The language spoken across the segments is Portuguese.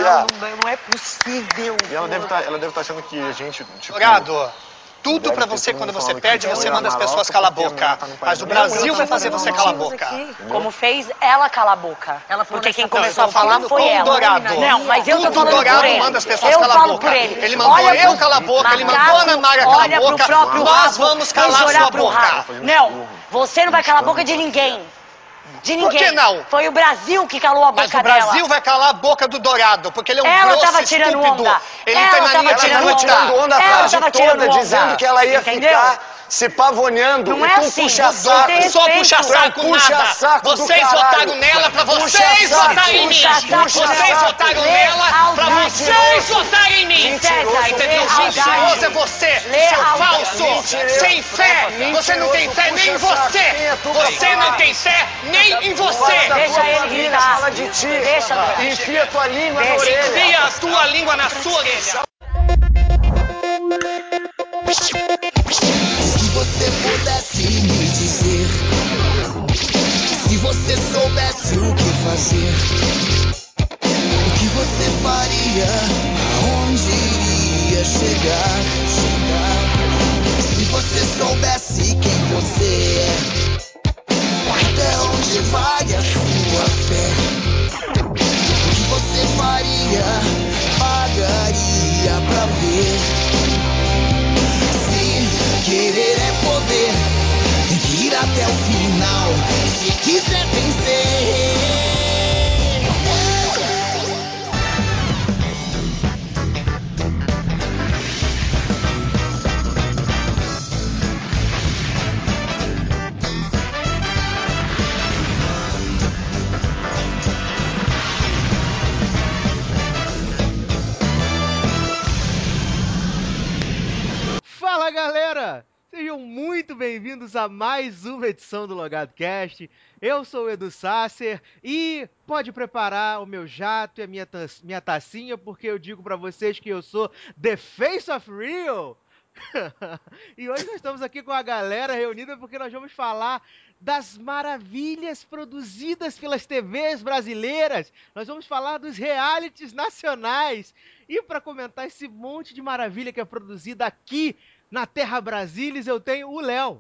Não é possível. E ela deve estar achando que a gente, tipo... Dourado, tudo pra você, quando você perde, você manda as pessoas calar a boca. Mas o Brasil vai fazer você calar a boca. Como fez ela calar a boca. Porque quem começou a falar falando foi com o ela. Dourado. Não, mas eu tô Tudo falando Dourado por ele. manda as pessoas Eu calar a falo boca. por ele. Ele mandou eu calar a boca, ele mandou a Ana Maria calar a boca. Nós vamos calar a sua boca. Não, você não vai calar a boca de ninguém. De ninguém. Por que não? Foi o Brasil que calou a boca dela. Mas o Brasil vai calar a boca do Dourado, porque ele é um Ela grosso tava tirando estúpido. onda. Ele Ela tem tava mania de tirando luta. onda. Tirando onda a Ela tarde tava tirando toda, onda. dizendo que ela ia Entendeu? ficar se pavoneando Não e é com assim, puxa-saco. você Só puxa-saco nada. Puxa-saco do Vocês caralho. votaram nela pra vocês Puxa-saco, votarem em mim. puxa-saco, Vocês votaram Lê nela pra Aldade. vocês votarem em mim. César, Entendeu? lê Mentiroso Aldade. é você, Lê seu Aldade. falso, Mentiroso. sem fé. Você não tem fé nem em Puxa-saco. Quem é você. tu pra Você falar? não tem fé nem em você. Deixa ele gritar. Fala de ti. Deixa. Enfia tua língua na Deixa. orelha. Enfia a tua língua na sua orelha. Se você pudesse me dizer, se você soubesse o que fazer, o que você faria, aonde iria chegar? Se você soubesse quem você é, até onde vai a sua fé, o que você faria, pagaria pra ver. Querer é poder, tem que ir até o final, se quiser vencer. Fala galera, sejam muito bem-vindos a mais uma edição do Logado Cast. Eu sou o Edu Sasser e pode preparar o meu jato e a minha tacinha, porque eu digo pra vocês que eu sou The Face of Real. E hoje nós estamos aqui com a galera reunida porque nós vamos falar das maravilhas produzidas pelas TVs brasileiras. Nós vamos falar dos realities nacionais. E para comentar esse monte de maravilha que é produzida aqui na Terra Brasilis, eu tenho o Léo.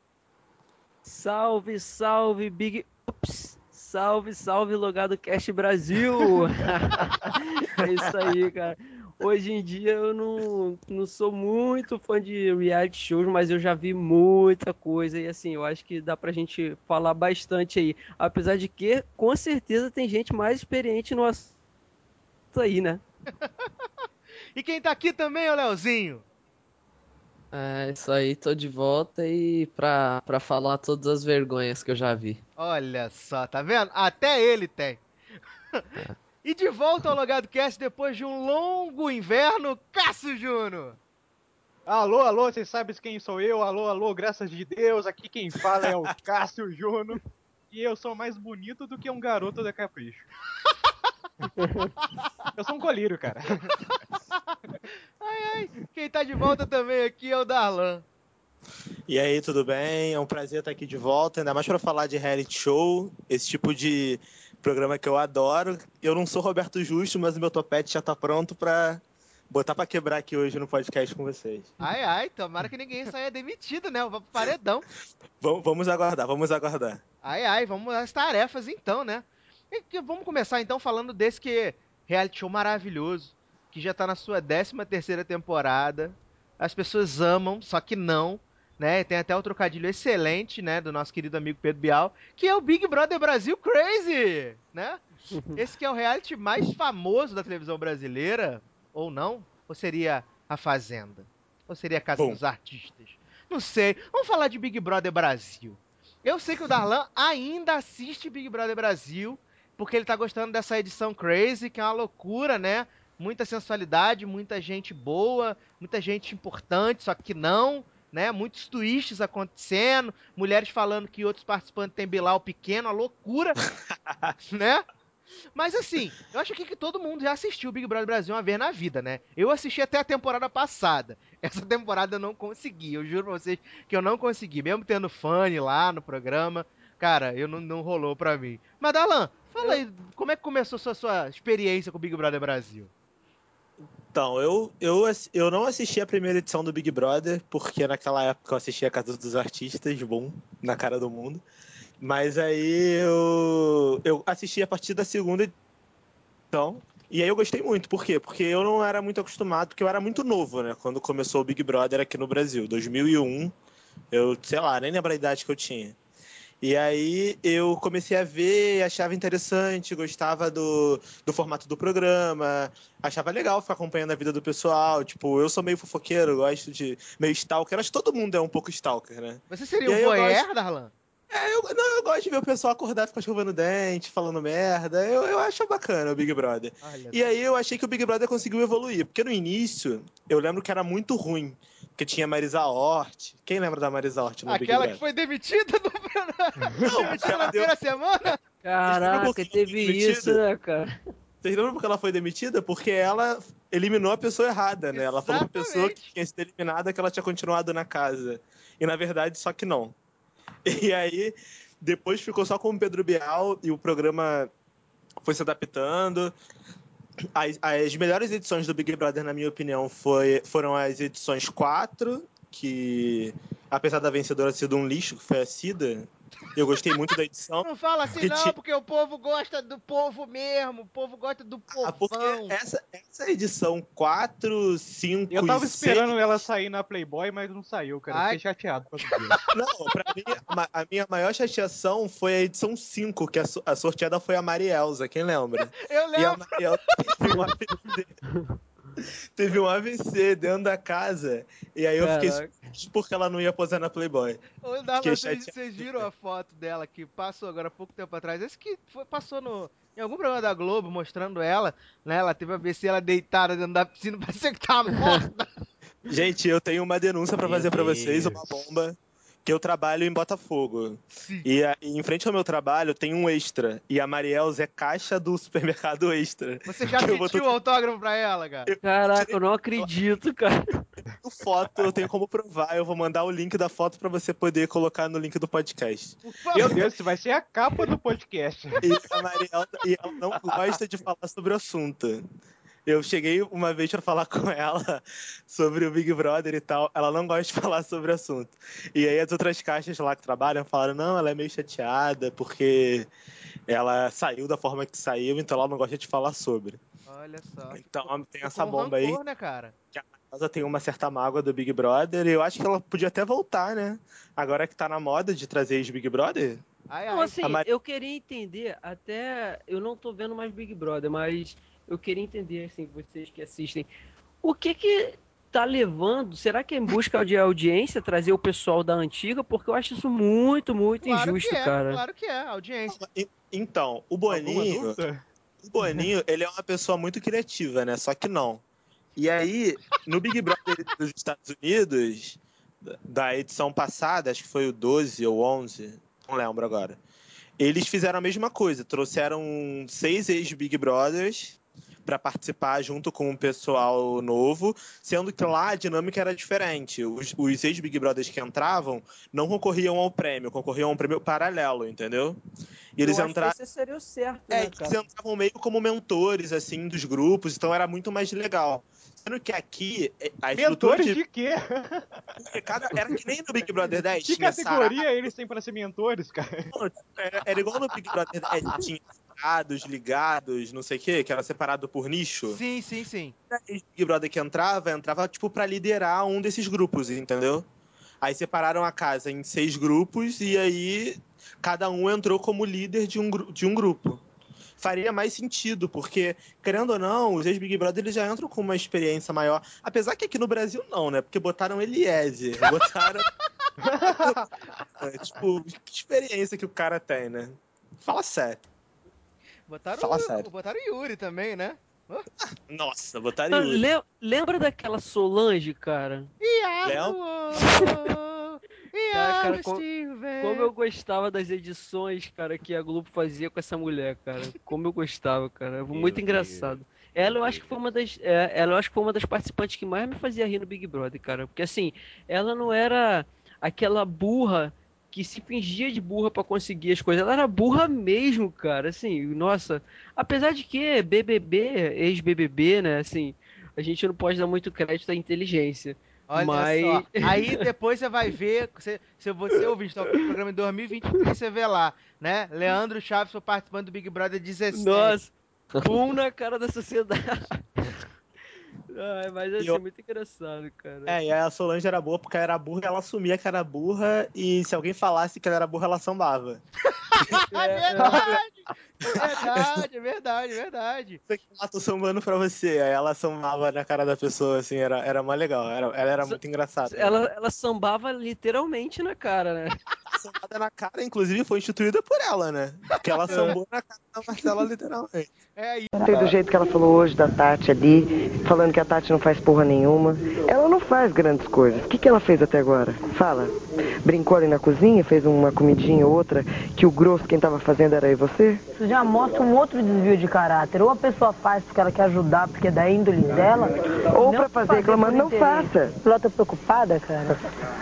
Salve, salve, Big... Ups. Salve, salve, Logado Cast Brasil! É isso aí, cara. Hoje em dia eu não sou muito fã de reality shows, mas eu já vi muita coisa e assim, eu acho que dá pra gente falar bastante aí. Apesar de que, com certeza, tem gente mais experiente no assunto aí, né? E quem tá aqui também é o Léozinho. É isso aí, tô de volta e pra falar todas as vergonhas que eu já vi. Olha só, tá vendo? Até ele tem. E de volta ao Logado Cast depois de um longo inverno, Cássio Júnior. Alô, alô, vocês sabem quem sou eu? Alô, alô, graças de Deus, aqui quem fala é o Cássio Júnior. E eu sou mais bonito do que um garoto da Capricho. Eu sou um colírio, cara. Quem tá de volta também aqui é o Darlan. E aí, tudo bem? É um prazer estar aqui de volta, ainda mais para falar de reality show, esse tipo de programa que eu adoro. Eu não sou Roberto Justo, mas o meu topete já tá pronto para botar para quebrar aqui hoje no podcast com vocês. Ai, tomara que ninguém saia demitido, né? Vamos pro paredão. Vamos aguardar, vamos aguardar. Vamos às tarefas então, né? Vamos começar então falando desse reality show maravilhoso, que já tá na sua 13ª temporada. As pessoas amam, só que não, né? Tem até o trocadilho excelente, né, do nosso querido amigo Pedro Bial, que é o Big Brother Brasil Crazy, né? Esse que é o reality mais famoso da televisão brasileira, ou não? Ou seria A Fazenda? Ou seria a Casa dos Artistas? Não sei. Vamos falar de Big Brother Brasil. Eu sei que o Darlan ainda assiste Big Brother Brasil, porque ele tá gostando dessa edição Crazy, que é uma loucura, né? Muita sensualidade, muita gente boa, muita gente importante, só que não, né? Muitos twists acontecendo, mulheres falando que outros participantes têm Bilal pequeno, a loucura, né? Mas assim, eu acho que todo mundo já assistiu o Big Brother Brasil uma vez na vida, né? Eu assisti até a temporada passada. Essa temporada eu não consegui. Eu juro pra vocês que eu não consegui. Mesmo tendo Fanny lá no programa, cara, eu não rolou pra mim. Mas, Dalan, Fala aí, como é que começou sua experiência com o Big Brother Brasil? Então, eu não assisti a primeira edição do Big Brother, porque naquela época eu assistia a Casa dos Artistas, bom, na cara do mundo. Mas aí eu assisti a partir da segunda edição, e aí eu gostei muito. Por quê? Porque eu não era muito acostumado, porque eu era muito novo, né? Quando começou o Big Brother aqui no Brasil, 2001, eu, sei lá, nem lembro a idade que eu tinha. E aí eu comecei a ver, achava interessante, gostava do formato do programa, achava legal ficar acompanhando a vida do pessoal. Tipo, eu sou meio fofoqueiro, gosto de meio stalker. Acho que todo mundo é um pouco stalker, né? Você seria E o aí eu gosto, voyeur, Darlan? não, eu gosto de ver o pessoal acordar, ficar escovando dente, falando merda. Eu acho bacana o Big Brother. Olha E aí eu achei que o Big Brother conseguiu evoluir, porque no início eu lembro que era muito ruim. Porque tinha Marisa Hort. Quem lembra da Marisa Hort no Big Aquela Brother? que foi demitida do... Não, demitida na primeira semana? Vocês lembram por Caraca, que ela foi teve isso, demitida? né, cara? Vocês lembram por que ela foi demitida? Porque ela eliminou a pessoa errada, né? Ela falou pra pessoa que Exatamente. tinha sido eliminada que ela tinha continuado na casa. E na verdade, só que não. E aí, depois ficou só com o Pedro Bial e o programa foi se adaptando. As melhores edições do Big Brother, na minha opinião, foram as edições 4, que apesar da vencedora ter sido um lixo, que foi a Cida, eu gostei muito da edição. Não fala assim Porque não, porque o povo gosta do povo mesmo, o povo gosta do porque povão. essa edição 4, 5 Eu tava e 6. esperando ela sair na Playboy, mas não saiu, cara. Eu Ai. fiquei chateado por causa disso. Não, pra mim, a minha maior chateação foi a edição 5, que a sorteada foi a Marielza, quem lembra? Eu E a lembro. Marielza teve um AVC dentro da casa, e aí eu fiquei Caraca. triste porque ela não ia posar na Playboy. Ô, Darlan, Fiquei vocês chateado. viram a foto dela que passou agora há pouco tempo atrás? Esse que passou em algum programa da Globo mostrando ela, né? Ela teve a BC, ela deitada dentro da piscina, parecia que tava morta. Gente, eu tenho uma denúncia pra Meu fazer pra vocês, uma Deus. bomba. Que eu trabalho em Botafogo. Sim. E em frente ao meu trabalho tem um extra. E a Marielza é caixa do supermercado extra. Você já Que eu vou pediu o autógrafo pra ela, cara? Caraca, eu não acredito, cara. foto, eu tenho como provar. Eu vou mandar o link da foto pra você poder colocar no link do podcast. Por favor. Meu Deus, isso vai ser a capa do podcast. E a Marielza, e ela não gosta de falar sobre o assunto. Eu cheguei uma vez pra falar com ela sobre o Big Brother e tal. Ela não gosta de falar sobre o assunto. E aí as outras caixas lá que trabalham falaram: não, ela é meio chateada porque ela saiu da forma que saiu, então ela não gosta de falar sobre. Olha só. Então tem Ficou essa um bomba aí. rancor, né, cara? Que a Marielza tem uma certa mágoa do Big Brother. E eu acho que ela podia até voltar, né? Agora que tá na moda de trazer ex-Big Brother. Ai, Não, ai. assim, eu queria entender, até eu não tô vendo mais Big Brother, mas eu queria entender, assim, vocês que assistem, o que tá levando, será que é em busca de audiência trazer o pessoal da antiga? Porque eu acho isso muito, muito injusto, cara. Claro que é, audiência. Então, Alguma dúvida? o Boninho, ele é uma pessoa muito criativa, né? Só que não. E aí, no Big Brother dos Estados Unidos, da edição passada, acho que foi o 12 ou 11, não lembro agora. Eles fizeram a mesma coisa, trouxeram 6 ex-Big Brothers para participar junto com o pessoal novo, sendo que lá a dinâmica era diferente. Os ex-Big Brothers que entravam não concorriam ao prêmio, concorriam a um prêmio paralelo, entendeu? E Eu eles acho que entraram. esse seria o certo, É, né, eles cara? entravam meio como mentores, assim, dos grupos, então era muito mais legal. Sendo que aqui, a estrutura Mentores de. de quê? Era que nem no Big Brother 10, Que tinha sarau. categoria eles têm para ser mentores, cara? Era igual no Big Brother 10, tinha sarados, ligados, não sei o quê, que era separado por nicho. Sim, sim, sim. Esse Big Brother que entrava, tipo, pra liderar um desses grupos, entendeu? Aí separaram a casa em 6 grupos e aí cada um entrou como líder de um grupo. Faria mais sentido, porque, querendo ou não, os ex-Big Brother eles já entram com uma experiência maior. Apesar que aqui no Brasil não, né? Porque botaram Eliezer, botaram. Tipo, que experiência que o cara tem, né? Fala sério. Botaram, Fala sério. botaram o Yuri também, né? Oh. Nossa, botaram Yuri. Lembra daquela Solange, cara? Léo? Cara, como eu gostava das edições, cara, que a Globo fazia com essa mulher, cara. Como eu gostava, cara. Muito engraçado. Ela eu acho que foi ela eu acho que foi uma das participantes que mais me fazia rir no Big Brother, cara. Porque assim, ela não era aquela burra que se fingia de burra pra conseguir as coisas. Ela era burra mesmo, cara. Assim, nossa. Apesar de que BBB, ex-BBB, né? Assim, a gente não pode dar muito crédito à inteligência. Olha só. Aí depois você vai ver, se você ouvir o programa em 2023, você vê lá, né? Leandro Chaves foi participando do Big Brother 17. Nossa, boom na cara da sociedade. Ai, mas assim, muito engraçado, cara. E a Solange era boa porque ela era burra, ela assumia que era burra, e se alguém falasse que ela era burra, ela sambava. Verdade. Tô sambando pra você. Aí ela sambava na cara da pessoa, assim, era mó legal. Ela era muito engraçada. Ela sambava literalmente na cara, né? Sambada na cara, inclusive, foi instituída por ela, né? Porque ela sambou na cara da Marcela, literalmente. Gostei do jeito que ela falou hoje da Tati ali, falando que a Tati não faz porra nenhuma. Ela não faz grandes coisas. O que ela fez até agora? Fala. Brincou ali na cozinha, fez uma comidinha ou outra, que o grosso quem tava fazendo era eu e você? Isso já mostra um outro desvio de caráter. Ou a pessoa faz porque ela quer ajudar, porque é da índole dela. Ou pra fazer reclamando, não faça. Ela tá preocupada, cara.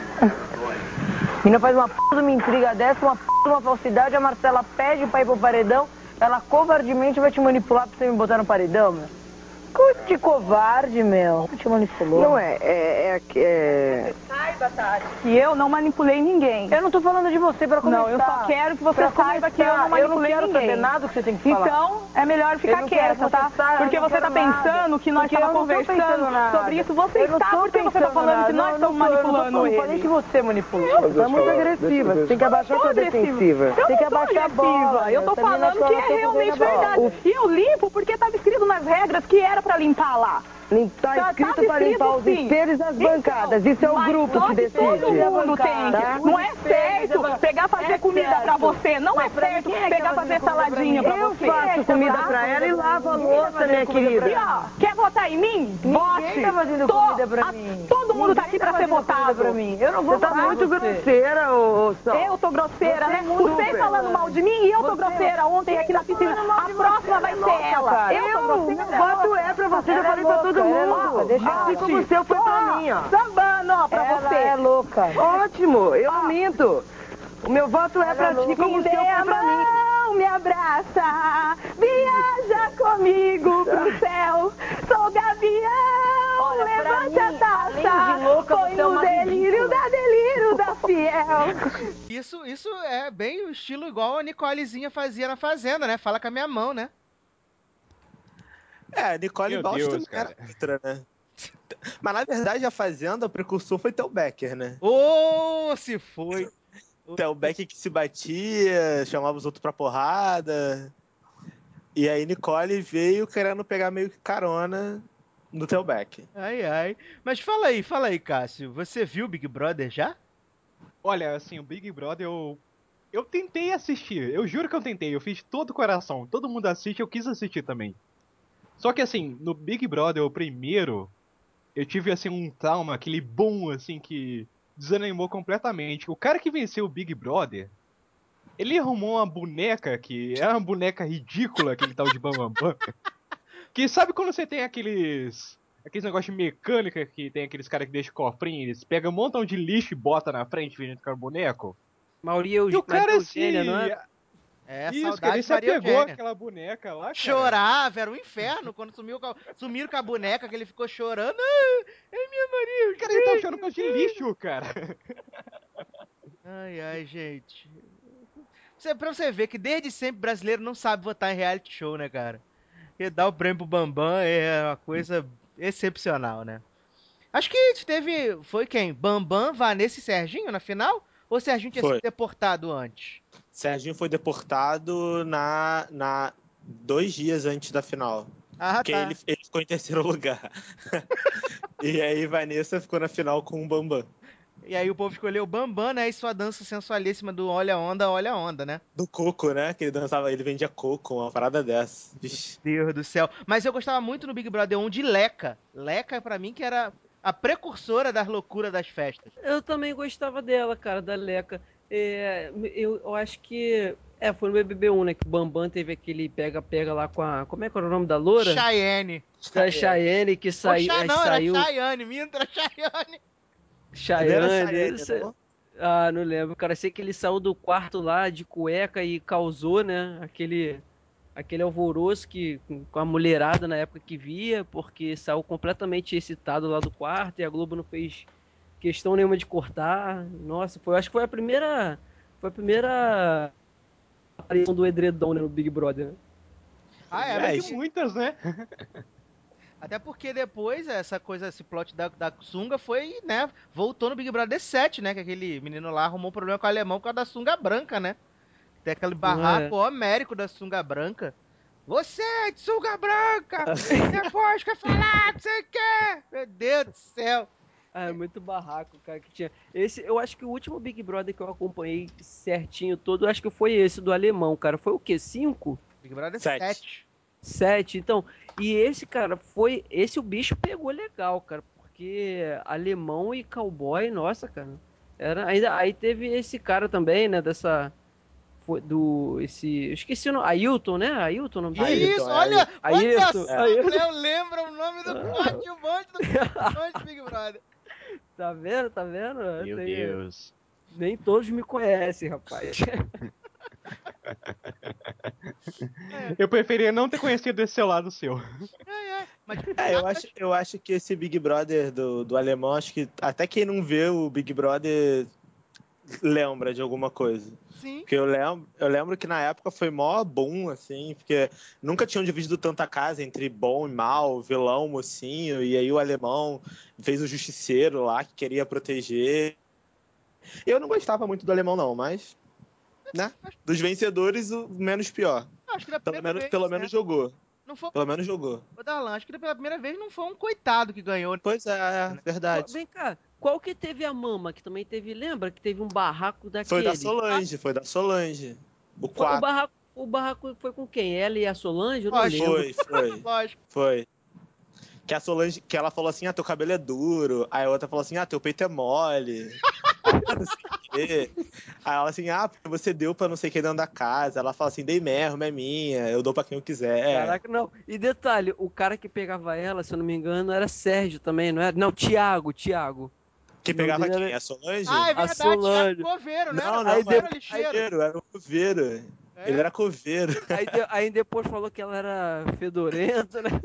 A menina faz uma p de uma intriga dessa, uma p de uma falsidade, a Marcela pede pra ir pro paredão, ela covardemente vai te manipular pra você me botar no paredão, meu. De covarde, meu. Te manipulou. Não é. Você saiba, Tati, que eu não manipulei ninguém. Eu não tô falando de você pra começar. Não, eu só quero que você saiba que eu não manipulei ninguém. Eu não quero saber nada do que você tem que falar. Então, é melhor ficar quieta, tá? Porque você tá pensando que nós estamos conversando sobre isso. Você está, porque você tá falando que nós estamos manipulando ele. Eu falei que você manipulou. Você tá muito agressiva. Você tem que abaixar a sua defensiva. Tem que abaixar a bola. Eu tô falando que é realmente verdade. E eu limpo porque tava escrito nas regras que era pra limpar lá. Tá escrito para limpar os espelhos das bancadas. Isso é o grupo que decide. Todo mundo tem. Tá? Não é certo pegar fazer comida pra você. Não é certo pegar fazer saladinha pra você. Eu faço comida pra ela e lavo a louça, minha querida. Quer votar em mim? Vote. Ninguém tá fazendo comida pra mim. Todo mundo tá aqui pra ser votado. Eu não vou votar em você. Você tá muito grosseira, ô Sol. Eu tô grosseira, né? Você falando mal de mim e eu tô grosseira ontem aqui na piscina. A próxima vai ser ela. Meu voto é pra você, eu falei pra todo mundo. Assim como o seu foi pra mim, ó. Sambando, ó, pra você. Ela é louca. Ótimo, eu não minto. O meu voto é pra ti como o seu foi pra mim. Me abraça, viaja comigo pro céu. Sou gavião, levante a taça. Foi o delírio da fiel. Isso é bem o estilo igual a Nicolezinha fazia na Fazenda, né? Fala com a minha mão, né? A Nicole Balch também era outra, né? Mas na verdade a Fazenda, o precursor foi Theo Becker, né? Se foi! Theo Becker que se batia, chamava os outros pra porrada. E aí Nicole veio querendo pegar meio que carona no Theo Becker. Ai. Mas fala aí, Cássio. Você viu o Big Brother já? Olha, assim, o Big Brother eu tentei assistir. Eu juro que eu tentei. Eu fiz todo o coração. Todo mundo assiste, eu quis assistir também. Só que assim, no Big Brother, o primeiro, eu tive assim um trauma, aquele boom assim que desanimou completamente. O cara que venceu o Big Brother, ele arrumou uma boneca que é uma boneca ridícula, aquele tal de Bambambam. Que sabe quando você tem aqueles negócios de mecânica que tem aqueles caras que deixam cofrinho, eles pegam um montão de lixo e bota na frente vindo com o boneco? E o cara Eugênia, não é? Isso, cara, ele se apegou àquela boneca lá, cara. Chorava, era um inferno quando sumiram com a boneca, que ele ficou chorando. É minha Maria. Cara, ele tá chorando por causa de lixo, cara. Ai, gente. Pra você ver que desde sempre brasileiro não sabe votar em reality show, né, cara? E dar o prêmio pro Bambam é uma coisa excepcional, né? Acho que foi quem? Bambam, Vanessa e Serginho na final? Ou o Serginho tinha sido deportado antes? Serginho foi deportado 2 dias antes da final. Porque tá. ele ficou em terceiro lugar. E aí Vanessa ficou na final com o Bambam. E aí o povo escolheu o Bambam, né? E sua dança sensualíssima do olha onda, né? Do coco, né? Que ele dançava, ele vendia coco, uma parada dessa. Vixe. Deus do céu. Mas eu gostava muito no Big Brother 1 de Leca. Leca, pra mim, que era a precursora das loucuras das festas. Eu também gostava dela, cara, da Leca. Eu acho que... foi no BBB1, né? Que o Bambam teve aquele pega-pega lá com a... Como é que era o nome da loura? Chayenne. Da Chayenne, que saiu... Não, era Chayane. Minha era Chayane. Chayane. Ah, não lembro, cara. Sei que ele saiu do quarto lá de cueca e causou, né? Aquele alvoroço com a mulherada na época que via, porque saiu completamente excitado lá do quarto e a Globo não fez questão nenhuma de cortar. Nossa, acho que foi a primeira aparição do edredom, né, no Big Brother, né? Ah, É, mas de muitas, né? até porque depois essa coisa, esse plot da sunga foi, né, voltou no Big Brother 7, né, que aquele menino lá arrumou um problema com o alemão por causa da sunga branca, né? Tem aquele barraco homérico da sunga branca. Você é de sunga branca! Depois quer falar que você quer! Meu Deus do céu! Ah, é muito barraco, cara, que tinha. Eu acho que o último Big Brother que eu acompanhei certinho todo, eu acho que foi esse do alemão, cara. Foi o quê? 5? Big Brother 7. 7. 7, então. E esse, cara, o bicho pegou legal, cara, porque alemão e cowboy, nossa, cara. Aí teve esse cara também, né, eu esqueci o nome, Ailton, né? Ailton, o nome dele. Isso, olha Ailton, só, Ailton. Léo lembra o nome do coadjuvante do Big Brother. Tá vendo? Tá vendo? Meu Deus. Nem todos me conhecem, rapaz. Eu preferia não ter conhecido esse seu lado seu. Mas, Eu acho que esse Big Brother do alemão, acho que até quem não vê o Big Brother lembra de alguma coisa. sim. Porque eu lembro que na época foi mó boom, assim, porque nunca tinham dividido tanta casa entre bom e mal, vilão, mocinho, e aí o alemão fez o justiceiro lá que queria proteger. Eu não gostava muito do alemão, não, mas, né? Dos vencedores, o menos pior. Acho que da primeira vez, Pelo menos jogou. Não foi... Pelo menos jogou. Ô, Darlan, acho que pela primeira vez não foi um coitado que ganhou. Pois é, verdade. Vem cá, qual que teve a mama? Que também teve, lembra? Que teve um barraco Foi da daquele. Solange, foi da Solange. O 4. O barraco foi com quem? Ela e a Solange? Eu não lembro. Lógico. Foi. Que a Solange, que ela falou assim, teu cabelo é duro. Aí a outra falou assim, teu peito é mole. Não sei o quê. Aí ela assim, porque você deu pra não sei quem dentro da casa. Ela fala assim, dei mesmo, é minha. Eu dou pra quem eu quiser. Caraca, não. E detalhe, o cara que pegava ela, se eu não me engano, era Sérgio também, não era? Não, Thiago. Que O nome pegava dele quem? era... A Solange? Ah, é A verdade, Solange. Thiago Coveiro, né? Não, Aí era lixeiro. coveiro, era o coveiro. É? Ele era coveiro. Aí depois falou que ela era fedorenta, né?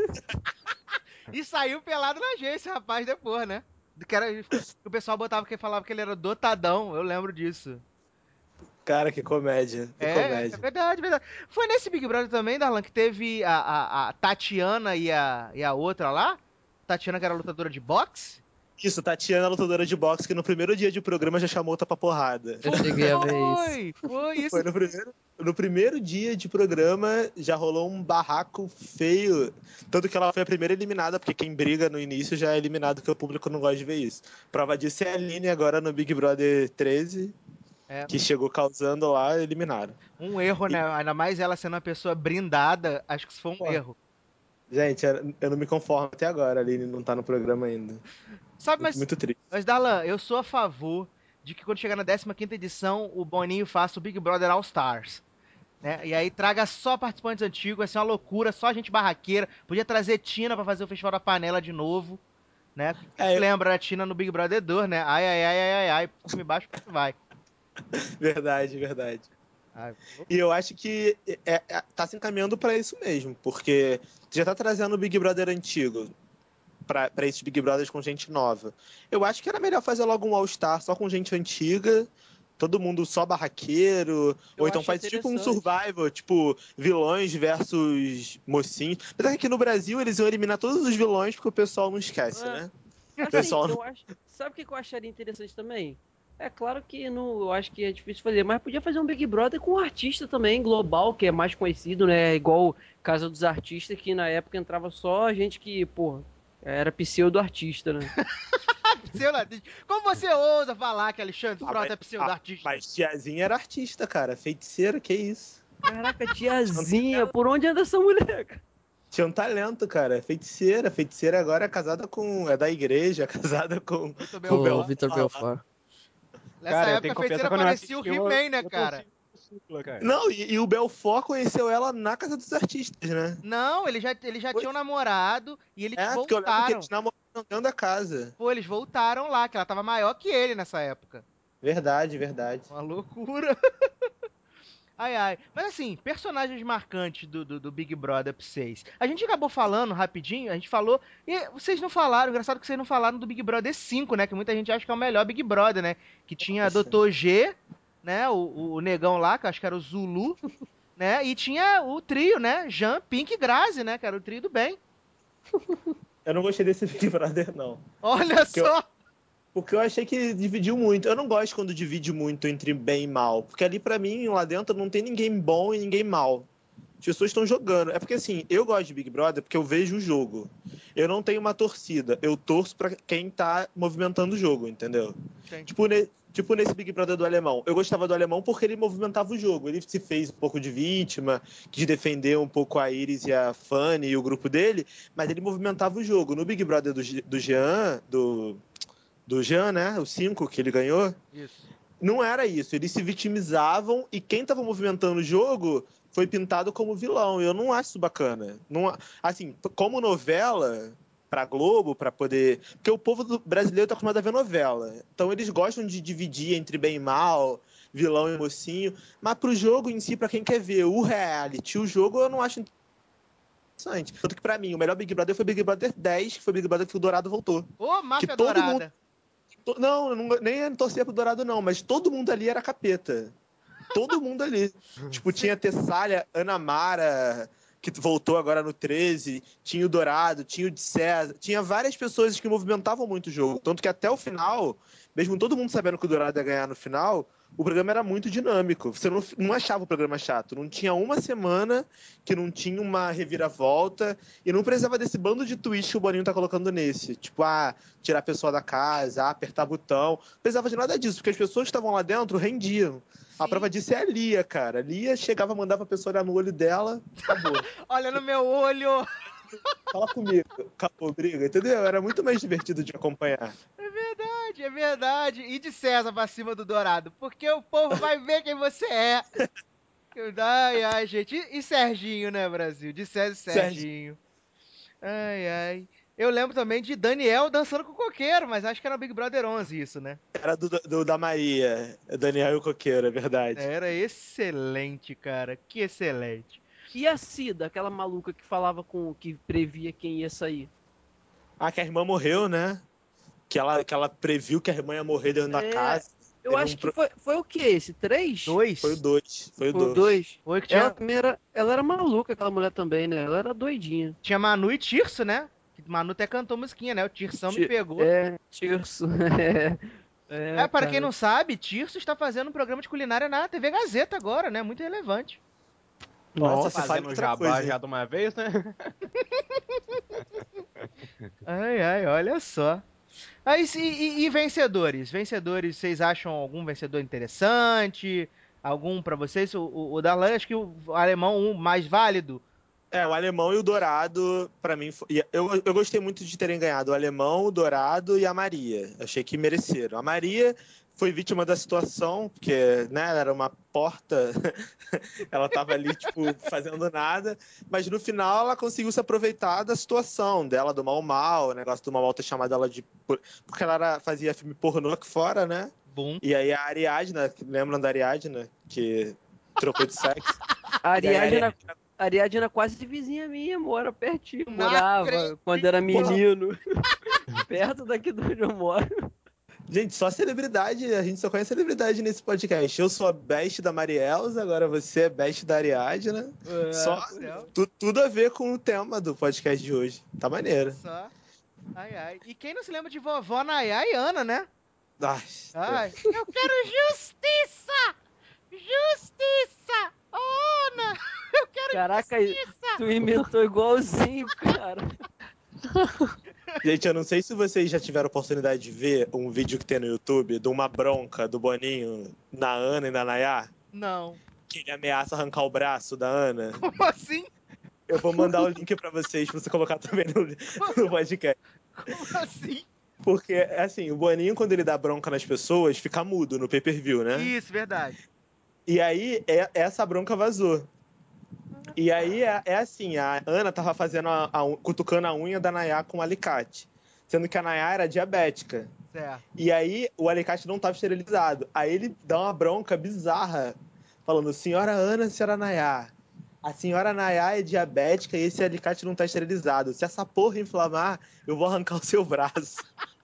E saiu pelado na agência, rapaz, depois, né? O pessoal botava que falava que ele era dotadão, eu lembro disso. Cara, que comédia. Que comédia. É verdade, verdade. Foi nesse Big Brother também, Darlan, que teve a Tatiana e a outra lá? Tatiana, que era lutadora de boxe? Isso, Tatiana, lutadora de boxe, que no primeiro dia de programa já chamou outra pra porrada. Eu cheguei a ver isso. Foi isso. Foi no primeiro dia de programa, já rolou um barraco feio. Tanto que ela foi a primeira eliminada, porque quem briga no início já é eliminado, porque o público não gosta de ver isso. Prova disso é a Aline agora no Big Brother 13, que chegou causando lá, eliminaram. Um erro, né? Ainda mais ela sendo uma pessoa brindada, acho que isso foi um erro. Gente, eu não me conformo até agora, a Aline não tá no programa ainda. Sabe, Muito triste. Mas, Darlan, eu sou a favor de que quando chegar na 15ª edição, o Boninho faça o Big Brother All Stars. Né? E aí traga só participantes antigos, vai ser uma loucura, só gente barraqueira. Podia trazer Tina pra fazer o Festival da Panela de novo. Né? Lembra a Tina no Big Brother 2, né? Ai, por me baixo que vai. Verdade. E eu acho que tá se encaminhando pra isso mesmo, porque já tá trazendo o Big Brother antigo pra esses Big Brothers com gente nova. Eu acho que era melhor fazer logo um All-Star só com gente antiga, todo mundo só barraqueiro, ou então faz tipo um Survival, tipo vilões versus mocinhos. Apesar que aqui no Brasil eles iam eliminar todos os vilões porque o pessoal não esquece, né? Assim, Pessoal... Sabe o que eu acharia interessante também? É claro que eu acho que é difícil fazer, mas podia fazer um Big Brother com um artista também, global, que é mais conhecido, né? Igual Casa dos Artistas, que na época entrava só gente que, pô, era pseudo-artista, né? Pseudo-artista. Como você ousa falar que Alexandre Frota é pseudo-artista? Mas tiazinha era artista, cara. Feiticeira, que isso? Caraca, tiazinha, por onde anda essa mulher, cara? Tinha um talento, cara. Feiticeira. Feiticeira agora é casada com... É da igreja, casada com o Vitor Belfort. Nessa época, a feiticeira parecia o He-Man, né, cara? Não, e o Belfort conheceu ela na Casa dos Artistas, né? Não, eles já tinham namorado e eles porque eu lembro que voltaram. eles namoraram dentro da casa. Pô, eles voltaram lá, que ela tava maior que ele nessa época. Verdade, verdade. Uma loucura. Ai, ai. Mas assim, personagens marcantes do Big Brother pra vocês. A gente acabou falando rapidinho, a gente falou. E vocês não falaram, engraçado que vocês não falaram do Big Brother 5, né? Que muita gente acha que é o melhor Big Brother, né? Que tinha Dr. G, né? O negão lá, que eu acho que era o Zulu, né? E tinha o trio, né? Jean, Pink e Grazi, né? Que era o trio do bem. Eu não gostei desse Big Brother, não. Olha só! Porque eu achei que dividiu muito. Eu não gosto quando divide muito entre bem e mal. Porque ali, pra mim, lá dentro, não tem ninguém bom e ninguém mal. As pessoas estão jogando. É porque, assim, eu gosto de Big Brother porque eu vejo o jogo. Eu não tenho uma torcida. Eu torço pra quem tá movimentando o jogo, entendeu? Sim. Tipo nesse Big Brother do Alemão. Eu gostava do Alemão porque ele movimentava o jogo. Ele se fez um pouco de vítima, quis defender um pouco a Iris e a Fanny e o grupo dele, mas ele movimentava o jogo. No Big Brother do Jean, do Jean, né? O 5 que ele ganhou. Isso. Não era isso. Eles se vitimizavam e quem tava movimentando o jogo foi pintado como vilão. Eu não acho isso bacana. Não, assim, como novela pra Globo, pra poder... Porque o povo brasileiro tá acostumado a ver novela. Então eles gostam de dividir entre bem e mal, vilão e mocinho. Mas pro jogo em si, pra quem quer ver o reality, o jogo, eu não acho interessante. Tanto que pra mim, o melhor Big Brother foi o Big Brother 10, que foi o Big Brother que o Dourado voltou. Ô, máfia que todo dourada. mundo não, nem torcia pro Dourado, não, mas todo mundo ali era capeta. Todo mundo ali. Tipo, tinha Tessália, Ana Mara, que voltou agora no 13, tinha o Dourado, tinha o de César, tinha várias pessoas que movimentavam muito o jogo. Tanto que até o final, mesmo todo mundo sabendo que o Dourado ia ganhar no final, o programa era muito dinâmico. Você não achava o programa chato. Não tinha uma semana que não tinha uma reviravolta e não precisava desse bando de twist que o Boninho tá colocando nesse. Tipo, tirar a pessoa da casa, apertar botão. Não precisava de nada disso, porque as pessoas que estavam lá dentro rendiam. A prova disso é a Lia, cara. A Lia chegava, mandava a pessoa olhar no olho dela, acabou. Olha no meu olho! Fala comigo, acabou, briga, entendeu? Era muito mais divertido de acompanhar. É verdade, é verdade. E de César pra cima do Dourado, porque o povo vai ver quem você é. Ai, ai, gente. E Serginho, né, Brasil? De César e Serginho. Ai, ai. Eu lembro também de Daniel dançando com o coqueiro, mas acho que era no Big Brother 11 isso, né? Era da Maria, Daniel e o Coqueiro, é verdade. Era excelente, cara. Que excelente. E a Cida, aquela maluca que falava que previa quem ia sair? Que a irmã morreu, né? Que ela previu que a irmã ia morrer dentro da casa. Eu acho que foi o que esse? 3? 2? Foi o 2. Foi o 2. Foi que tinha... Ela também era maluca, aquela mulher também, né? Ela era doidinha. Tinha Manu e Tirso, né? Manu até cantou musiquinha, né? O Tirsão me pegou. Tirso. Para quem não sabe, Tirso está fazendo um programa de culinária na TV Gazeta agora, né? Muito relevante. Nossa, fazendo jabá já de uma vez, né? Ai, ai, olha só. Aí, e vencedores? Vencedores, vocês acham algum vencedor interessante? Algum pra vocês? O Darlan, acho que o alemão o mais válido. O Alemão e o Dourado, pra mim, eu gostei muito de terem ganhado o Alemão, o Dourado e a Maria. Achei que mereceram. A Maria foi vítima da situação, porque, né, ela era uma porta, ela tava ali, tipo, fazendo nada, mas no final ela conseguiu se aproveitar da situação dela, do Mal, o negócio do Mal ter chamado ela de... Porque ela fazia filme pornô aqui fora, né? Bom. E aí a Ariadna, lembram da Ariadna? Que trocou de sexo? A Ariadna quase vizinha minha, mora pertinho, morava quando era menino, perto daqui de onde eu moro. Gente, só celebridade, a gente só conhece celebridade nesse podcast. Eu sou a best da Marielza, agora você é best da Ariadna. Só tudo a ver com o tema do podcast de hoje. Tá maneiro. Só. Ai, ai. E quem não se lembra de vovó Nayá e Ana, né? Ai. Eu quero justiça! Justiça! Ana! Eu quero justiça! Caraca, tu imitou igualzinho, cara. Gente, eu não sei se vocês já tiveram oportunidade de ver um vídeo que tem no YouTube de uma bronca do Boninho na Ana e na Nayá. Não. Que ele ameaça arrancar o braço da Ana. Como assim? Eu vou mandar o link pra vocês, pra você colocar também no podcast. Como assim? Porque, assim, o Boninho, quando ele dá bronca nas pessoas, fica mudo no pay-per-view, né? Isso, verdade. E aí, essa bronca vazou. E aí, assim, a Ana tava cutucando a unha da Nayá com um alicate. Sendo que a Nayá era diabética. Certo. E aí o alicate não tava esterilizado. Aí ele dá uma bronca bizarra, falando, senhora Ana, senhora Nayá, a senhora Nayá é diabética e esse alicate não tá esterilizado. Se essa porra inflamar, eu vou arrancar o seu braço.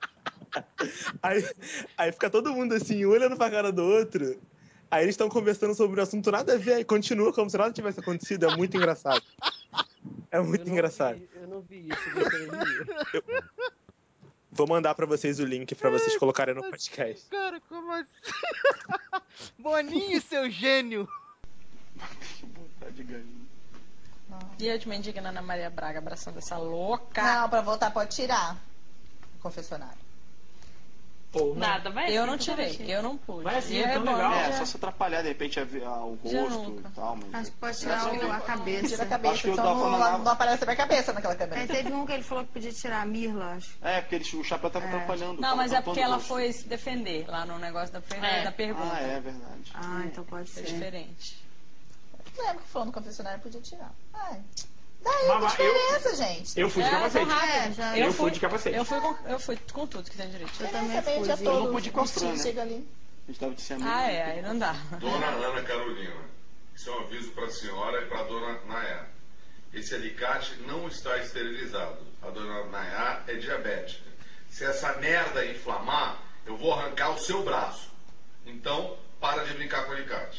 Aí fica todo mundo assim, um olhando pra cara do outro. Aí eles estão conversando sobre o assunto nada a ver, aí continua como se nada tivesse acontecido. É muito engraçado. É muito engraçado. Eu não vi isso, gostaria de ver. Vou mandar pra vocês o link pra vocês colocarem no podcast. Cara, como assim? Boninho, seu gênio! Tá de ganho. E eu de mendiga Ana Maria Braga abraçando essa louca. Não, pra voltar pode tirar o confessionário. Nada, vai. Eu não tirei, eu não pude. Vai assim, é tão legal. É, só se atrapalhar, de repente, o rosto e tal. Mas pode tirar a cabeça. Tira a cabeça, então não aparece a minha cabeça naquela câmera. Aí teve um que ele falou que podia tirar a Mirla, acho. É, porque o chapéu tava atrapalhando. Não, mas é porque ela foi se defender lá no negócio da pergunta. Ah, é verdade. Ah, então pode ser. É diferente. Lembra que falou no confessionário podia tirar. Ai. Daí, que diferença, gente? Eu fui de capacete. Eu fui de capacete. Eu fui com tudo que tem direito. Eu também fui. Eu não pude encostar, né? Chega ali. A gente tava de cima. Aí não dá. Dona Ana Carolina, isso é um aviso para a senhora e para a dona Nayá. Esse alicate não está esterilizado. A dona Nayá é diabética. Se essa merda inflamar, eu vou arrancar o seu braço. Então, para de brincar com o alicate.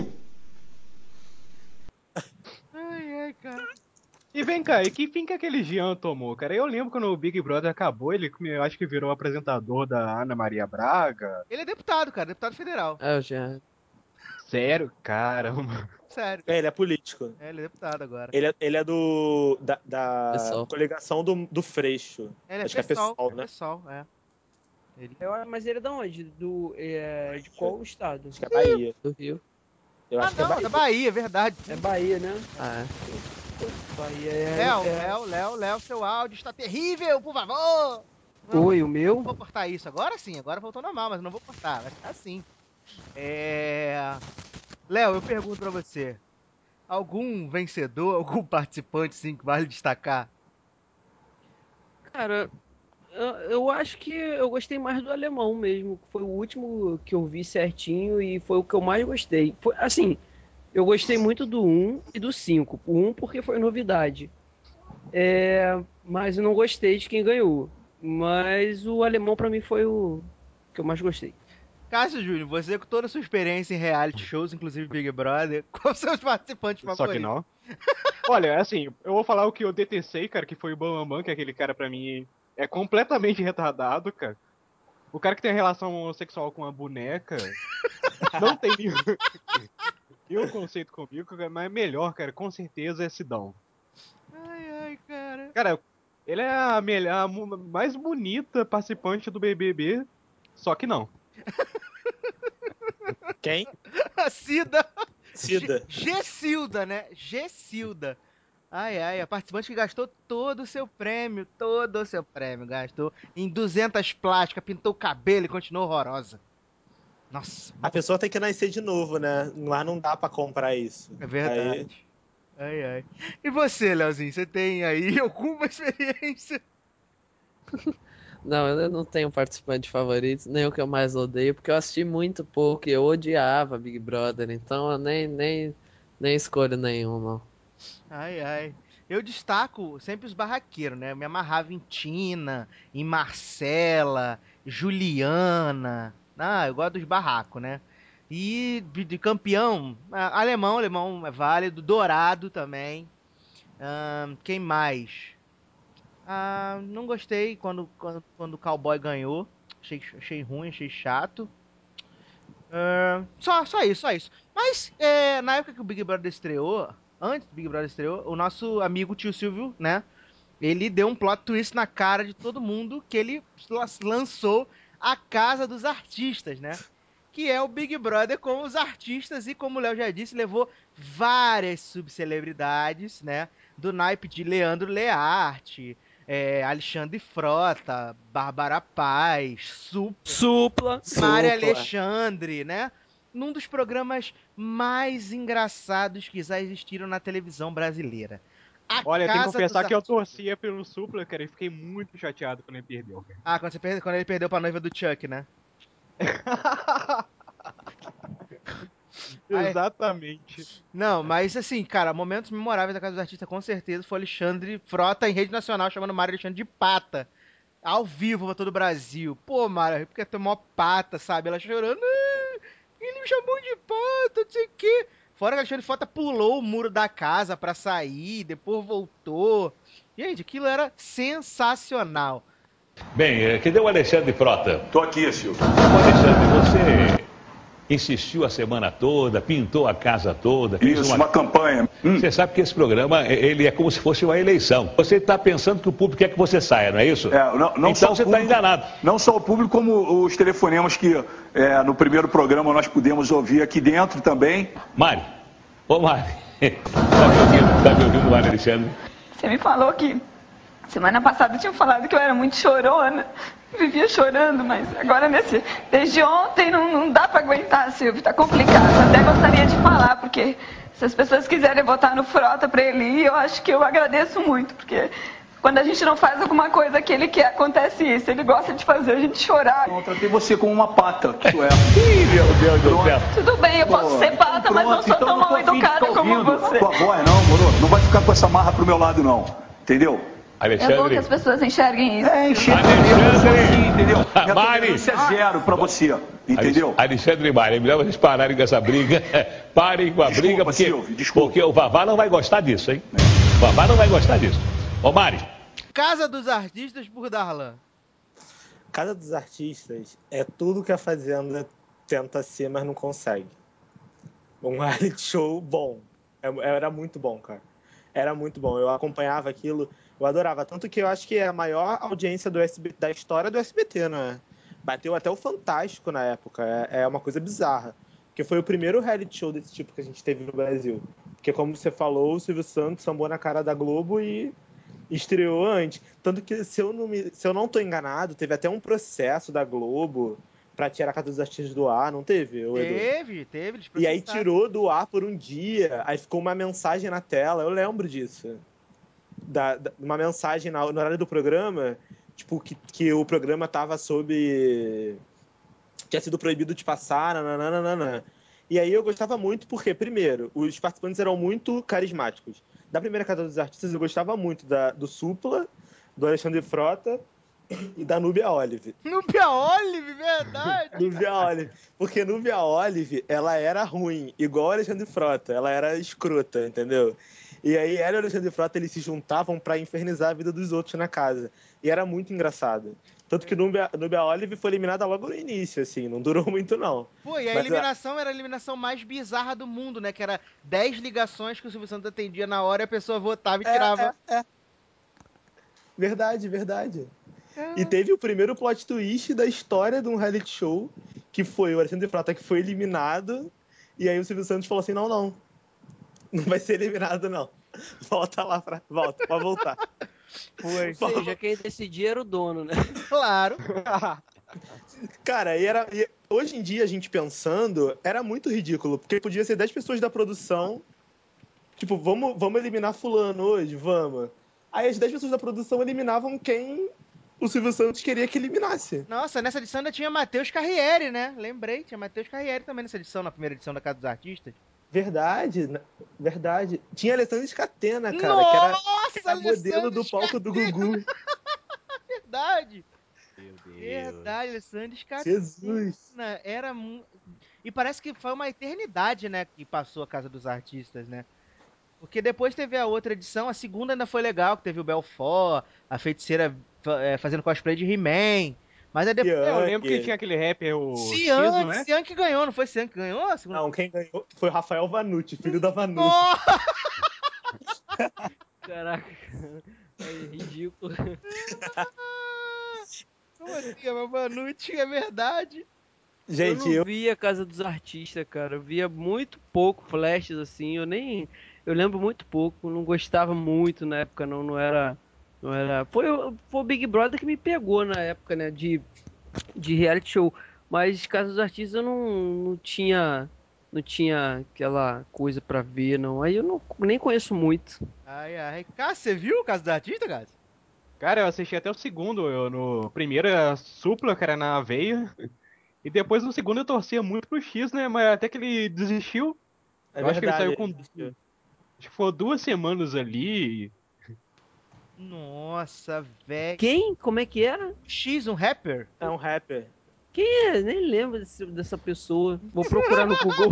Ai, cara. E vem cá, e que fim que aquele Jean tomou, cara? Eu lembro quando o Big Brother acabou, ele eu acho que virou apresentador da Ana Maria Braga. Ele é deputado, cara, deputado federal. É, o Jean. Sério? Caramba. Sério. Ele é político. Ele é deputado agora. Ele é da coligação do Freixo. Ele acho que é PSOL, né? PSOL, é. Mas ele é da onde? De qual estado? Acho que é Bahia. Do Rio. Eu acho que é Bahia. Da Bahia, é verdade. É Bahia, né? Ah, é. Bahia Léo, seu áudio está terrível, por favor! Oi, o meu? Não vou cortar isso, agora sim, agora voltou normal, mas não vou cortar, vai ficar assim. Léo, eu pergunto pra você, algum vencedor, algum participante, sim, que vale destacar? Cara, eu acho que eu gostei mais do alemão mesmo, foi o último que eu vi certinho e foi o que eu mais gostei. Foi, assim, eu gostei muito do 1 e do 5. O 1 porque foi novidade. Mas eu não gostei de quem ganhou. Mas o alemão pra mim foi o que eu mais gostei. Cássio Júnior, você com toda a sua experiência em reality shows, inclusive Big Brother, quais são os participantes favoritos? Só que não. Olha, assim, eu vou falar o que eu detestei, cara, que foi o Bambam, que aquele cara pra mim é completamente retardado, cara. O cara que tem relação sexual com a boneca não tem nenhum conceito comigo, mas é melhor, cara, com certeza é Sidão. Ai, cara. Cara, ele é a mais bonita participante do BBB, só que não. Quem? A Cida. Cida. Gessilda, né? Gessilda. Ai, a participante que gastou todo o seu prêmio, gastou em 200 plásticas, pintou o cabelo e continuou horrorosa. Nossa. A pessoa tem que nascer de novo, né? Lá não dá pra comprar isso. É verdade. Ai. E você, Leozinho, você tem aí alguma experiência? Não, eu não tenho participante favorito, nem o que eu mais odeio, porque eu assisti muito pouco e eu odiava Big Brother, então eu nem escolho nenhum, não. Ai. Eu destaco sempre os barraqueiros, né? Eu me amarrava em Tina, em Marcela, Juliana. Eu gosto dos barracos, né? E de campeão, alemão é válido, Dourado também. Quem mais? Não gostei quando o Cowboy ganhou. Achei ruim, achei chato. Só isso. Mas na época que o Big Brother estreou, antes do Big Brother estreou, o nosso amigo tio Silvio, né? Ele deu um plot twist na cara de todo mundo que ele lançou a Casa dos Artistas, né? Que é o Big Brother com os artistas e, como o Léo já disse, levou várias subcelebridades, né? Do naipe de Leandro Learte, Alexandre Frota, Bárbara Paz, Supla, Mária Alexandre, né? Num dos programas mais engraçados que já existiram na televisão brasileira. Olha, eu tenho que Casa confessar dos que eu torcia pelo Supla, cara, e fiquei muito chateado quando ele perdeu, cara. Ah, quando ele perdeu pra noiva do Chuck, né? Exatamente. Não, mas assim, cara, momentos memoráveis da Casa dos Artistas, com certeza, foi Alexandre Frota em rede nacional, chamando Mário Alexandre de pata. Ao vivo pra todo o Brasil. Pô, Mário, porque tem mó pata, sabe? Ela chorando. "Ah, ele me chamou de pata, não sei o quê." Fora que Alexandre Frota pulou o muro da casa pra sair, depois voltou. Gente, aquilo era sensacional. Bem, cadê o Alexandre Frota? Tô aqui, Silvio. Alexandre, você insistiu a semana toda, pintou a casa toda. Fez Isso, uma campanha. Você sabe que esse programa, ele é como se fosse uma eleição. Você está pensando que o público quer que você saia, não é isso? Não então você está enganado. Não só o público, como os telefonemas que no primeiro programa nós pudemos ouvir aqui dentro também. Mari, ô Mari, tá me ouvindo, Mari Alexandre? Você me falou que semana passada tinha falado que eu era muito chorona. Vivia chorando, mas agora desde ontem não dá pra aguentar, Silvio, tá complicado. Até gostaria de falar, porque se as pessoas quiserem votar no Frota pra ele ir, eu acho que eu agradeço muito, porque quando a gente não faz alguma coisa que ele quer, acontece isso. Ele gosta de fazer a gente chorar. Eu tratei você como uma pata, que tu é. Ih, meu Deus do céu. Tudo bem, eu posso ser pata, mas não sou tão mal educada como você. Tua voz não, moro? Não vai ficar com essa marra pro meu lado, não. Entendeu? Alexandre. É bom que as pessoas enxerguem isso. Entendeu? Minha tolerância é zero pra você, entendeu? Alexandre e Mari, é melhor vocês pararem com essa briga. Parem com a briga, porque o Vavá não vai gostar disso, hein? O Vavá não vai gostar disso. Ô, Mari. Casa dos Artistas por Darlan. Casa dos Artistas é tudo que a Fazenda tenta ser, mas não consegue. Um reality show bom. Era muito bom, cara. Era muito bom. Eu acompanhava aquilo, eu adorava. Tanto que eu acho que é a maior audiência da história do SBT, né? Bateu até o Fantástico na época. É uma coisa bizarra. Porque foi o primeiro reality show desse tipo que a gente teve no Brasil. Porque, como você falou, o Silvio Santos sambou na cara da Globo e estreou antes. Tanto que, se eu não tô enganado, teve até um processo da Globo pra tirar a Casa dos Artistas do ar, não teve? Teve. E aí tirou do ar por um dia, aí ficou uma mensagem na tela, eu lembro disso. Uma mensagem no horário do programa, tipo, que o programa tava tinha sido proibido de passar, nananana. E aí eu gostava muito porque, primeiro, os participantes eram muito carismáticos. Da primeira Casa dos Artistas eu gostava muito do Supla, do Alexandre Frota e da Núbia Olive. Núbia Olive, verdade! Núbia Olive. Porque Núbia Olive, ela era ruim, igual a Alexandre Frota. Ela era escrota, entendeu? E aí ela e o Alexandre Frota, eles se juntavam pra infernizar a vida dos outros na casa. E era muito engraçado. Tanto que Núbia Olive foi eliminada logo no início, assim. Não durou muito, não. Pô, e a eliminação era a eliminação mais bizarra do mundo, né? Que era 10 ligações que o Silvio Santos atendia na hora e a pessoa votava e tirava. Verdade. E teve o primeiro plot twist da história de um reality show, que foi o Alexandre Frota que foi eliminado, e aí o Silvio Santos falou assim, não vai ser eliminado não, volta, pode voltar. Foi. Ou seja, quem decidia era o dono, né? Claro. Cara, hoje em dia a gente pensando, era muito ridículo, porque podia ser 10 pessoas da produção, tipo, vamos eliminar fulano hoje, vamos. Aí as 10 pessoas da produção eliminavam quem o Silvio Santos queria que eliminasse. Nossa, nessa edição ainda tinha Matheus Carriere, né? Lembrei, tinha Matheus Carriere também nessa edição, na primeira edição da Casa dos Artistas. Verdade. Tinha Alessandra Scatena, cara, Nossa, que era modelo do palco do Gugu. Verdade. Meu Deus. Verdade, Alessandra Scatena. Jesus. Era E parece que foi uma eternidade, né, que passou a Casa dos Artistas, né? Porque depois teve a outra edição, a segunda ainda foi legal, que teve o Belfort, a feiticeira fazendo cosplay de He-Man. Mas aí depois... eu lembro que tinha aquele rapper, o Cian, né? Cian que ganhou, não foi Cian que ganhou? A segunda... Não, quem ganhou foi o Rafael Vanucci, filho da Vanucci. Caraca, é ridículo. Como assim? A Vanucci é verdade? Gente, eu não via Casa dos Artistas, cara. Eu via muito pouco flashes, assim. Eu lembro muito pouco. Não gostava muito na época, não era... Foi o Big Brother que me pegou na época, né? De reality show. Mas Casa dos Artistas eu não tinha não tinha aquela coisa pra ver, não. Aí eu nem conheço muito. Ai. Cássio, você viu o caso da artista, Cássio? Cara, eu assisti até o segundo. No primeiro era Supla, que era na veia. E depois no segundo eu torcia muito pro X, né? Mas até que ele desistiu. É Eu acho que ele verdade. saiu com. Acho que foi 2 semanas ali. Nossa, velho. Quem? Como é que era? X, um rapper? É um rapper. Quem é? Nem lembro dessa pessoa. Vou procurar no Google.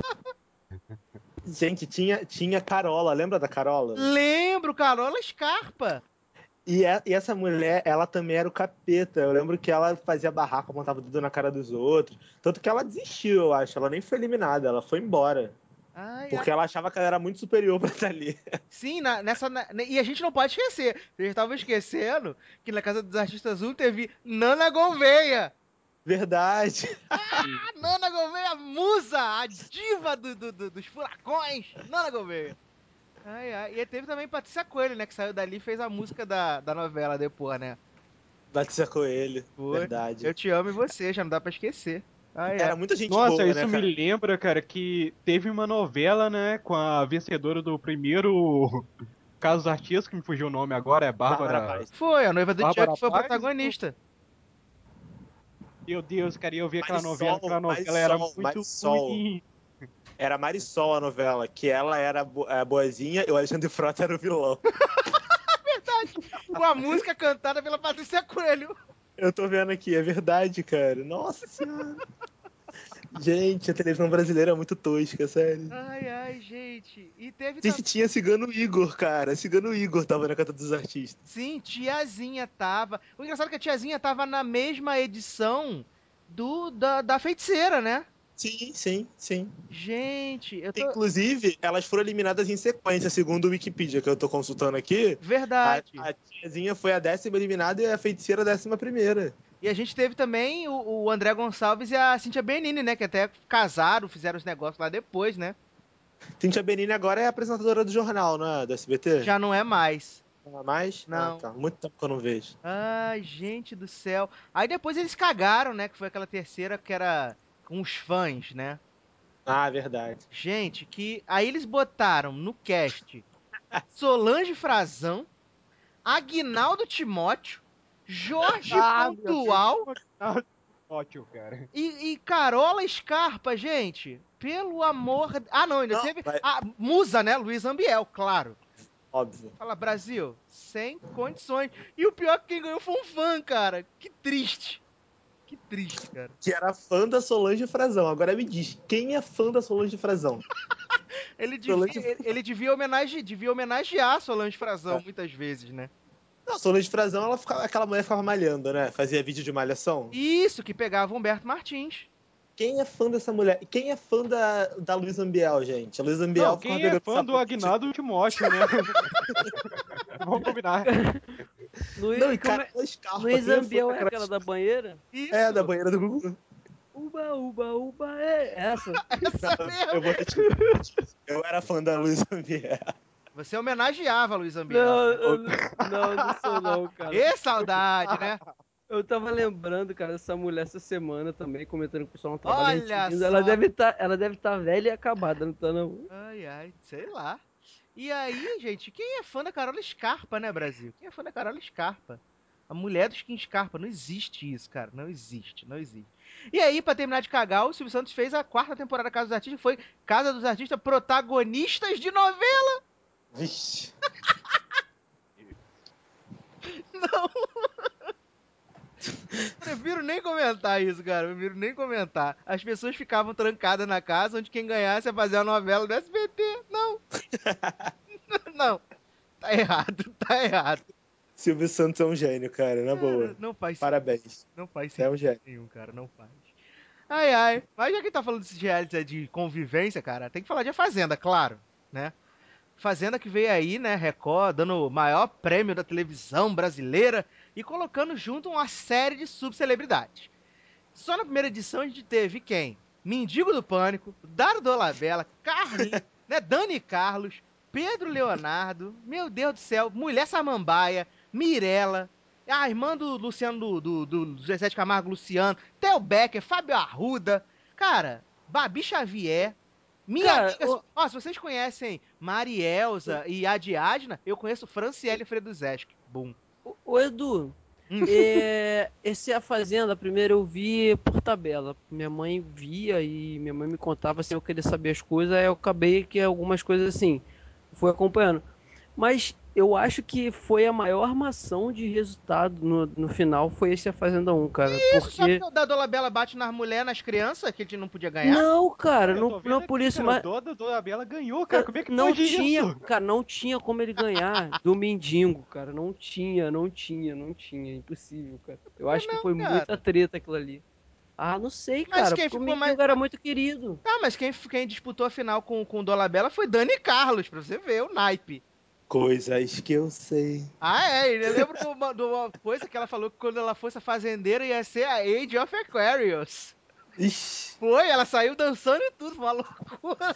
Gente, tinha Carola, lembra da Carola? Lembro, Carola Scarpa. E essa mulher, ela também era o capeta. Eu lembro que ela fazia barraco, montava tudo na cara dos outros. Tanto que ela desistiu, eu acho. Ela nem foi eliminada, ela foi embora. Porque ela achava que ela era muito superior pra estar ali. Sim, e a gente não pode esquecer. Vocês estavam esquecendo que na Casa dos Artistas 1 teve Nana Gouveia. Verdade. Nana Gouveia, a musa, a diva dos furacões. Nana Gouveia. E teve também Patrícia Coelho, né? Que saiu dali e fez a música da novela depois, né? Patrícia Coelho, verdade. Eu te amo e você, já não dá pra esquecer. Era muita gente Nossa, boa, isso né, me cara? lembra, cara, que teve uma novela, né, com a vencedora do primeiro Caso dos Artistas, que me fugiu o nome agora, é Bárbara Paz. Foi, a noiva do Bárbara Chuck foi o Paz, protagonista. Meu Deus, cara, eu vi aquela Marisol, novela era muito Marisol. ruim. Era Marisol a novela, que ela era a boazinha e o Alexandre Frota era o vilão. Verdade, com a música cantada pela Patrícia Coelho. Eu tô vendo aqui, é verdade, cara. Nossa senhora. Gente, a televisão brasileira é muito tosca, sério. Ai, gente. E teve Gente, tinha Cigano Igor, cara. Cigano Igor tava na Casa dos Artistas. Sim, Tiazinha tava. O engraçado é que a Tiazinha tava na mesma edição da Feiticeira, né? Sim. Gente, eu tô... Inclusive, elas foram eliminadas em sequência, segundo o Wikipedia, que eu tô consultando aqui. Verdade. A Tiazinha foi a 10ª eliminada e a Feiticeira a 11ª. E a gente teve também o André Gonçalves e a Cíntia Benini, né? Que até casaram, fizeram os negócios lá depois, né? Cíntia Benini agora é apresentadora do jornal, não é? Do SBT? Já não é mais. Não é mais? Não. Ah, tá. Muito tempo que eu não vejo. Ai, gente do céu. Aí depois eles cagaram, né? Que foi aquela terceira que era com os fãs, né? Ah, verdade. Gente, que aí eles botaram no cast Solange Frazão, Aguinaldo Timóteo, Jorge Pontual Ótimo, cara. e Carola Scarpa, gente. Pelo amor... Ah, não, ainda teve a musa, né? Luiz Ambiel, claro. Óbvio. Fala, Brasil, sem condições. E o pior é que quem ganhou foi um fã, cara. Que triste. Que triste, cara. Que era fã da Solange Frazão. Agora me diz, quem é fã da Solange Frazão? Ele devia homenagear a Solange Frazão muitas vezes, né? Não, Solange Frazão, aquela mulher ficava malhando, né? Fazia vídeo de malhação. Isso, que pegava Humberto Martins. Quem é fã dessa mulher? Quem é fã da Luísa Ambiel, gente? A Luísa Ambiel Não, quem é fã do Aguinaldo Timóteo, né? Vamos combinar. Luiz Ambiel é aquela da banheira? Isso. É, da banheira do Gugu. Uba, é essa. Essa mesmo. Eu era fã da Luísa Ambiel. Você homenageava a Luiz Ambiel. Não sou não, cara. E saudade, né? Eu tava lembrando, cara, dessa mulher essa semana também, comentando com o pessoal no trabalho. Olha só. só. Ela deve tá velha e acabada, não tá não? Ai, sei lá. E aí, gente, quem é fã da Carola Scarpa, né, Brasil? Quem é fã da Carola Scarpa? A mulher do Skin Scarpa. Não existe isso, cara. Não existe. E aí, pra terminar de cagar, o Silvio Santos fez a 4ª temporada da Casa dos Artistas. Foi Casa dos Artistas protagonistas de novela. Vixe. Não. Prefiro nem comentar isso, cara. As pessoas ficavam trancadas na casa, onde quem ganhasse ia fazer a novela do SBT. Não. Não. Tá errado. Silvio Santos é um gênio, cara, na boa. Não faz Parabéns. sentido. Não faz É um sentido gênio. nenhum, cara. Não faz. Ai. Mas já que tá falando desses reality de convivência, cara, tem que falar de A Fazenda, claro, né? Fazenda que veio aí, né, Record, dando o maior prêmio da televisão brasileira e colocando junto uma série de subcelebridades. Só na primeira edição a gente teve quem? Mendigo do Pânico, Dado Dolabella, né, Dani Carlos, Pedro Leonardo, meu Deus do céu, Mulher Samambaia, Mirella, a irmã do Luciano, do Zezé de Camargo, Luciano, Theo Becker, Fábio Arruda, cara, Babi Xavier, Minha amiga... Ó, se vocês conhecem Marielza e Adiadna, eu conheço Franciele Freduzeschi. Bum. Ô Edu, esse A Fazenda, primeiro eu vi por tabela. Minha mãe via e minha mãe me contava sem eu querer saber as coisas, aí eu acabei que algumas coisas assim, fui acompanhando. Mas eu acho que foi a maior armação de resultado no final, foi esse A Fazenda 1, cara. Isso, porque... só que o da Dolabella bate nas mulheres, nas crianças, que a gente não podia ganhar? Não, cara, não por isso, mas... O Dolabella ganhou, cara, como é que não pode tinha, isso? Cara, não tinha como ele ganhar do Mendigo, cara, não tinha, impossível, cara. Eu acho que foi muita treta aquilo ali. Ah, não sei, Mas cara, quem porque o ficou Mendigo era muito querido. Ah, mas quem disputou a final com o Dolabella foi Dani Carlos, pra você ver o naipe. Coisas que eu sei. Ah, é, eu lembro de uma coisa que ela falou que quando ela fosse a fazendeira ia ser a Age of Aquarius. Ixi. Foi, ela saiu dançando e tudo, uma loucura.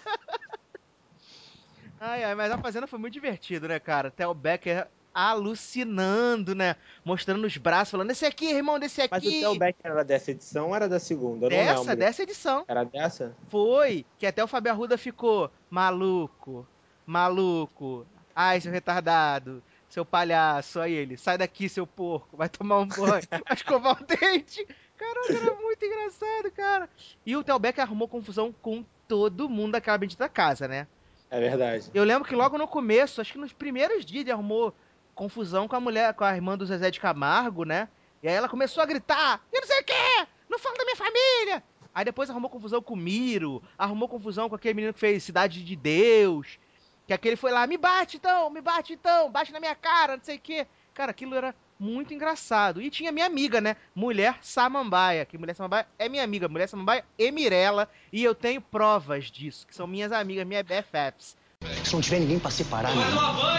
Ai, mas a Fazenda foi muito divertido, né, cara? Theo Becker alucinando, né? Mostrando os braços, falando, esse aqui, irmão, desse aqui. Mas o Theo Becker era dessa edição ou era da segunda? Eu não lembro. Dessa edição. Era dessa? Foi, que até o Fábio Arruda ficou maluco. Ai, seu retardado, seu palhaço, aí ele, sai daqui, seu porco, vai tomar um banho, vai escovar o dente. Caraca, era muito engraçado, cara. E o Theo Becker arrumou confusão com todo mundo daquela bendita casa, né? É verdade. Eu lembro que logo no começo, acho que nos primeiros dias, ele arrumou confusão com a mulher, com a irmã do Zezé de Camargo, né? E aí ela começou a gritar, eu não sei o quê, não fala da minha família. Aí depois arrumou confusão com o Miro, arrumou confusão com aquele menino que fez Cidade de Deus, que aquele foi lá, me bate então, bate na minha cara, não sei o quê. Cara, aquilo era muito engraçado. E tinha minha amiga, né? Mulher Samambaia, que Mulher Samambaia é minha amiga, Mulher Samambaia e Mirella, e eu tenho provas disso, que são minhas amigas, minhas BFFs. Se não tiver ninguém pra separar, né?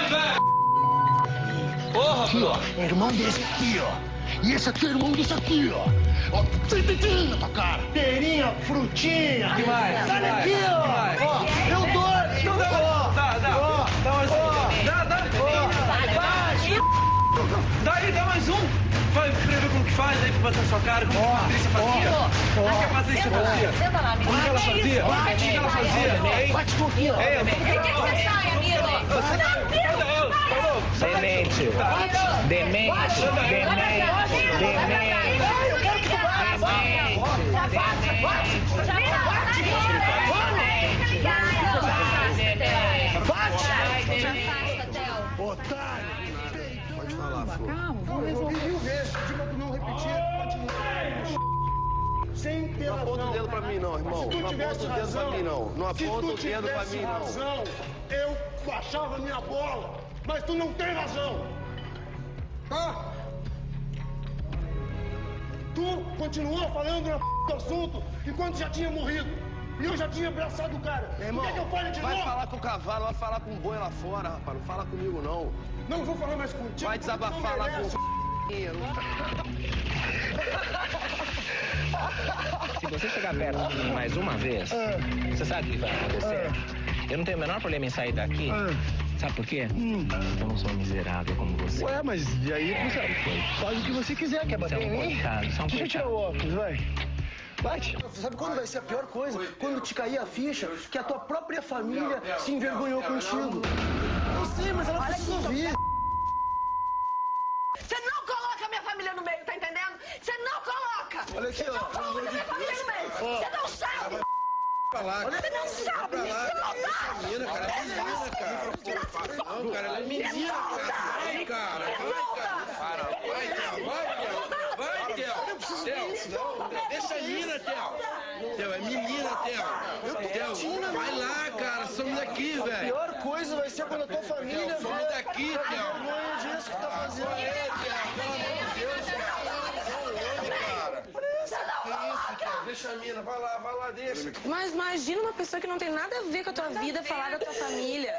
Porra, aqui, ó, é irmão desse aqui, ó. E esse aqui é irmão desse aqui, ó. Ó, tem na tua cara. Perinha, frutinha. Que mais? Olha aqui, ó. Ó, eu dou. Então dá mais um. Dá mais um. Vai escrever como que faz aí pra bater na sua cara, como que a Patrícia fazia. Como que a Patrícia fazia? Como que ela fazia? Como que ela fazia? Bate tu aqui, ó. Demente. Eu quero que tu Otário! Pode falar, Flor. Não, resolvi 1000 vezes. Pedi pra tu não repetir, continua. Sem ter razão. Não aponta o dedo pra mim, não, irmão. Se tu tivesse razão, Não aponta o dedo pra mim, não. Se tu tivesse razão, eu baixava minha bola. Mas tu não tem razão. Tá? Tu continuou falando do assunto enquanto já tinha morrido. E eu já tinha abraçado o cara. Meu irmão, que eu fale de novo? vai falar com o cavalo, vai falar com o boi lá fora, rapaz. Não fala comigo, não. Não vou falar mais contigo. Vai desabafar lá com o... Se você chegar perto de mim mais uma vez, você sabe o que vai acontecer? Eu não tenho o menor problema em sair daqui. Sabe por quê? Porque eu não sou um miserável como você. Ué, mas e aí você faz o que você quiser, quer bater em mim? Deixa eu tirar o óculos, vai. Bate. Sabe quando vai ser a pior coisa? Quando te cair a ficha que a tua própria família se envergonhou contigo. Eu sei, mas ela precisa ouvir. Você não coloca a minha família no meio, tá entendendo? Você não coloca! Olha aqui, você não coloca a minha família no meio! Você não sabe! Você não sabe! Me solta! Menina, cara, é menina, cara. Não, cara, ela é menina, cara. Vai, Theo. Deixa a menina, Theo. Theo, é menina, Theo. Theo, vai lá, cara. Some daqui, velho. A pior coisa vai ser quando a tua família some daqui, Theo. vergonha disso que tá fazendo. Pelo amor de Deus, cara. Deixa a mina, vai lá, deixa. Mas imagina uma pessoa que não tem nada a ver com a tua vida falar da tua família.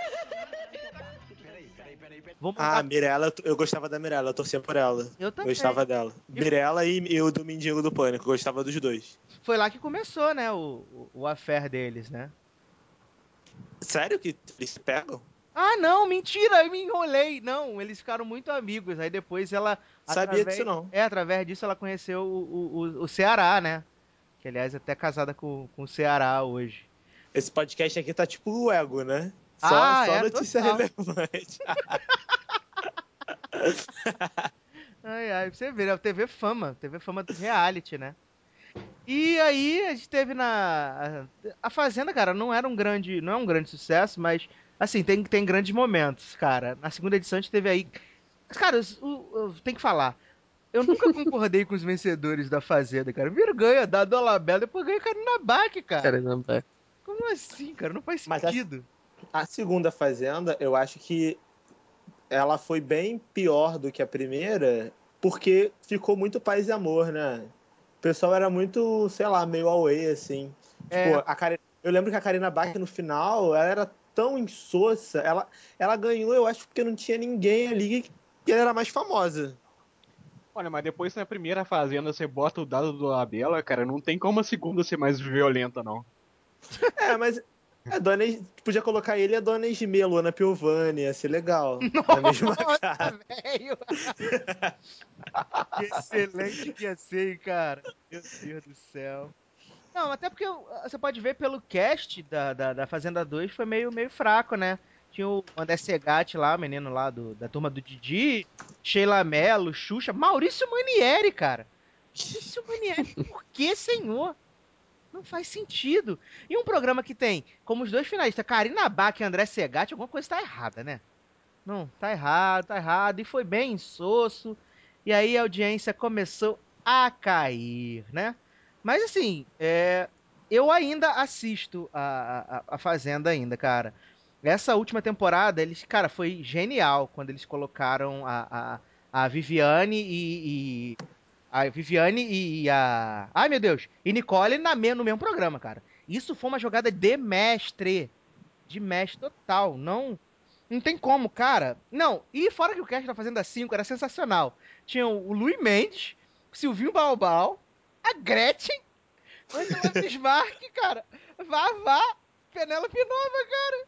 A Mirella, eu gostava da Mirella, eu torcia por ela. Eu também. Gostava dela. Mirella e o do Mendigo do Pânico, eu gostava dos dois. Foi lá que começou, né, o affair deles, né? Sério que eles se pegam? Ah, não, mentira, eu me enrolei. Não, eles ficaram muito amigos. Aí depois ela... Sabia disso não. Através disso ela conheceu o Ceará, né? Que aliás é até casada com o Ceará hoje. Esse podcast aqui tá tipo o Ego, né? Só notícia relevante. Ai, pra você ver, né? TV Fama do reality, né? E aí a gente teve a Fazenda, cara, não é um grande sucesso, mas assim, tem grandes momentos, cara. Na segunda edição a gente teve aí. Cara, tem que falar. Eu nunca concordei com os vencedores da Fazenda, cara. Vergonha, da Dolabella, depois ganha Karina Bach, cara. Karina Bach. Como assim, cara? Não faz sentido. A segunda Fazenda, eu acho que ela foi bem pior do que a primeira, porque ficou muito paz e amor, né? O pessoal era muito, sei lá, meio away, assim. Tipo, eu lembro que a Karina Bach, no final, ela era tão insossa. Ela ganhou, eu acho, porque não tinha ninguém ali que ela era mais famosa. Olha, mas depois na primeira Fazenda você bota o dado do Abela, cara, não tem como a segunda ser mais violenta, não. Mas a Dona podia colocar ele e a Dona Esmê, Luana Piovani, ia ser legal. Na mesma casa. Velho! Que excelente que ia ser, hein, cara. Meu Deus do céu. Não, até porque você pode ver pelo cast da Fazenda 2 foi meio fraco, né? Tinha o André Segatti lá, o menino lá da turma do Didi, Sheila Mello, Xuxa, Maurício Manieri, cara. Maurício Manieri, por que, senhor? Não faz sentido. E um programa que tem como os dois finalistas, Karina Bach e André Segatti, alguma coisa tá errada, né? Não, tá errado. E foi bem insosso. E aí a audiência começou a cair, né? Mas assim, eu ainda assisto a Fazenda ainda, cara. Essa última temporada, cara, foi genial quando eles colocaram a Viviane a Viviane e a... Ai, meu Deus! E Nicole no mesmo programa, cara. Isso foi uma jogada de mestre. De mestre total. Não tem como, cara. Não, e fora que o cast da Fazenda 5 era sensacional. Tinha o Luiz Mendes, o Silvinho Baobal, a Gretchen, Angela Bismarck, cara, Vavá, Penélope Nova, cara.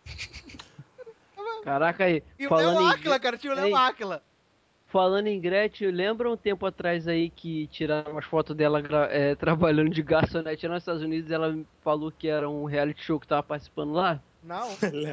Caraca aí. E o Léo Áquila, cara, tinha o Léo Áquila. Falando em Gretchen, lembra um tempo atrás aí que tiraram umas fotos dela trabalhando de garçonete nos Estados Unidos, ela falou que era um reality show que tava participando lá? Não.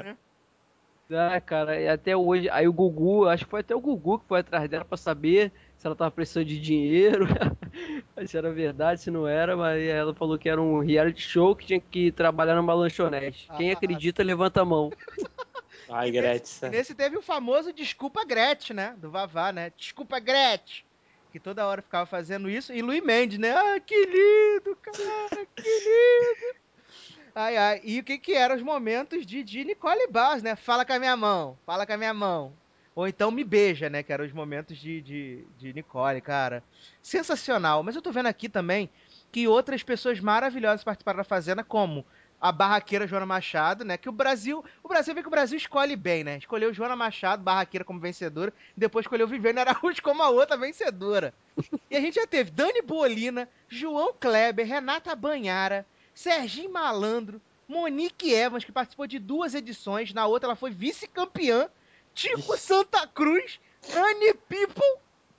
Cara, e até hoje, aí o Gugu, acho que foi até o Gugu que foi atrás dela pra saber se ela tava precisando de dinheiro, se era verdade, se não era, mas ela falou que era um reality show que tinha que trabalhar numa lanchonete. Quem acredita, levanta a mão. Ai, Gretchen. Nesse teve o famoso Desculpa Gretchen, né? Do Vavá, né? Desculpa Gretchen. Que toda hora ficava fazendo isso. E Luiz Mendes, né? Ah, que lindo, cara, que lindo. Ai. E o que eram os momentos de Nicole Baus, né? Fala com a minha mão. Ou então me beija, né? Que eram os momentos de Nicole, cara. Sensacional. Mas eu tô vendo aqui também que outras pessoas maravilhosas participaram da Fazenda, como a barraqueira Joana Machado, né? Que o Brasil vê que o Brasil escolhe bem, né? Escolheu Joana Machado, barraqueira, como vencedora, e depois escolheu Viviane Araújo como a outra vencedora. E a gente já teve Dani Bolina, João Kleber, Renata Banhara, Serginho Malandro, Monique Evans, que participou de 2 edições, na outra ela foi vice-campeã, Tico Santa Cruz, Annie People,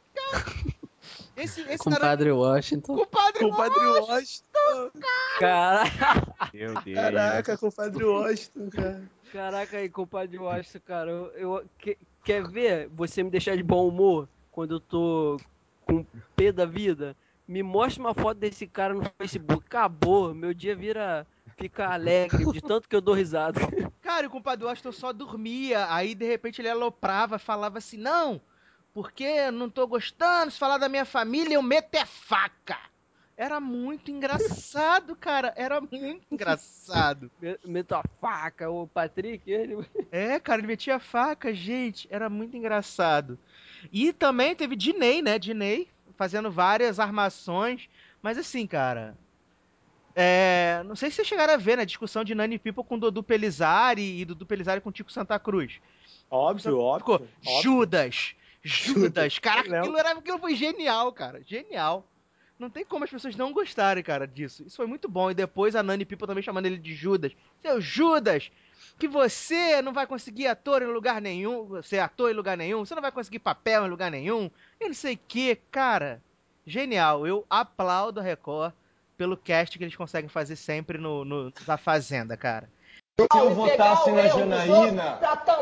esse Compadre Washington. Compadre Washington, cara. Meu Deus. Caraca, compadre Washington, cara. Caraca aí, compadre Washington, cara. Quer ver você me deixar de bom humor quando eu tô com pé da vida? Me mostra uma foto desse cara no Facebook. Acabou, meu dia fica alegre de tanto que eu dou risada. Cara, o compadre Washington só dormia, aí de repente ele aloprava, falava assim, não, porque eu não tô gostando, se falar da minha família eu meto faca. Era muito engraçado, cara, era muito engraçado. Meto a faca, o Patrick, ele... Cara, ele metia faca, gente, era muito engraçado. E também teve Diney, né, Diney, fazendo várias armações, mas assim, cara... não sei se vocês chegaram a ver, né? Discussão de Nani People com Dudu Pelizari e Dudu Pelizari com Tico Santa Cruz. Óbvio. Judas! Caraca, aquilo foi genial, cara. Genial. Não tem como as pessoas não gostarem, cara, disso. Isso foi muito bom. E depois a Nani People também chamando ele de Judas. Seu Judas! Que você não vai conseguir ator em lugar nenhum. Ser ator em lugar nenhum. Você não vai conseguir papel em lugar nenhum. E não sei o que, cara. Genial. Eu aplaudo a Record pelo cast que eles conseguem fazer sempre na Fazenda, cara. Se eu votasse na Janaína,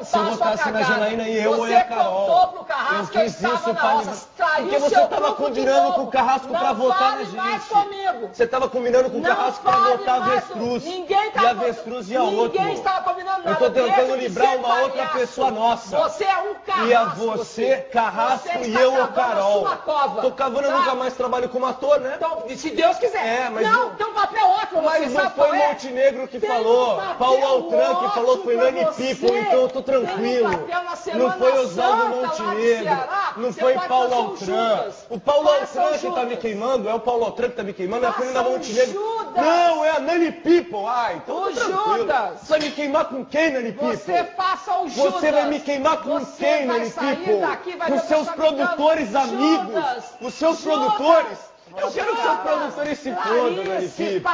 e eu e a Carol, eu fiz isso porque você estava combinando com o Carrasco para votar na gente. Você estava combinando com o Carrasco para votar a Avestruz. E a Avestruz ia outro. Ninguém estava combinando nada. Eu tô tentando livrar uma outra pessoa nossa. Você é um Carrasco. E a você, Carrasco, e eu, a Carol. Tô cavando, eu nunca mais trabalho como ator, né? Então, se Deus quiser. É, mas não, tem um papel ótimo. Mas não foi Montenegro que falou. Paulo Altran que falou, foi Nani People, então eu tô tranquilo. Não foi Oswaldo Montenegro, não foi Paulo Altran. O Paulo Altran que tá me queimando, é o Paulo Altran que tá me queimando, é a Fernanda Montenegro. Não, é a Nani People. Então eu tô tranquilo. Você vai me queimar com quem, Nani People? Você faça o Judas. Você vai me queimar com quem, Nani People? Com seus produtores amigos. Os seus produtores. Eu quero que seus produtores se fodam, Nani People.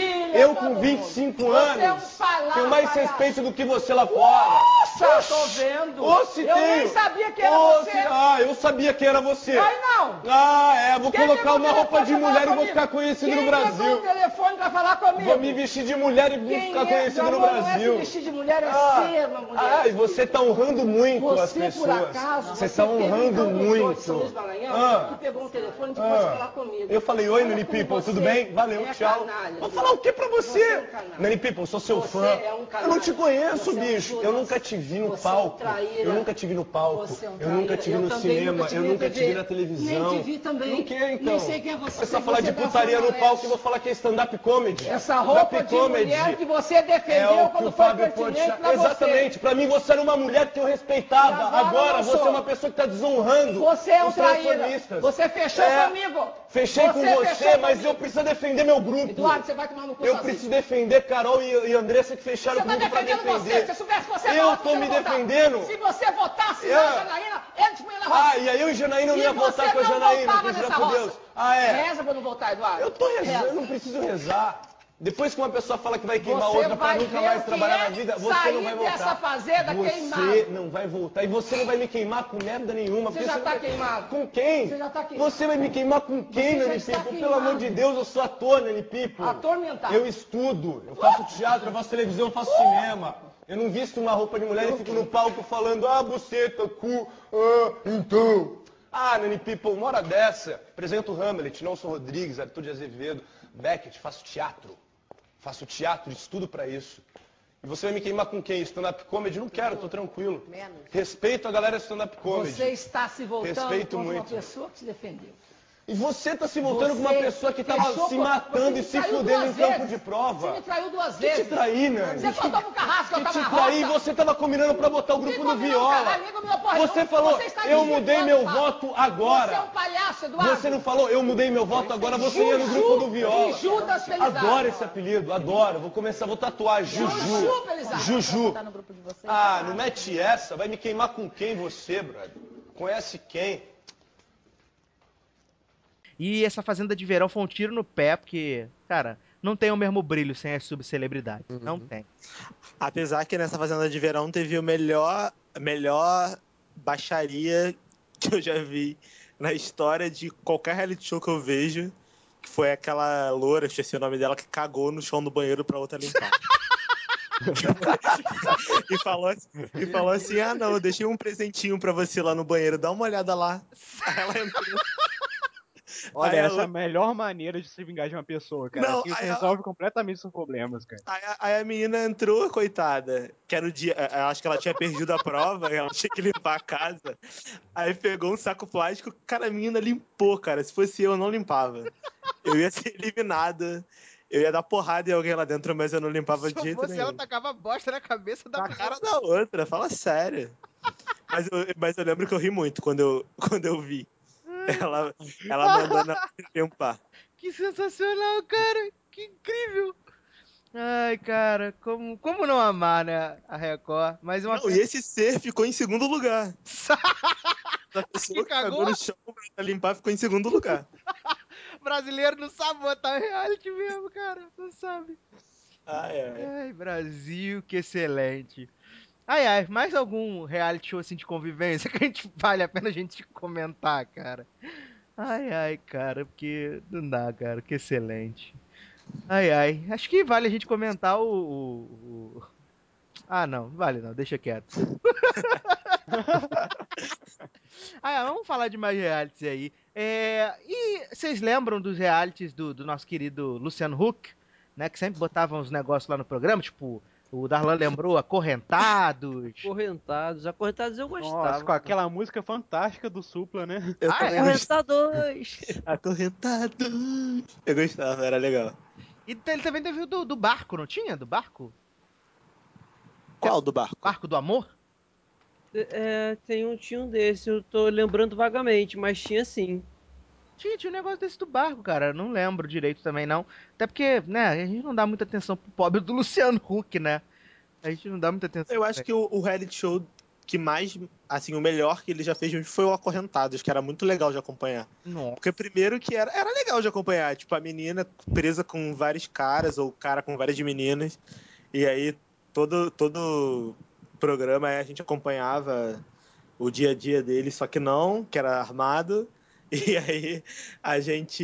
Eu com 25 anos tenho mais respeito do que você lá fora. Nossa, tô vendo. Eu nem sabia que era você. Eu sabia que era você. Ai, não. Vou colocar uma roupa de mulher e vou ficar conhecido no Brasil. Quem pegou o telefone pra falar comigo? Vou me vestir de mulher e vou ficar conhecido no Brasil. Não é se vestir de mulher, é ser uma mulher. E você tá honrando muito as pessoas. Por acaso, você tá honrando muito. Que pegou um telefone e depois falar comigo. Eu falei, oi, Nani People, tudo bem? Valeu, tchau. Vou falar o que pra você? Nani People, sou seu fã. Eu não te conheço, bicho. Eu nunca te vi no palco. Eu nunca te vi no palco. Eu nunca te vi no cinema. Eu nunca te vi na televisão. Nem te vi também. O que, então? Nem sei quem é você. Começar a falar de putaria no palco e vou falar que é stand-up comedy. Essa roupa de mulher que você defendeu quando foi pertinente pra você. Exatamente. Pra mim você era uma mulher que eu respeitava. Agora você é uma pessoa que tá desonrando. Você é um traíra. Você fechou comigo. Fechei com você, mas eu preciso defender meu grupo. Eduardo, você vai tomar no cu Eu preciso defender Carol e Andressa que fecharam o grupo pra defender. Eu tô me defendendo. Se você votasse na Janaína, eles punham na roça. E aí eu e Janaína não ia votar com a Janaína, que jura por Deus. Reza pra não votar, Eduardo. Eu tô rezando, eu não preciso rezar. Depois que uma pessoa fala que vai queimar outra pra nunca mais trabalhar na vida, você não vai voltar. Dessa fazenda você não vai voltar. E você não vai me queimar com merda nenhuma. Você já tá queimado. Com quem? Você já tá queimado. Você vai me queimar com quem, Nani People? Pelo amor de Deus, eu sou ator, Nani People. Ator mental. Eu estudo, eu faço teatro, eu faço televisão, eu faço cinema. Eu não visto uma roupa de mulher e fico no palco falando, buceta, cu, então. Nani People, uma hora dessa, apresento Hamlet, Nelson Rodrigues, Arthur de Azevedo, Beckett, faço teatro. Faço teatro, estudo pra isso. E você vai me queimar com quem? Stand-up comedy? Não quero, tô tranquilo. Respeito a galera stand-up comedy. Você está se voltando contra uma pessoa que te defendeu. E você tá se voltando com uma pessoa que tava se matando e se fudendo em campo de prova. Você me traiu 2 vezes. Que te traí, Nani? Você botou pro Carrasco, eu tava na roça. Que te traí, você tava combinando pra botar o grupo do Viola. Você falou, eu mudei meu voto agora. Você é um palhaço, Eduardo. Você não falou, eu mudei meu voto agora, você ia no grupo do Viola. Judas Felizardo. Adoro esse apelido, adoro. vou tatuar Juju. Juju. Não mete essa, vai me queimar com quem você, brother? Conhece quem? E essa Fazenda de Verão foi um tiro no pé, porque, cara, não tem o mesmo brilho sem as subcelebridades. Não tem. Apesar que nessa Fazenda de Verão teve o melhor baixaria que eu já vi na história de qualquer reality show que eu vejo, que foi aquela loura, esqueci o nome dela, que cagou no chão do banheiro pra outra limpar. e falou assim, não, eu deixei um presentinho pra você lá no banheiro, dá uma olhada lá. Ela entrou. Olha, essa é a melhor maneira de se vingar de uma pessoa, cara. Não, assim você resolve completamente seus problemas, cara. Aí a menina entrou, coitada, que era o dia, eu acho que ela tinha perdido a prova, ela tinha que limpar a casa. Aí pegou um saco plástico, cara, a menina limpou, cara. Se fosse eu não limpava. Eu ia ser eliminada. Eu ia dar porrada em alguém lá dentro, mas eu não limpava de jeito nenhum. Ela tacava bosta na cabeça da cara da outra, fala sério. Mas eu lembro que eu ri muito quando eu vi. Ela mandando limpar. Que sensacional, cara. Que incrível. Ai, cara, como não amar, né, a Record? Mas Não, e esse ser ficou em segundo lugar. A pessoa que cagou no chão pra limpar ficou em segundo lugar. Brasileiro não sabe botar reality mesmo, cara. Não sabe. Ai, Brasil, que excelente. Ai, mais algum reality show assim de convivência que vale a pena a gente comentar, cara? Ai, cara, porque não dá, cara, que excelente. Ai. Acho que vale a gente comentar Ah, não vale não, deixa quieto. Vamos falar de mais realities aí. E vocês lembram dos realities do nosso querido Luciano Huck, né? Que sempre botavam os negócios lá no programa, tipo, o Darlan lembrou Acorrentados. Acorrentados eu gostava. Nossa, com aquela música fantástica do Supla, né? Acorrentados! Acorrentados! Eu gostava, era legal. E ele também teve o do barco, não tinha? Do barco? Qual do barco? Barco do Amor? Tinha um desse, eu tô lembrando vagamente, mas tinha sim. Tinha um negócio desse do barco, cara. Não lembro direito também, não. Até porque, né, a gente não dá muita atenção pro pobre do Luciano Huck, né? A gente não dá muita atenção. Eu acho que o reality show que mais, assim, o melhor que ele já fez foi o Acorrentados, que era muito legal de acompanhar. Nossa. Porque primeiro que era legal de acompanhar, tipo, a menina presa com vários caras, ou o cara com várias meninas, e aí todo programa a gente acompanhava o dia a dia dele, só que não, que era armado, e aí a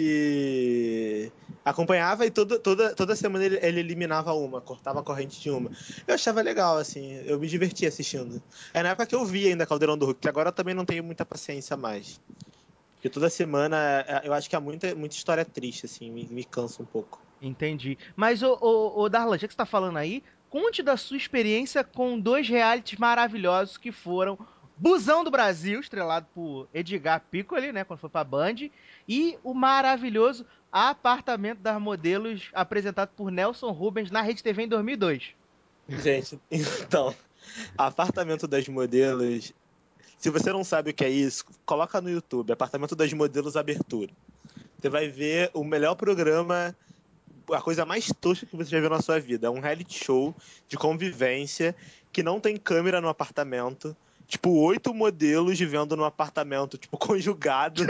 gente acompanhava e toda semana ele eliminava uma, cortava a corrente de uma. Eu achava legal, assim, eu me divertia assistindo. É na época que eu via ainda Caldeirão do Hulk, que agora eu também não tenho muita paciência mais. Porque toda semana eu acho que há muita história triste, assim, me cansa um pouco. Entendi. Mas, ô Darlan, já que você tá falando aí, conte da sua experiência com 2 realities maravilhosos que foram Busão do Brasil, estrelado por Edgar Piccoli, né, quando foi pra Band, e o maravilhoso Apartamento das Modelos, apresentado por Nelson Rubens na Rede TV em 2002. Gente, então, Apartamento das Modelos, se você não sabe o que é isso, coloca no YouTube, Apartamento das Modelos Abertura. Você vai ver o melhor programa, a coisa mais tosca que você já viu na sua vida. É um reality show de convivência que não tem câmera no apartamento. Tipo, 8 modelos vivendo num apartamento, tipo, conjugado.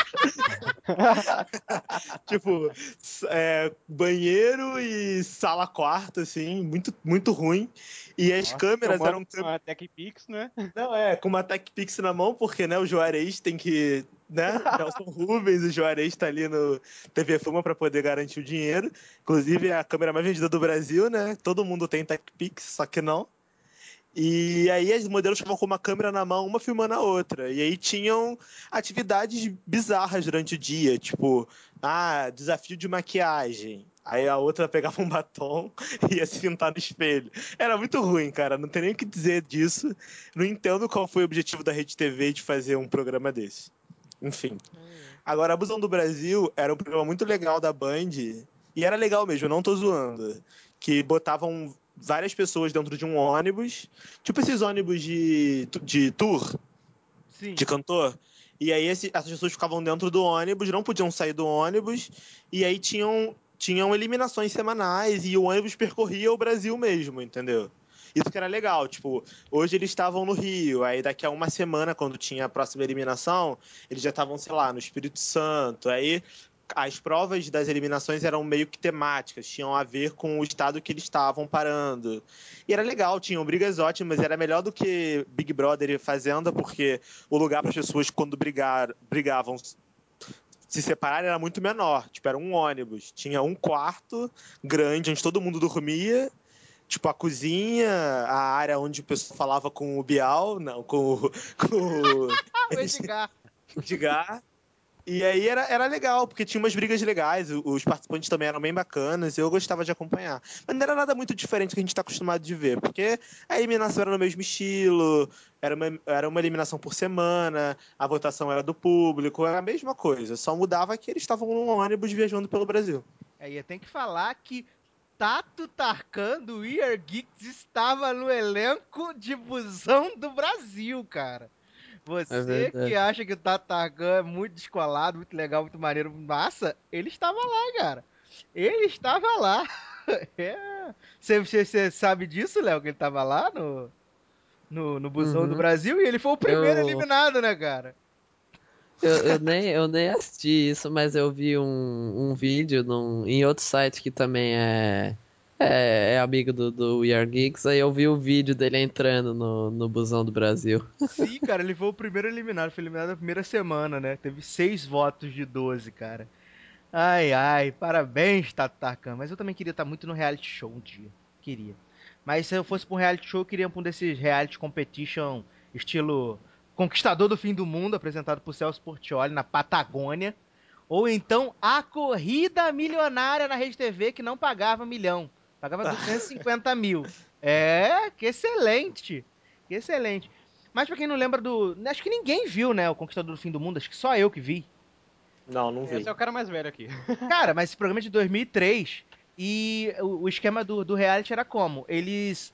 Tipo, banheiro e sala-quarto, assim, muito, muito ruim. E as câmeras eram... Com a TechPix, né? Não, com uma TechPix na mão, porque, né, o Juarez tem que... Né? Nelson Rubens, o Juarez tá ali no TV Fama pra poder garantir o dinheiro. Inclusive, é a câmera mais vendida do Brasil, né? Todo mundo tem TechPix, só que não. E aí as modelos estavam com uma câmera na mão, uma filmando a outra. E aí tinham atividades bizarras durante o dia, tipo, desafio de maquiagem. Aí a outra pegava um batom e ia se pintar no espelho. Era muito ruim, cara. Não tem nem o que dizer disso. Não entendo qual foi o objetivo da Rede TV de fazer um programa desse. Enfim. Agora, a Busão do Brasil era um programa muito legal da Band. E era legal mesmo, eu não tô zoando. Que botavam várias pessoas dentro de um ônibus. Tipo esses ônibus de tour. Sim. De cantor. E aí essas pessoas ficavam dentro do ônibus, não podiam sair do ônibus. E aí tinham eliminações semanais e o ônibus percorria o Brasil mesmo, entendeu? Isso que era legal, tipo, hoje eles estavam no Rio, aí daqui a uma semana, quando tinha a próxima eliminação, eles já estavam, sei lá, no Espírito Santo, aí as provas das eliminações eram meio que temáticas, tinham a ver com o estado que eles estavam parando. E era legal, tinham brigas ótimas, era melhor do que Big Brother e Fazenda, porque o lugar para as pessoas, quando brigavam, se separarem era muito menor. Tipo, era um ônibus. Tinha um quarto grande onde todo mundo dormia. Tipo, a cozinha, a área onde o pessoal falava com o Bial, não, com o O Edgar. Edgar. E aí era legal, porque tinha umas brigas legais, os participantes também eram bem bacanas, e eu gostava de acompanhar. Mas não era nada muito diferente do que a gente tá acostumado de ver, porque a eliminação era no mesmo estilo, era uma eliminação por semana, a votação era do público, era a mesma coisa, só mudava que eles estavam num ônibus viajando pelo Brasil. Eu tenho que falar que Tato Tarkan do We Are Geeks estava no elenco de Busão do Brasil, cara. Você que acha que o Tato Tarkan é muito descolado, muito legal, muito maneiro, massa, ele estava lá, cara. Ele estava lá. Você sabe disso, Léo, que ele estava lá no Busão do Brasil? E ele foi o primeiro eliminado, né, cara? Eu nem assisti isso, mas eu vi um vídeo em outro site que também é amigo do We Are Geeks. Aí eu vi o vídeo dele entrando no Busão do Brasil. Sim, cara, ele foi o primeiro eliminado. Foi eliminado na primeira semana, né? Teve 6 votos de 12, cara. Ai, parabéns, Tatacan. Mas eu também queria estar muito no reality show um dia. Queria. Mas se eu fosse pra um reality show, eu queria pra um desses reality competition estilo Conquistador do Fim do Mundo, apresentado por Celso Portiolli na Patagônia. Ou então A Corrida Milionária na Rede TV, que não pagava milhão. Pagava 250 mil. Que excelente. Que excelente. Mas pra quem não lembra do... Acho que ninguém viu, né, o Conquistador do Fim do Mundo. Acho que só eu que vi. Não vi. Esse é o cara mais velho aqui. Cara, mas esse programa é de 2003 e o esquema do reality era como? Eles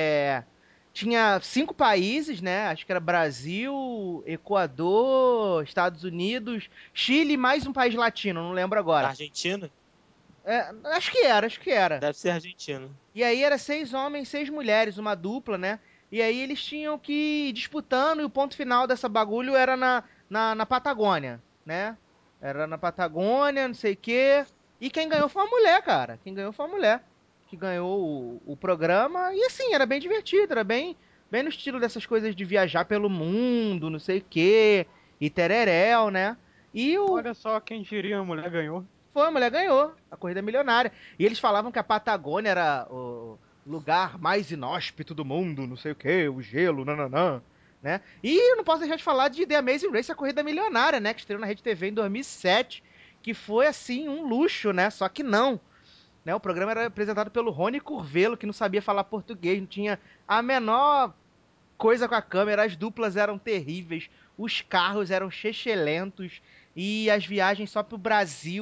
tinha 5 países, né? Acho que era Brasil, Equador, Estados Unidos, Chile e mais um país latino, não lembro agora. Argentina? Acho que era. Deve ser argentino. E aí era 6 homens, 6 mulheres, uma dupla, né? E aí eles tinham que ir disputando e o ponto final dessa bagulho era na Patagônia, né? Era na Patagônia, não sei o quê. E quem ganhou foi uma mulher, cara. Quem ganhou foi uma mulher. Que ganhou o programa. E assim, era bem divertido, era bem no estilo dessas coisas de viajar pelo mundo, não sei o quê. E tereréu, né? Olha só, quem diria, a mulher ganhou. Foi, a mulher ganhou a corrida milionária. E eles falavam que a Patagônia era o lugar mais inóspito do mundo, não sei o que, o gelo, nananã, né? E eu não posso deixar de falar de The Amazing Race, a corrida milionária, né? Que estreou na Rede TV em 2007, que foi, assim, um luxo, né? Só que não. Né? O programa era apresentado pelo Rony Curvelo, que não sabia falar português, não tinha a menor coisa com a câmera, as duplas eram terríveis, os carros eram chechelentos e as viagens só pro Brasil.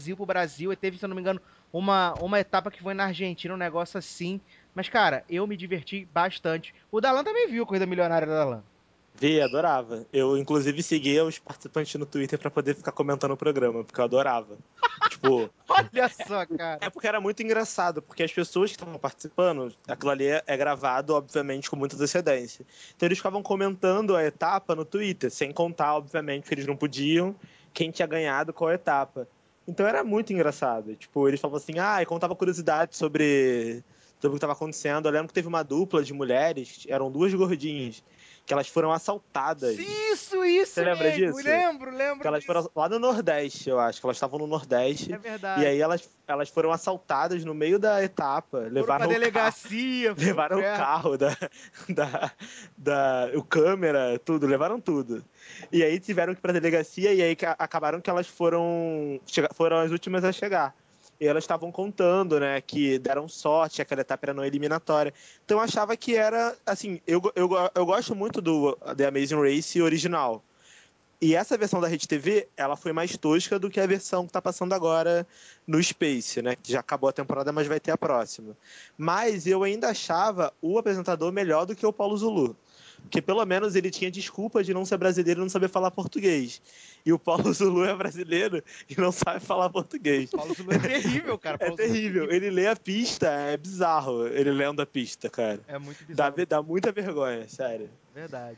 E teve, se eu não me engano, uma etapa que foi na Argentina, um negócio assim. Mas, cara, eu me diverti bastante. O Dalan também viu a Corrida Milionária da Dalan. Vi, adorava. Eu, inclusive, seguia os participantes no Twitter pra poder ficar comentando o programa, porque eu adorava. Tipo... Olha só, cara. É porque era muito engraçado, porque as pessoas que estavam participando, aquilo ali é gravado, obviamente, com muita antecedência. Então eles ficavam comentando a etapa no Twitter, sem contar, obviamente, que eles não podiam, quem tinha ganhado qual etapa. Então era muito engraçado. Tipo, eles falavam assim, e contava curiosidades sobre o que estava acontecendo. Eu lembro que teve uma dupla de mulheres, eram 2 gordinhas, que elas foram assaltadas. Isso Você lembra mesmo, disso? lembro Que elas foram lá no Nordeste, eu acho, que elas estavam no Nordeste. É verdade. E aí elas foram assaltadas no meio da etapa. Levaram pra delegacia. Levaram o carro, o câmera, tudo, levaram tudo. E aí tiveram que ir pra delegacia e aí acabaram que elas foram as últimas a chegar. E elas estavam contando, né, que deram sorte, aquela etapa era não eliminatória. Então eu achava que era, assim, eu gosto muito do The Amazing Race original. E essa versão da Rede TV, ela foi mais tosca do que a versão que tá passando agora no Space, né? Que já acabou a temporada, mas vai ter a próxima. Mas eu ainda achava o apresentador melhor do que o Paulo Zulu. Porque pelo menos ele tinha desculpa de não ser brasileiro e não saber falar português. E o Paulo Zulu é brasileiro e não sabe falar português. O Paulo Zulu é terrível, cara. É terrível. Ele lê a pista, é bizarro ele lendo a pista, cara. É muito bizarro. Dá muita vergonha, sério. Verdade.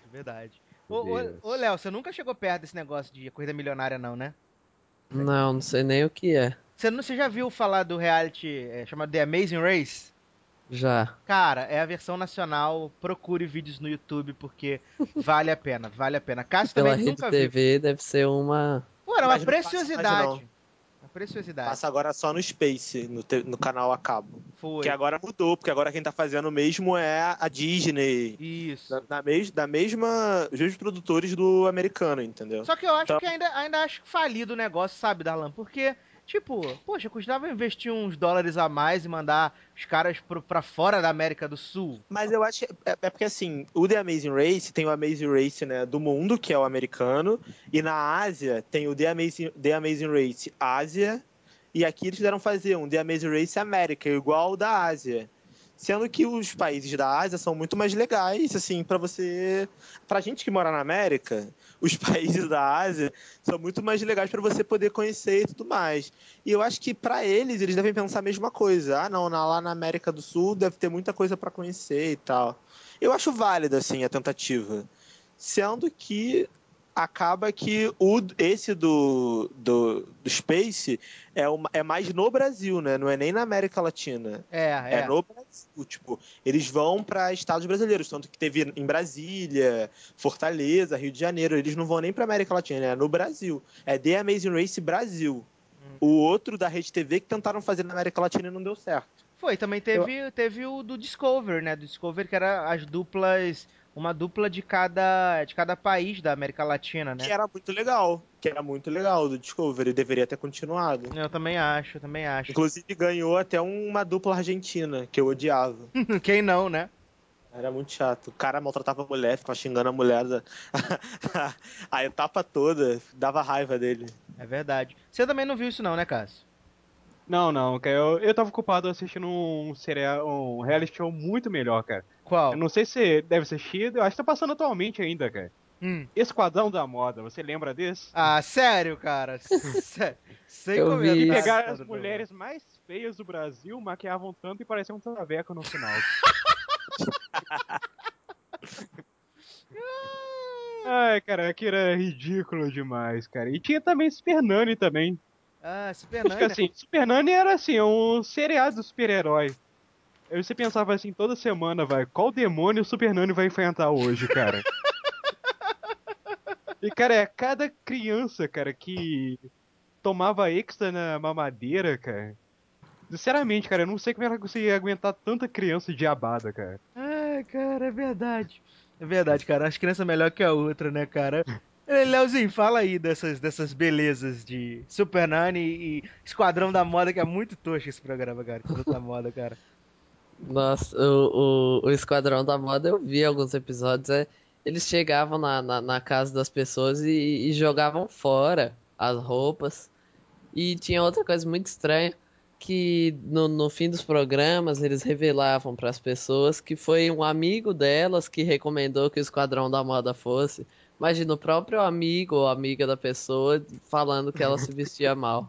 Ô, Léo, você nunca chegou perto desse negócio de corrida milionária, não, né? Não sei nem o que é. Você já viu falar do reality chamado The Amazing Race? Já. Cara, é a versão nacional. Procure vídeos no YouTube porque vale a pena. Cássio Pela também Rede nunca TV viu. deve ser uma... Pô, era uma Mas não passa mais, preciosidade. não. Uma preciosidade. Passa agora só no Space, no canal a cabo. Foi. Que agora mudou, porque agora quem tá fazendo mesmo é a Disney. Isso. Da mesma... Os mesmos produtores do americano, entendeu? Só que eu acho que ainda acho falido o negócio, sabe, Darlan? Porque, tipo, poxa, custava investir uns dólares a mais e mandar os caras pra fora da América do Sul. Mas eu acho que é porque assim, o The Amazing Race tem o Amazing Race, né, do mundo, que é o americano, e na Ásia tem o The Amazing Race Ásia, e aqui eles fizeram fazer um The Amazing Race América, igual o da Ásia. Sendo que os países da Ásia são muito mais legais, assim, pra gente que mora na América, os países da Ásia são muito mais legais para você poder conhecer e tudo mais. E eu acho que para eles devem pensar a mesma coisa. Ah, não, lá na América do Sul deve ter muita coisa para conhecer e tal. Eu acho válida, assim, a tentativa. Sendo que acaba que esse do Space é mais no Brasil, né? Não é nem na América Latina. É no Brasil. Tipo, eles vão para estados brasileiros, tanto que teve em Brasília, Fortaleza, Rio de Janeiro. Eles não vão nem para América Latina, é no Brasil. É The Amazing Race Brasil. o outro da Rede TV que tentaram fazer na América Latina e não deu certo. Foi, também teve o do Discovery, né? Do Discovery, que era as duplas, uma dupla de cada país da América Latina, né? Que era muito legal do Discovery, deveria ter continuado. Eu também acho. Inclusive ganhou até uma dupla argentina, que eu odiava. Quem não, né? Era muito chato. O cara maltratava a mulher, ficava xingando a mulher a etapa toda, dava raiva dele. É verdade. Você também não viu isso não, né, Cássio? Não, cara, eu tava ocupado assistindo um reality show muito melhor, cara. Qual? Eu não sei se você deve assistir, eu acho que tá passando atualmente ainda, cara. Esquadrão da Moda, você lembra desse? Ah, sério, cara? Sem Eu comentar. vi Que isso. pegaram as mulheres mais feias do Brasil, maquiavam tanto e pareciam um traveco no final. Ai, cara, aquilo era ridículo demais, cara. E tinha também Super Nani também. Ah, Super Acho que Nani. assim, Super Nani era assim, um seriado do super-herói. Aí você pensava assim, toda semana, qual demônio o Super Nani vai enfrentar hoje, cara? E, cara, é cada criança, cara, que tomava extra na mamadeira, cara. Sinceramente, cara, eu não sei como ela conseguia aguentar tanta criança diabada, cara. Ai, cara, é verdade. É verdade, cara. As crianças melhor que a outra, né, cara? Leozinho, fala aí dessas belezas de Super Nani e Esquadrão da Moda, que é muito tosco esse programa, cara. Esquadrão da Moda, cara. Nossa, o Esquadrão da Moda eu vi alguns episódios. Eles chegavam na casa das pessoas e jogavam fora as roupas. E tinha outra coisa muito estranha, que no fim dos programas eles revelavam para as pessoas que foi um amigo delas que recomendou que o Esquadrão da Moda fosse. Imagina o próprio amigo ou amiga da pessoa falando que ela se vestia mal.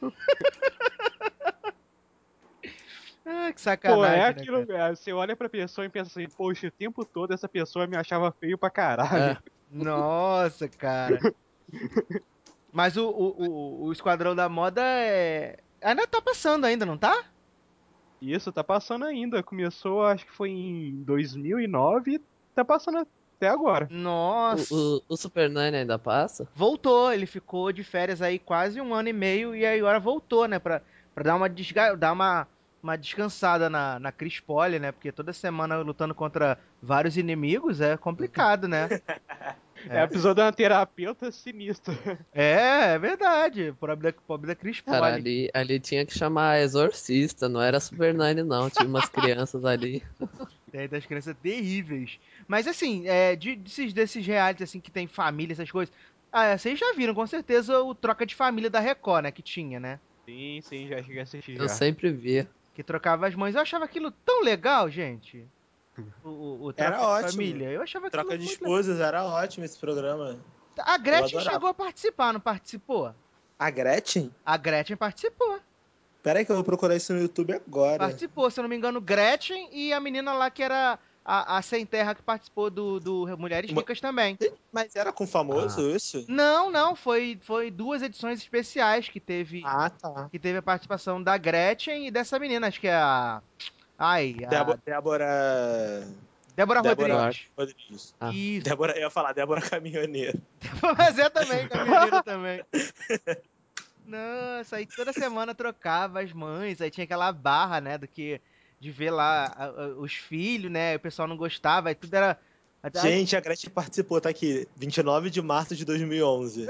Ah, que Pô, sacanagem, é né, aquilo, cara? você olha pra pessoa e pensa assim, poxa, o tempo todo essa pessoa me achava feio pra caralho. Nossa, cara. Mas o Esquadrão da Moda ainda tá passando ainda, não tá? Isso, tá passando ainda. Começou, acho que foi em 2009 e tá passando até agora. Nossa. O Super Nani ainda passa? Voltou, ele ficou de férias aí quase 1 ano e meio e aí agora voltou, né? Pra dar uma descansada na Chris Polly, né? Porque toda semana lutando contra vários inimigos é complicado, né? É, precisou de uma terapeuta sinistra. É verdade. Pobre da Chris Cara, Polly. ali tinha que chamar Exorcista, não era Super Nani não, tinha umas crianças ali. Tem das crianças terríveis. Mas assim, desses realities assim que tem família, essas coisas. Ah, vocês já viram com certeza o Troca de Família da Record, né? Que tinha, né? Sim, já cheguei a assistir Eu já. sempre via. Que trocava as mães. Eu achava aquilo tão legal, gente. O Troca Era de ótimo. Família. Eu achava aquilo Troca de muito esposas, era ótimo esse programa. A Gretchen Eu adorava. chegou a participar, não participou? A Gretchen? A Gretchen participou. Pera aí que eu vou procurar isso no YouTube agora. Participou, se eu não me engano, Gretchen e a menina lá que era a Sem Terra que participou do Mulheres Ricas também. Mas era com famoso isso? Não, foi 2 edições especiais que teve. Ah, tá. Que teve a participação da Gretchen e dessa menina, acho que é a. Débora Rodrigues. Isso. Eu ia falar Débora Caminhoneiro. Mas é também, caminhoneiro também. Nossa, aí toda semana trocava as mães, aí tinha aquela barra, né, de ver lá os filhos, né, o pessoal não gostava, aí tudo era... Gente, a Gretchen participou, tá aqui, 29 de março de 2011.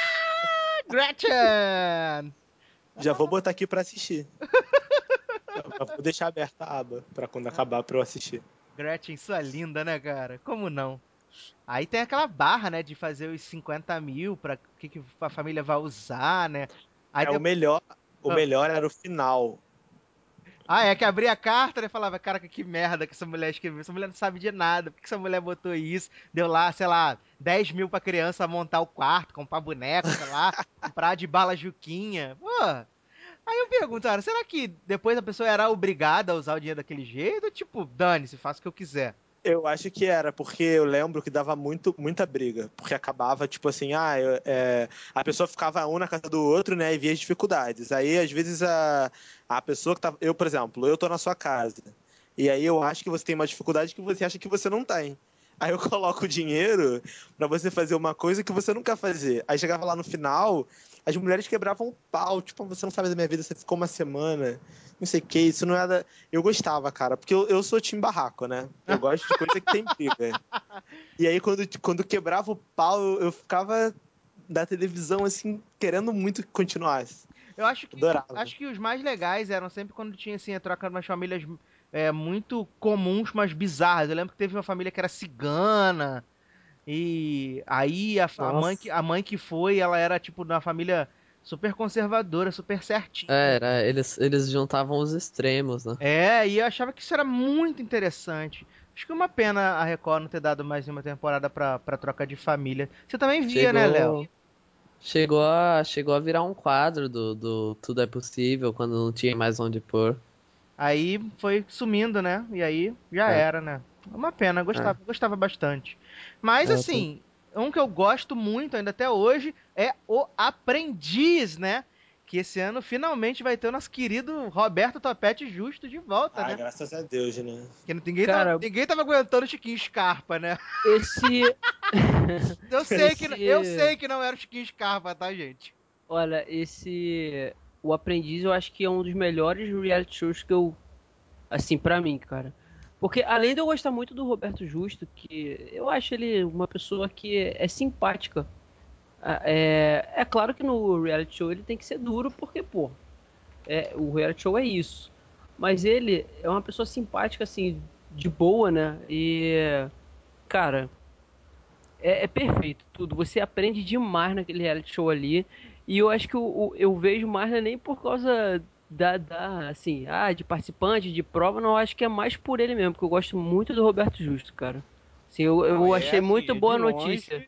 Gretchen! Já vou botar aqui pra assistir. Eu vou deixar aberta a aba pra quando acabar pra eu assistir. Gretchen, sua linda, né, cara? Como não? Aí tem aquela barra, né, de fazer os 50 mil pra que a família vai usar, né? Aí o melhor era o final. É que abria a carta, né, e falava, cara, que merda que essa mulher escreveu. Essa mulher não sabe de nada. Por que essa mulher botou isso? Deu lá, sei lá, 10 mil pra criança montar o quarto, comprar boneco, sei lá, comprar de bala Juquinha. Pô, aí eu pergunto, cara, será que depois a pessoa era obrigada a usar o dinheiro daquele jeito? Ou, tipo, dane-se, faça o que eu quiser. Eu acho que era, porque eu lembro que dava muita briga. Porque acabava, tipo assim, a pessoa ficava um na casa do outro, né, e via as dificuldades. Aí, às vezes, a pessoa que tava... Eu, por exemplo, eu tô na sua casa. E aí eu acho que você tem uma dificuldade que você acha que você não tem. Aí eu coloco o dinheiro pra você fazer uma coisa que você não quer fazer. Aí chegava lá no final, as mulheres quebravam o pau, tipo, você não sabe da minha vida, você ficou uma semana, não sei o que, isso não era... Eu gostava, cara, porque eu sou time barraco, né? Eu gosto de coisa que tem briga. E aí, quando quebrava o pau, eu ficava da televisão, assim, querendo muito que continuasse. Eu acho que os mais legais eram sempre quando tinha, assim, a troca de umas famílias muito comuns, mas bizarras. Eu lembro que teve uma família que era cigana, e aí a mãe que foi, ela era, tipo, de uma família super conservadora, super certinha. Eles juntavam os extremos, né? E eu achava que isso era muito interessante. Acho que é uma pena a Record não ter dado mais uma temporada pra troca de família. Você também via, né, Léo? Chegou a virar um quadro do Tudo é Possível, quando não tinha mais onde pôr. Aí foi sumindo, né? E aí já era, né? Uma pena, gostava bastante. Mas assim, um que eu gosto muito ainda até hoje é O Aprendiz, né? Que esse ano finalmente vai ter o nosso querido Roberto Topete Justo de volta, né? Graças a Deus, né? Que ninguém tava aguentando o Chiquinho Scarpa, né? Eu sei que não era o Chiquinho Scarpa, tá, gente? Olha, O Aprendiz eu acho que é um dos melhores reality shows que eu... Assim, pra mim, cara. Porque além de eu gostar muito do Roberto Justo, que eu acho ele uma pessoa que é simpática. É claro que no reality show ele tem que ser duro, porque, pô, o reality show é isso. Mas ele é uma pessoa simpática, assim, de boa, né? E, cara, é perfeito tudo. Você aprende demais naquele reality show ali. E eu acho que eu vejo mais, nem por causa assim, de participante, de prova, não, acho que é mais por ele mesmo, porque eu gosto muito do Roberto Justo, cara. Assim, eu achei muito boa a notícia.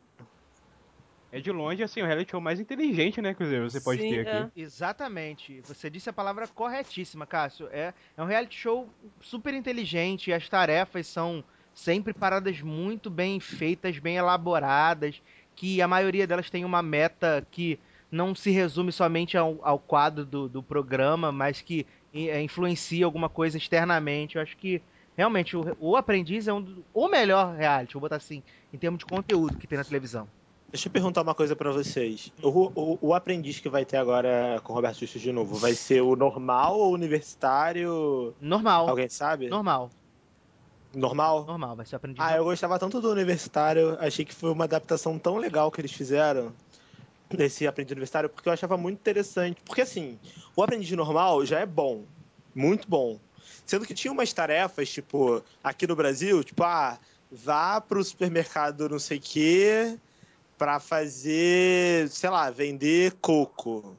É de longe, assim, o reality show mais inteligente, né, que você pode ter aqui. Exatamente. Você disse a palavra corretíssima, Cássio. É um reality show super inteligente, as tarefas são sempre paradas muito bem feitas, bem elaboradas, que a maioria delas tem uma meta que não se resume somente ao quadro do programa, mas que influencia alguma coisa externamente. Eu acho que realmente o Aprendiz é o melhor reality, vou botar assim, em termos de conteúdo que tem na televisão. Deixa eu perguntar uma coisa pra vocês. O Aprendiz que vai ter agora com o Roberto Justo de novo, vai ser o normal ou universitário? Normal. Alguém sabe? Normal. Normal? Normal, vai ser o Aprendiz. Eu gostava tanto do universitário, achei que foi uma adaptação tão legal que eles fizeram desse Aprendiz Universitário, porque eu achava muito interessante. Porque assim, o Aprendiz Normal já é bom, muito bom. Sendo que tinha umas tarefas, tipo, aqui no Brasil, tipo, vá pro supermercado não sei o quê pra fazer, sei lá, vender coco.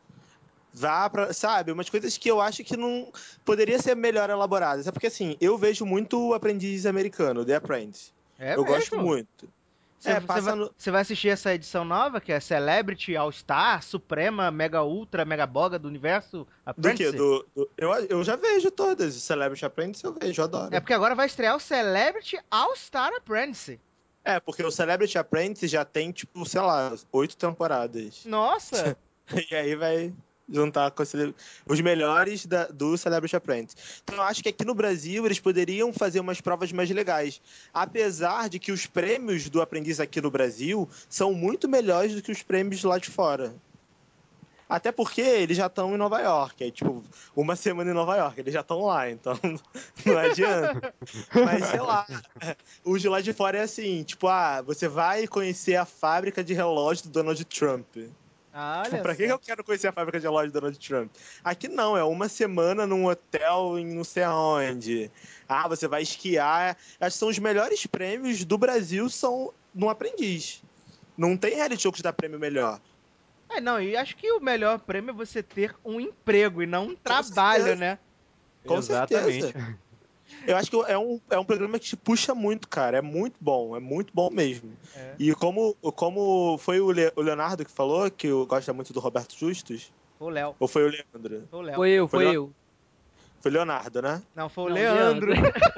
Vá pra, sabe, umas coisas que eu acho que não poderia ser melhor elaboradas. É porque assim, eu vejo muito o Aprendiz americano, The Apprentice. Eu gosto muito. Você vai assistir essa edição nova, que é Celebrity All Star, Suprema, Mega Ultra, Mega Boga do Universo Apprentice? Do quê? Eu já vejo todas. Celebrity Apprentice eu vejo, eu adoro. É porque agora vai estrear o Celebrity All Star Apprentice. Porque o Celebrity Apprentice já tem, tipo, sei lá, 8 temporadas. Nossa! E aí vai juntar com os melhores do Celebrity Apprentice. Então eu acho que aqui no Brasil eles poderiam fazer umas provas mais legais. Apesar de que os prêmios do Aprendiz aqui no Brasil são muito melhores do que os prêmios lá de fora. Até porque eles já estão em Nova York. É tipo, uma semana em Nova York. Eles já estão lá, então não adianta. Mas sei lá, o de lá de fora é assim, tipo, você vai conhecer a fábrica de relógio do Donald Trump. Olha pra que eu quero conhecer a fábrica de relógio do Donald Trump? Aqui não, é uma semana num hotel em não sei aonde. Você vai esquiar. Acho que são os melhores prêmios do Brasil são no Aprendiz. Não tem reality show que dá prêmio melhor. Não, e acho que o melhor prêmio é você ter um emprego e não um trabalho, né? Com certeza. Eu acho que é um programa que te puxa muito, cara. É muito bom mesmo. E como foi o Leonardo que falou, que gosta muito do Roberto Justus? Foi o Léo. Ou foi o Leandro? Foi o Léo. Foi eu. Foi o Leonardo, né? Não, foi o Leandro.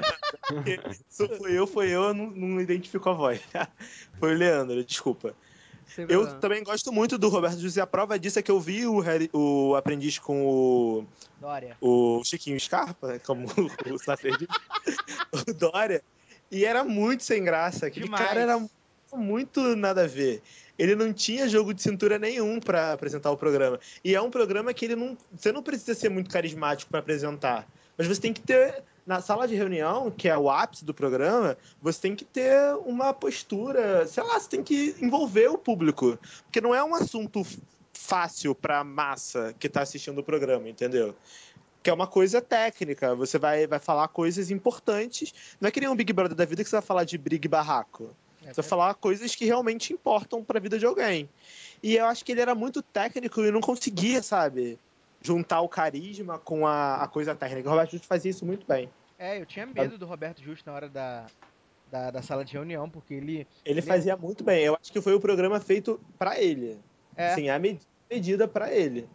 Se foi eu não identifico a voz. Foi o Leandro, desculpa. Eu também gosto muito do Roberto Justus, e a prova disso é que eu vi o Aprendiz com o Chiquinho Scarpa, como o Safer disse, o Dória, e era muito sem graça. Aquele cara era muito nada a ver. ele não tinha jogo de cintura nenhum pra apresentar o programa. E é um programa que você não precisa ser muito carismático pra apresentar. Mas você tem que ter, na sala de reunião, que é o ápice do programa, você tem que ter uma postura, sei lá, você tem que envolver o público. Porque não é um assunto fácil pra massa que tá assistindo o programa, entendeu? Que é uma coisa técnica, você vai falar coisas importantes. Não é que nem um Big Brother da vida que você vai falar de briga e barraco. Você vai falar coisas que realmente importam pra vida de alguém. E eu acho que ele era muito técnico e não conseguia, sabe, juntar o carisma com a coisa técnica. O Roberto Justo fazia isso muito bem. Eu tinha medo do Roberto Justo na hora da sala de reunião, porque ele fazia muito bem. Eu acho que foi o programa feito pra ele. Sim, a medida pra ele.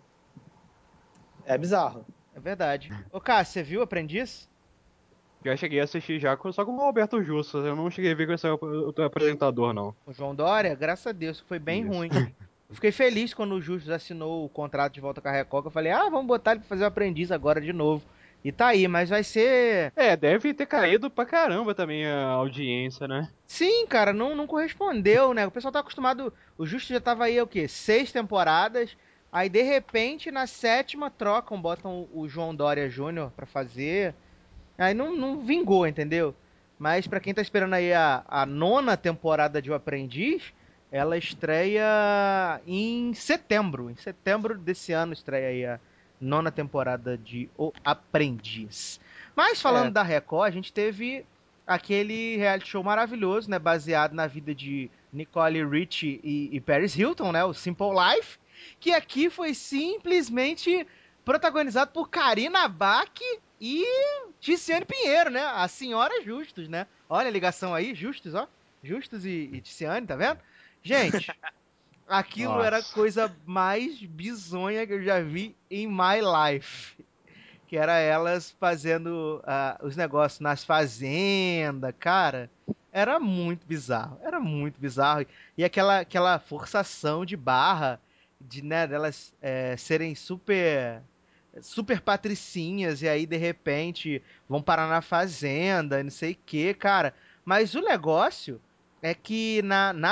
É bizarro. É verdade. Ô, Cássio, você viu o Aprendiz? Já cheguei a assistir já, só com o Roberto Justo. Eu não cheguei a ver com esse outro apresentador, não. O João Dória, graças a Deus, foi bem ruim. Eu fiquei feliz quando o Justus assinou o contrato de volta com a Record. Eu falei, vamos botar ele pra fazer o Aprendiz agora de novo. E tá aí, mas vai ser... deve ter caído pra caramba também a audiência, né? Sim, cara, não correspondeu, né? O pessoal tá acostumado... O Justus já tava aí, 6 temporadas. Aí, de repente, na 7ª, botam o João Dória Júnior pra fazer... Aí não vingou, entendeu? Mas pra quem tá esperando aí a 9ª temporada de O Aprendiz, ela estreia em setembro. Em setembro desse ano estreia aí a 9ª temporada de O Aprendiz. Mas falando da Record, a gente teve aquele reality show maravilhoso, né? Baseado na vida de Nicole Richie e Paris Hilton, né? O Simple Life. Que aqui foi simplesmente protagonizado por Karina Bach e Ticiane Pinheiro, né? A senhora Justus, né? Olha a ligação aí, Justus, ó. Justus e Ticiane, tá vendo? Gente, aquilo era a coisa mais bizonha que eu já vi em my life. Que era elas fazendo os negócios nas fazendas, cara. Era muito bizarro, era muito bizarro. E aquela forçação de barra, delas serem super patricinhas e aí de repente vão parar na fazenda, não sei o que, cara. Mas o negócio é que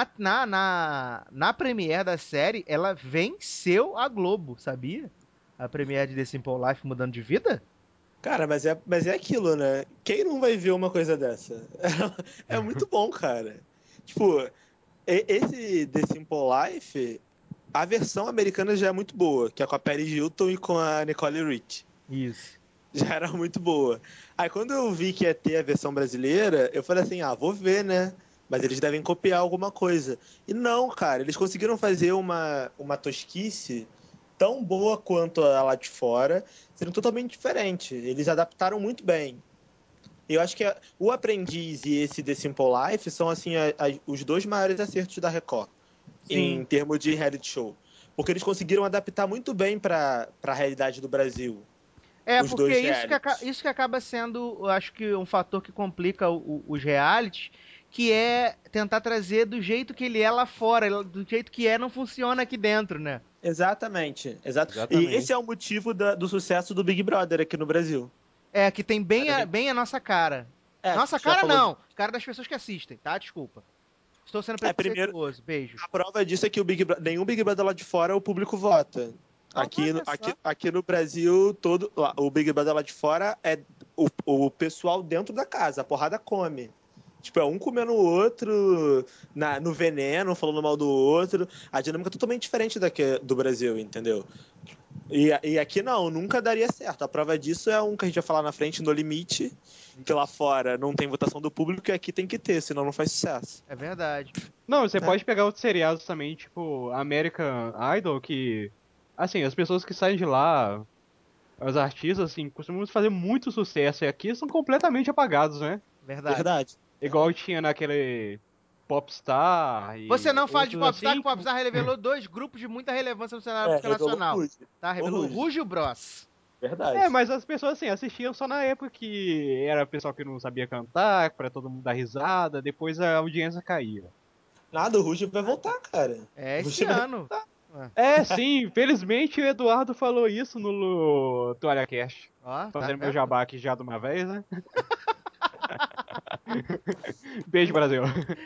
na premiere da série ela venceu a Globo, sabia? A premiere de The Simple Life mudando de vida? Cara, mas é aquilo, né? Quem não vai ver uma coisa dessa? É muito bom, cara. Tipo, esse The Simple Life, a versão americana já é muito boa, que é com a Paris Hilton e com a Nicole Richie. Isso. Já era muito boa. Aí quando eu vi que ia ter a versão brasileira, eu falei assim, vou ver, né? Mas eles devem copiar alguma coisa. E não, cara, eles conseguiram fazer uma tosquice tão boa quanto a lá de fora, sendo totalmente diferente. Eles adaptaram muito bem. Eu acho que o Aprendiz e esse The Simple Life são assim os dois maiores acertos da Record. Sim. Em termos de reality show. Porque eles conseguiram adaptar muito bem para a realidade do Brasil. Os Porque dois isso que acaba sendo, eu acho que um fator que complica os realities, que é tentar trazer do jeito que ele é lá fora, do jeito que não funciona aqui dentro, né? Exatamente. E esse é o motivo do sucesso do Big Brother aqui no Brasil. Que tem bem a nossa cara. Nossa cara não, cara das pessoas que assistem, tá? Desculpa. Estou sendo preconceituoso, beijo. A prova disso é que nenhum Big Brother lá de fora o público vota. Aqui no Brasil, o Big Brother lá de fora é o pessoal dentro da casa, a porrada come. Tipo, é um comendo o outro no veneno, falando mal do outro. A dinâmica é totalmente diferente do Brasil, entendeu? E aqui não, nunca daria certo. A prova disso é um que a gente vai falar na frente, No Limite, que lá fora não tem votação do público e aqui tem que ter, senão não faz sucesso. É verdade. Não, você pode pegar outros seriados também, tipo American Idol, que, assim, as pessoas que saem de lá, os artistas, assim, costumam fazer muito sucesso, e aqui são completamente apagados, né? Verdade. Igual tinha naquele Popstar e... Você não fala de Popstar, assim, que Popstar revelou dois grupos de muita relevância no cenário musical nacional. Revelou o Ruge e o Bros. Verdade. Mas as pessoas, assim, assistiam só na época que era pessoal que não sabia cantar, pra todo mundo dar risada, depois a audiência caía. Nada, o Ruge vai voltar, cara. Esse ano. Sim, felizmente o Eduardo falou isso no ToalhaCast. Fazendo meu jabá aqui já de uma vez, né? Beijo, Brasil.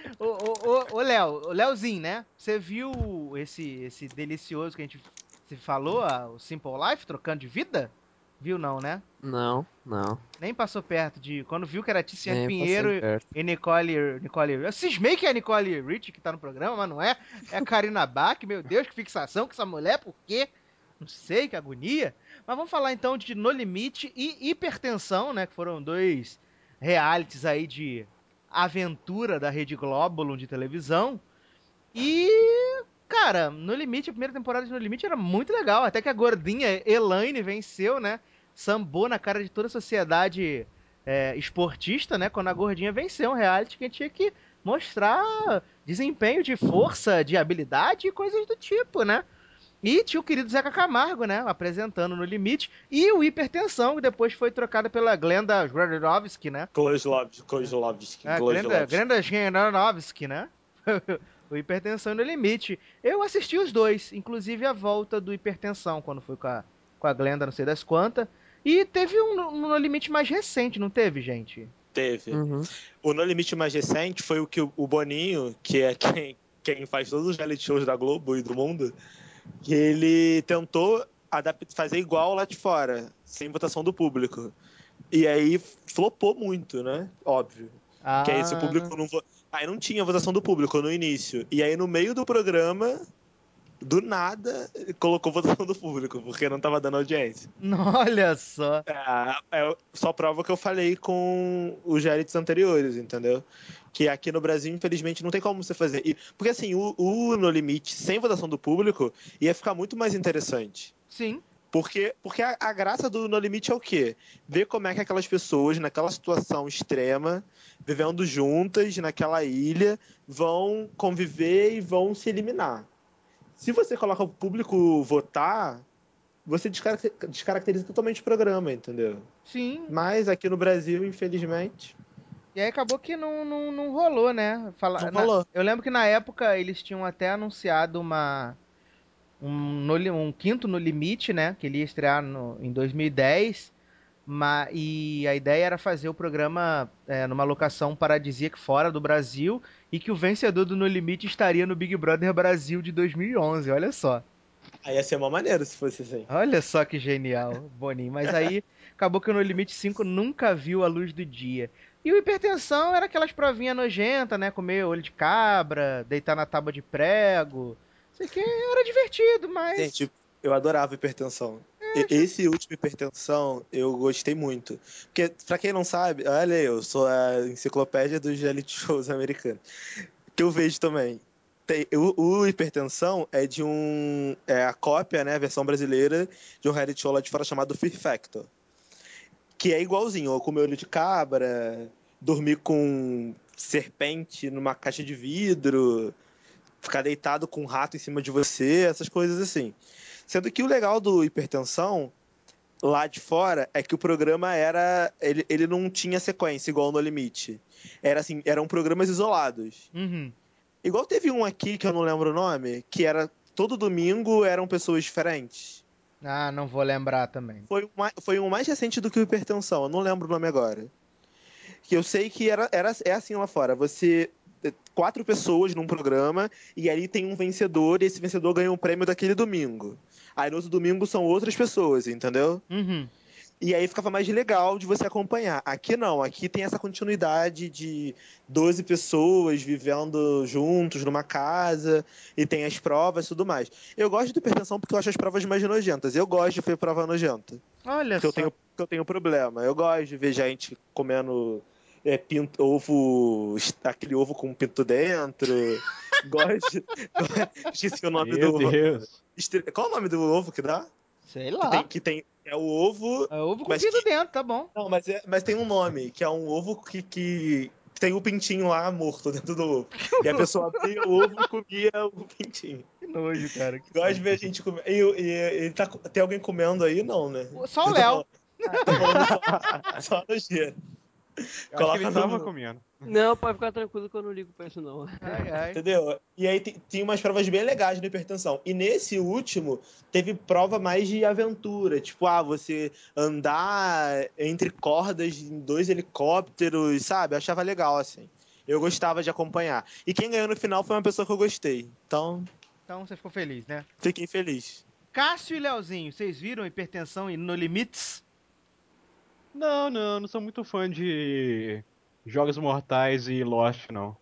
Ô, Léo, o Léozinho, né? Você viu esse delicioso que a gente se falou, o Simple Life, trocando de vida? Viu não, né? Não. Nem passou perto de... Quando viu que era Tiziane Nem Pinheiro passei perto. e Nicole... Eu cismei que é a Nicole Rich que tá no programa, mas não é. É a Karina Bach, meu Deus, que fixação com essa mulher, por quê? Não sei, que agonia. Mas vamos falar então de No Limite e Hipertensão, né? Que foram 2 realities aí de aventura da Rede Glóbulo de televisão. E, cara, No Limite, a primeira temporada de No Limite era muito legal. Até que a gordinha Elaine venceu, né? Sambou na cara de toda a sociedade esportista, né? Quando a gordinha venceu um reality que tinha que mostrar desempenho de força, de habilidade e coisas do tipo, né? E tinha o querido Zeca Camargo, né? Apresentando No Limite. E o Hipertensão, que depois foi trocada pela Glenda Kozlowski, né? Kozlowski. Glenda Kozlowski, né? O Hipertensão e No Limite. Eu assisti os dois, inclusive a volta do Hipertensão, quando fui com a Glenda, não sei das quantas. E teve um No Limite mais recente, não teve, gente? Teve. O No Limite mais recente foi o que o Boninho, que é quem faz todos os reality shows da Globo e do mundo, que ele tentou fazer igual lá de fora, sem votação do público. E aí flopou muito, né? Óbvio. Que aí se o público não... Aí não tinha votação do público no início. E aí no meio do programa, do nada, colocou votação do público, porque não tava dando audiência. Olha só. Só prova que eu falei com os realities anteriores, entendeu? Que aqui no Brasil, infelizmente, não tem como você fazer. Porque assim, o No Limite, sem votação do público, ia ficar muito mais interessante. Sim. Porque a graça do No Limite é o quê? Ver como é que aquelas pessoas, naquela situação extrema, vivendo juntas naquela ilha, vão conviver e vão se eliminar. Se você coloca o público votar, você descaracteriza totalmente o programa, entendeu? Sim. Mas aqui no Brasil, infelizmente... E aí acabou que não rolou, né? Não rolou. Eu lembro que na época eles tinham até anunciado um quinto No Limite, né? Que ele ia estrear em 2010. E a ideia era fazer o programa numa locação paradisíaca fora do Brasil e que o vencedor do No Limite estaria no Big Brother Brasil de 2011, olha só. Aí ia ser uma maneira se fosse assim. Olha só que genial, Boninho. Mas aí acabou que o No Limite 5 nunca viu a luz do dia. E o Hipertensão era aquelas provinhas nojentas, né? Comer olho de cabra, deitar na tábua de prego. Isso aqui era divertido, mas... Gente, eu adorava Hipertensão. Esse último Hipertensão eu gostei muito. Porque, pra quem não sabe, olha, eu sou a enciclopédia dos reality shows americanos. Que eu vejo também. O Hipertensão é de a cópia, né, a versão brasileira de um reality show lá de fora chamado Fear Factor. Que é igualzinho, comer olho de cabra, dormir com serpente numa caixa de vidro, ficar deitado com um rato em cima de você, essas coisas assim. Sendo que o legal do Hipertensão, lá de fora, é que o programa era... Ele não tinha sequência, igual No Limite. Eram programas isolados. Igual teve um aqui, que eu não lembro o nome, que era... Todo domingo eram pessoas diferentes. Ah, não vou lembrar também. Foi um mais recente do que o Hipertensão, eu não lembro o nome agora. Que eu sei que é assim lá fora. 4 pessoas num programa e ali tem um vencedor e esse vencedor ganha um prêmio daquele domingo. Aí no outro domingo são outras pessoas, entendeu? E aí ficava mais legal de você acompanhar. Aqui não, aqui tem essa continuidade de 12 pessoas vivendo juntos numa casa e tem as provas e tudo mais. Eu gosto de Hipertensão porque eu acho as provas mais nojentas. Eu gosto de ver prova nojenta. Olha só. Porque eu tenho problema. Eu gosto de ver gente comendo aquele ovo com pinto dentro. Gosto. Esqueci o nome do ovo. Qual é o nome do ovo que dá? Sei lá. Que tem é o ovo. É ovo com pinto dentro, tá bom. Não, mas tem um nome, que é um ovo que tem o pintinho lá morto dentro do ovo. E a pessoa abria o ovo e comia o pintinho. Que nojo, cara. Gosto de ver a gente comer. Tem alguém comendo aí? Não, né? Só o Léo. Só nojeira. Acho que ele tava comendo. Não, pode ficar tranquilo que eu não ligo pra isso, não. Entendeu? E aí tinha umas provas bem legais de hipertensão. E nesse último, teve prova mais de aventura. Tipo, você andar entre cordas em 2 helicópteros, sabe? Eu achava legal, assim. Eu gostava de acompanhar. E quem ganhou no final foi uma pessoa que eu gostei. Então você ficou feliz, né? Fiquei feliz. Cássio e Leozinho, vocês viram Hipertensão e No Limites? Não sou muito fã de Jogos Mortais e Lost, não.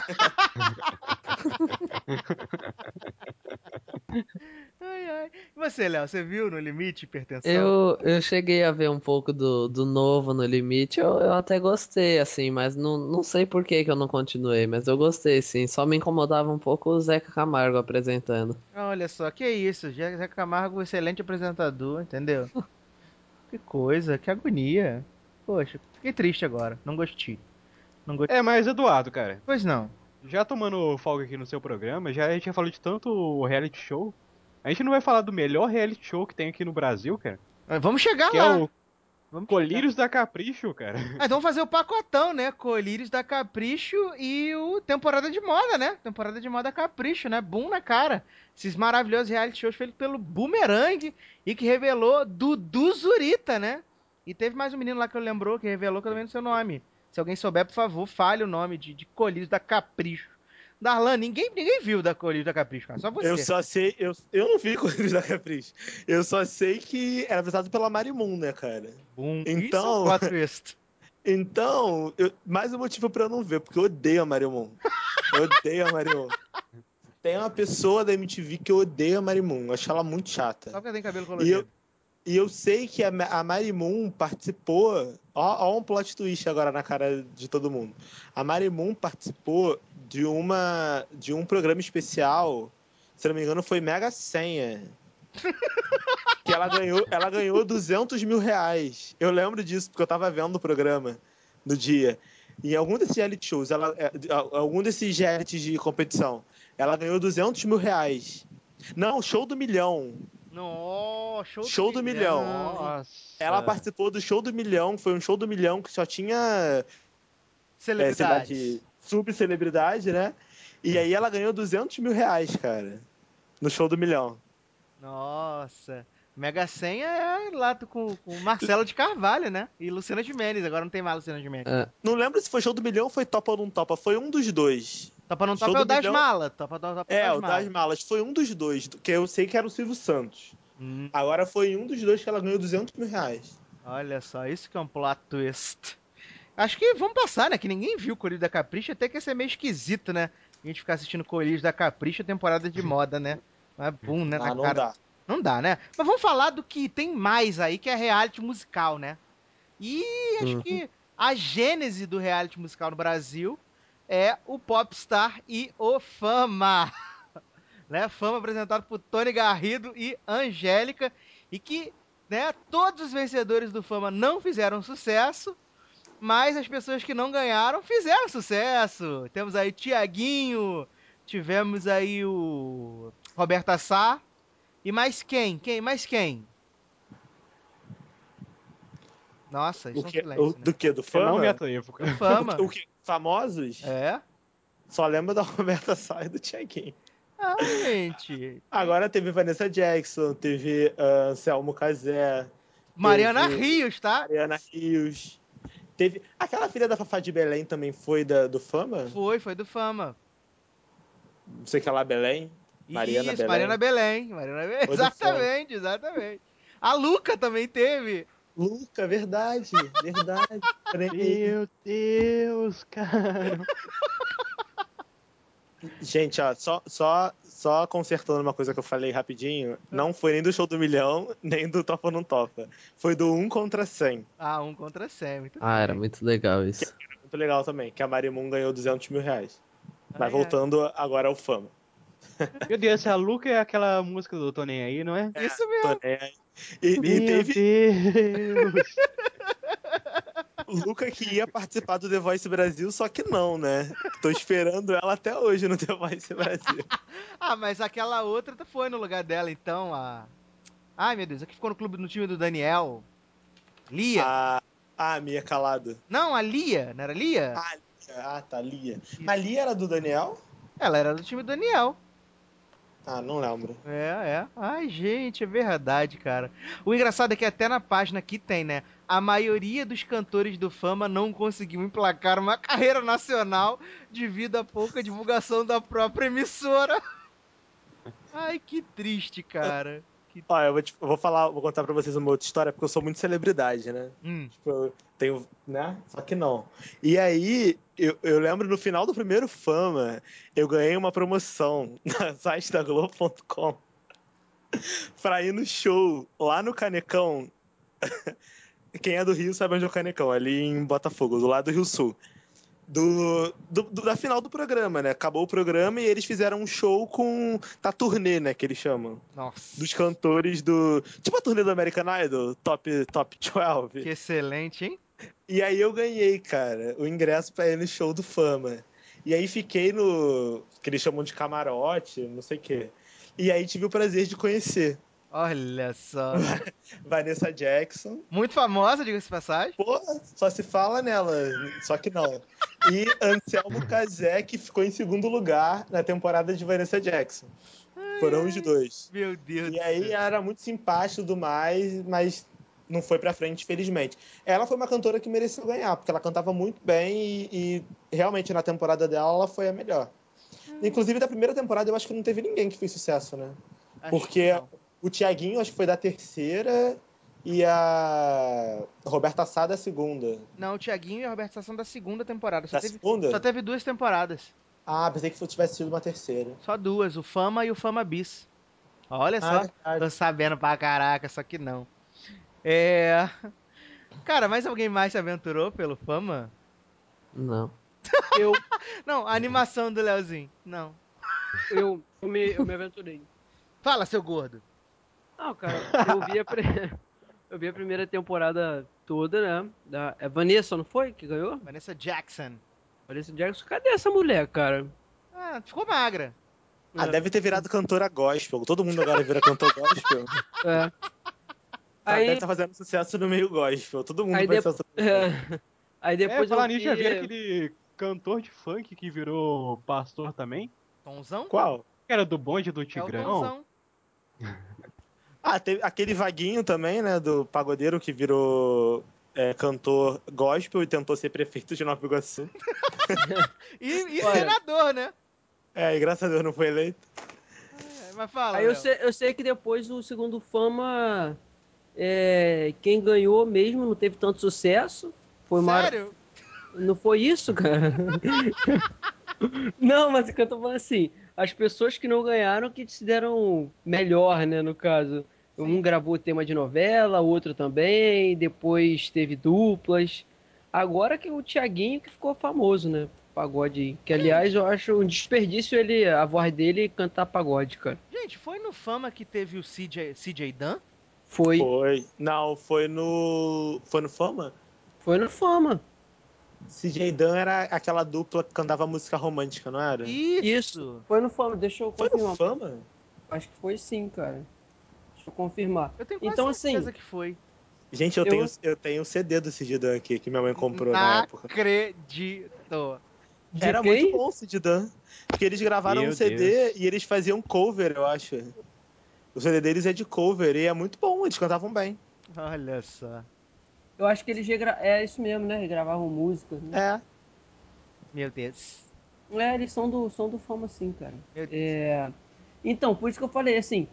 E você, Léo, você viu No Limite Hipertensão? Eu cheguei a ver um pouco do novo No Limite, eu até gostei, assim, mas não sei por que eu não continuei, mas eu gostei, sim. Só me incomodava um pouco o Zeca Camargo apresentando. Olha só, que isso, Zeca Camargo, excelente apresentador, entendeu? Que coisa, que agonia. Poxa, fiquei triste agora, não gostei. Mas Eduardo, cara. Pois não. Já tomando folga aqui no seu programa, a gente já falou de tanto reality show. A gente não vai falar do melhor reality show que tem aqui no Brasil, cara? Vamos chegar que lá. É o Colírios da Capricho, cara. Mas vamos fazer o pacotão, né? Colírios da Capricho e o Temporada de Moda, né? Temporada de Moda Capricho, né? Boom na cara. Esses maravilhosos reality shows feitos pelo Boomerang e que revelou Dudu Zurita, né? E teve mais um menino lá que eu lembrou que revelou que eu também não sei o nome. Se alguém souber, por favor, fale o nome de Colírios da Capricho. Darlan, ninguém viu da Colírios da Capricho, cara. Só você. Eu só sei. Eu não vi Colírios da Capricho. Eu só sei que era apresentado pela Marimun, né, cara? Isso é um plot twist. Então, mais um motivo pra eu não ver, porque eu odeio a Marimun. Eu odeio a Marimun. Tem uma pessoa da MTV que eu odeio a Marimun. Eu acho ela muito chata. Só porque tem cabelo colorido. E eu sei que a Marimun participou. Ó, um plot twist agora na cara de todo mundo. A Marimun participou de um programa especial. Se não me engano, foi Mega Senha. Que ela ganhou 200 mil reais. Eu lembro disso, porque eu tava vendo o programa no dia. Em algum desses reality shows, algum desses realities de competição, ela ganhou 200 mil reais. Não, show do milhão. Nossa, show do milhão. Nossa. Ela participou do show do milhão. Foi um show do milhão que só tinha subcelebridade, né? E aí ela ganhou 200 mil reais, cara, no show do milhão. Nossa. Mega Senha é lá com Marcelo de Carvalho, né? E Luciana Gimenez. Agora não tem mais Luciana Gimenez. Não lembro se foi show do milhão ou foi Topa ou não Topa. Foi um dos dois. Topa não Topa é o das malas. O das malas. Foi um dos dois. Que eu sei que era o Silvio Santos. Agora foi um dos dois que ela ganhou 200 mil reais. Olha só, isso que é um plot twist. Acho que vamos passar, né? Que ninguém viu Colírio da Capricho. Até que ia ser meio esquisito, né? A gente ficar assistindo Colírio da Capricho, temporada de moda, né? Mas boom, né? Não dá. Não dá, né? Mas vamos falar do que tem mais aí, que é reality musical, né? E acho que a gênese do reality musical no Brasil é o Popstar e o Fama. Né? Fama apresentado por Tony Garrido e Angélica. E que, né, todos os vencedores do Fama não fizeram sucesso, mas as pessoas que não ganharam fizeram sucesso. Temos aí Tiaguinho, tivemos aí o Roberta Sá. E mais quem? Mais quem? Nossa, isso é um silêncio, né? Do que? Do Fama? Eu não me atrevo. Do Fama. O que? Famosos? É? Só lembro da Roberta Sá e do Tiaguinho. Ah, gente. Agora teve Vanessa Jackson, teve Anselmo Cazé. Mariana Rios, tá? Mariana Rios. Teve. Aquela filha da Fafá de Belém também foi do Fama? Foi do Fama. Não sei que lá, Belém. Mariana Belém. Mariana Belém. Exatamente. A Luca também teve. Luca, verdade. Meu Deus, cara. Gente, ó, só consertando uma coisa que eu falei rapidinho, não foi nem do show do milhão, nem do Topa ou não Topa. Foi do 1 contra 100. 1 contra 100, muito bem. Era muito legal isso. Era muito legal também, que a Marimun ganhou 200 mil reais. Mas voltando agora ao Fama. Meu Deus, a Luca é aquela música do Tô Nem Aí, não é? Isso mesmo. Meu Deus. O Luca que ia participar do The Voice Brasil, só que não, né? Tô esperando ela até hoje no The Voice Brasil. Mas aquela outra foi no lugar dela, então, Ai, meu Deus, aqui ficou no time do Daniel. Lia. Ah, Mia Calado. Não, a Lia, não era Lia? Tá, Lia. A Lia era do Daniel? Ela era do time do Daniel. Ah, não lembro. É. Ai, gente, é verdade, cara. O engraçado é que até na página que tem, né? A maioria dos cantores do Fama não conseguiu emplacar uma carreira nacional devido à pouca divulgação da própria emissora. Ai, que triste, cara. Ó, vou contar pra vocês uma outra história, porque eu sou muito celebridade, né? Tipo, eu tenho, né? Só que não. E aí, eu lembro no final do primeiro Fama, eu ganhei uma promoção no site da Globo.com pra ir no show lá no Canecão. Quem é do Rio sabe onde é o Canecão, ali em Botafogo, do lado do Rio Sul. Da final do programa, né? Acabou o programa e eles fizeram um show com a turnê, né? Que eles chamam. Nossa. Dos cantores do... Tipo a turnê do American Idol, Top 12. Que excelente, hein? E aí eu ganhei, cara, o ingresso pra ir no show do Fama. E aí fiquei no... que eles chamam de camarote, não sei o quê. E aí tive o prazer de conhecer Olha só. Vanessa Jackson. Muito famosa, diga-se de passagem. Pô, só se fala nela, só que não. E Anselmo Cazé, que ficou em segundo lugar na temporada de Vanessa Jackson. Foram os dois. Meu Deus do E aí céu. era muito simpático e tudo mais, mas não foi pra frente, felizmente. Ela foi uma cantora que mereceu ganhar, porque ela cantava muito bem e realmente na temporada dela ela foi a melhor. Inclusive da primeira temporada eu acho que não teve ninguém que fez sucesso, né? Porque o Thiaguinho acho que foi da terceira e a Roberta Sá da segunda. Não, o Thiaguinho e a Roberta Sá são da segunda temporada. Segunda? Só teve 2 temporadas. Ah, pensei que tivesse sido uma terceira. Só 2, o Fama e o Fama Bis. Olha só, tô sabendo pra caraca, só que não. Cara, mais alguém mais se aventurou pelo Fama? Não. Não, a animação do Leozinho. Não. Eu me aventurei. Fala, seu gordo. Não, cara, eu vi a primeira temporada toda, né? É Vanessa, não foi? Que ganhou? Vanessa Jackson. Vanessa Jackson, cadê essa mulher, cara? Ah, ficou magra. Ah, deve ter virado cantora gospel. Todo mundo agora vira cantor gospel. É. Ela Aí deve estar fazendo sucesso no meio gospel. Todo mundo vai ser Aí depois falar eu nisso, vi... já viram aquele cantor de funk que virou pastor também? Tonzão? Qual? Que era do bonde do É o Tigrão. Tonzão. Ah, teve aquele Vaguinho também, né? Do pagodeiro que virou cantor gospel e tentou ser prefeito de Nova Iguaçu. E Olha, senador, né? E graças a Deus não foi eleito. Mas fala, Aí Léo. eu sei que depois do segundo Fama, quem ganhou mesmo não teve tanto sucesso. Foi Sério? Não foi isso, cara? Não, mas o que eu tô falando assim, as pessoas que não ganharam que se deram melhor, né, no caso. Um gravou tema de novela, outro também, depois teve duplas. Agora que o Thiaguinho que ficou famoso, né? Pagode. Que, aliás, eu acho um desperdício a voz dele cantar pagode, cara. Gente, foi no Fama que teve o CJ Dan? Foi. Não, foi no Fama? Foi no Fama. CJ Dan era aquela dupla que cantava música romântica, não era? Isso. Foi no Fama, deixa eu confirmar. Foi no Fama? Acho que foi sim, cara. Deixa eu confirmar. Eu tenho quase Então, certeza assim, que foi. Gente, eu tenho o CD do CJ Dan aqui, que minha mãe comprou na época. Acredito. Era muito bom o CJ Dan. Porque eles gravaram Meu um CD Deus. e eles faziam cover, eu acho. O CD deles é de cover e é muito bom, eles cantavam bem. Olha só. eu acho que eles é isso mesmo, né? Regravavam música. Né? Meu Deus. Eles são do Fama, sim, cara. Meu Deus. Então, por isso que eu falei, assim,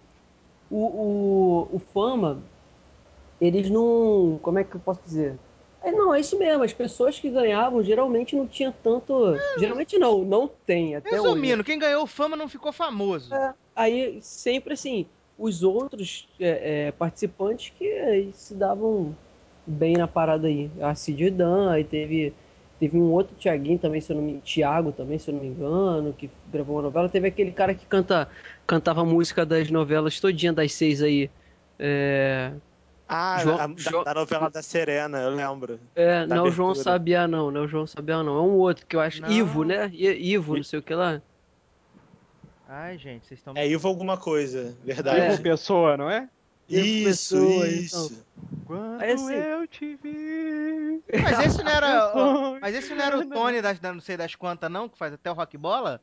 o Fama, eles não... Como é que eu posso dizer? Não, é isso mesmo. As pessoas que ganhavam geralmente não tinha tanto... Geralmente não tem, até hoje. Resumindo, quem ganhou o Fama não ficou famoso. Aí, sempre assim, os outros participantes que se davam bem na parada aí. A Cid Dan, aí teve um outro Thiaguinho também, Thiago também, se eu não me engano, que gravou uma novela. Teve aquele cara que cantava a música das novelas todinha das 6 aí. Da novela da Serena, eu lembro. Não é o João Sabiá, não. Não é o João Sabiá, não. É um outro que eu acho. Não. Ivo, né? Ivo, não sei o que lá. Ai, gente, vocês estão... Ivo alguma coisa, verdade. Ivo Pessoa, não é? Isso. Então. Quando Aí, assim, eu te vi. Mas esse não era, mas esse não era o Tony das não sei das quantas, não? Que faz até o rock bola?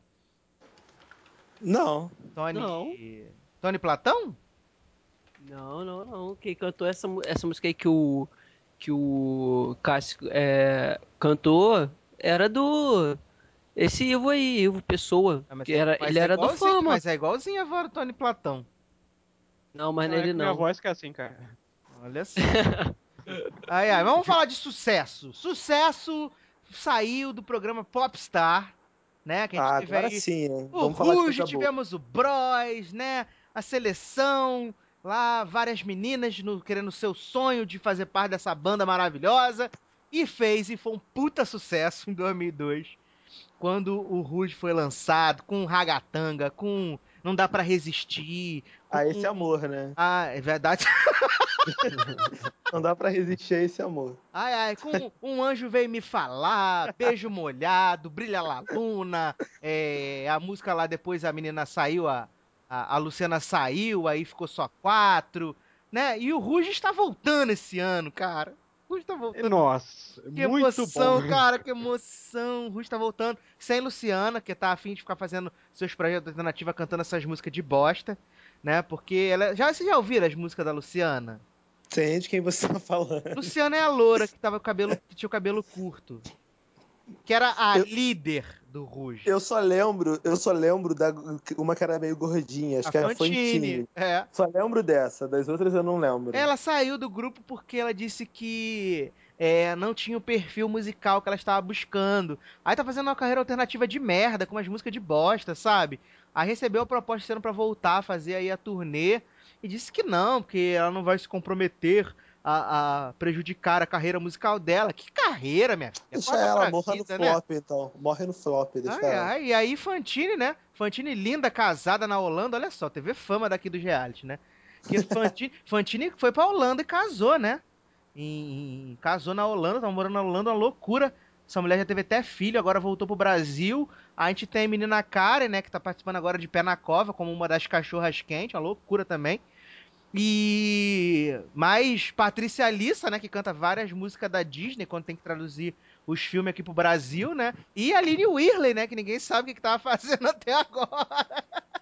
Não. Tony Platão? Não. Quem cantou essa música aí que o Cássio cantou era do... Esse Ivo aí, Ivo Pessoa. Que ele era do Fama. Mas é igualzinho a voz do Tony Platão. Não, mas Não, nele é que minha não. voz que é assim, cara. Olha só. Vamos falar de sucesso. Sucesso saiu do programa Popstar, né? Que a gente teve agora aí sim, hein? o Vamos falar de Ruge, coisa boa. tivemos o Bros, né? A seleção, lá várias meninas querendo o seu sonho de fazer parte dessa banda maravilhosa. E foi um puta sucesso em 2002. Quando o Ruge foi lançado, com Ragatanga, com Não Dá Pra Resistir. Com... esse amor, né? É verdade. Não dá pra resistir a esse amor. Com Um Anjo Veio Me Falar, Beijo Molhado, Brilha La Luna, a música lá depois a menina saiu, a Luciana saiu, aí ficou só 4, né? E o Ruge está voltando esse ano, cara. O Ruge tá voltando. Nossa, que muito emoção, bom. cara, que emoção. O Ruge tá voltando. Sem Luciana, que tá afim de ficar fazendo seus projetos alternativos, cantando essas músicas de bosta, né? Porque vocês já ouviram as músicas da Luciana? Sei de quem você tá falando. Luciana é a loura que tinha o cabelo curto. Que era a líder do Ruge. Eu só lembro da uma que era meio gordinha, acho que era Fantine. Só lembro dessa, das outras eu não lembro. Ela saiu do grupo porque ela disse que não tinha o perfil musical que ela estava buscando. Aí tá fazendo uma carreira alternativa de merda, com umas músicas de bosta, sabe? Aí recebeu a proposta sendo pra voltar a fazer aí a turnê e disse que não, porque ela não vai se comprometer a prejudicar a carreira musical dela. Que carreira, minha filha? Deixa ela, morra no flop, então. Morre no flop, deixa ela. E aí Fantine, né? Fantine linda, casada na Holanda. Olha só, teve fama daqui do reality, né? Que Fantine foi pra Holanda e casou, né? Casou na Holanda, tava morando na Holanda, uma loucura. Essa mulher já teve até filho, agora voltou pro Brasil. A gente tem a menina Karen, né? Que tá participando agora de Pé na Cova, como uma das cachorras quentes, uma loucura também. E mais Patrícia Alissa, né, que canta várias músicas da Disney quando tem que traduzir os filmes aqui pro Brasil, né? E a Aline Whirley, né, que ninguém sabe o que tava fazendo até agora.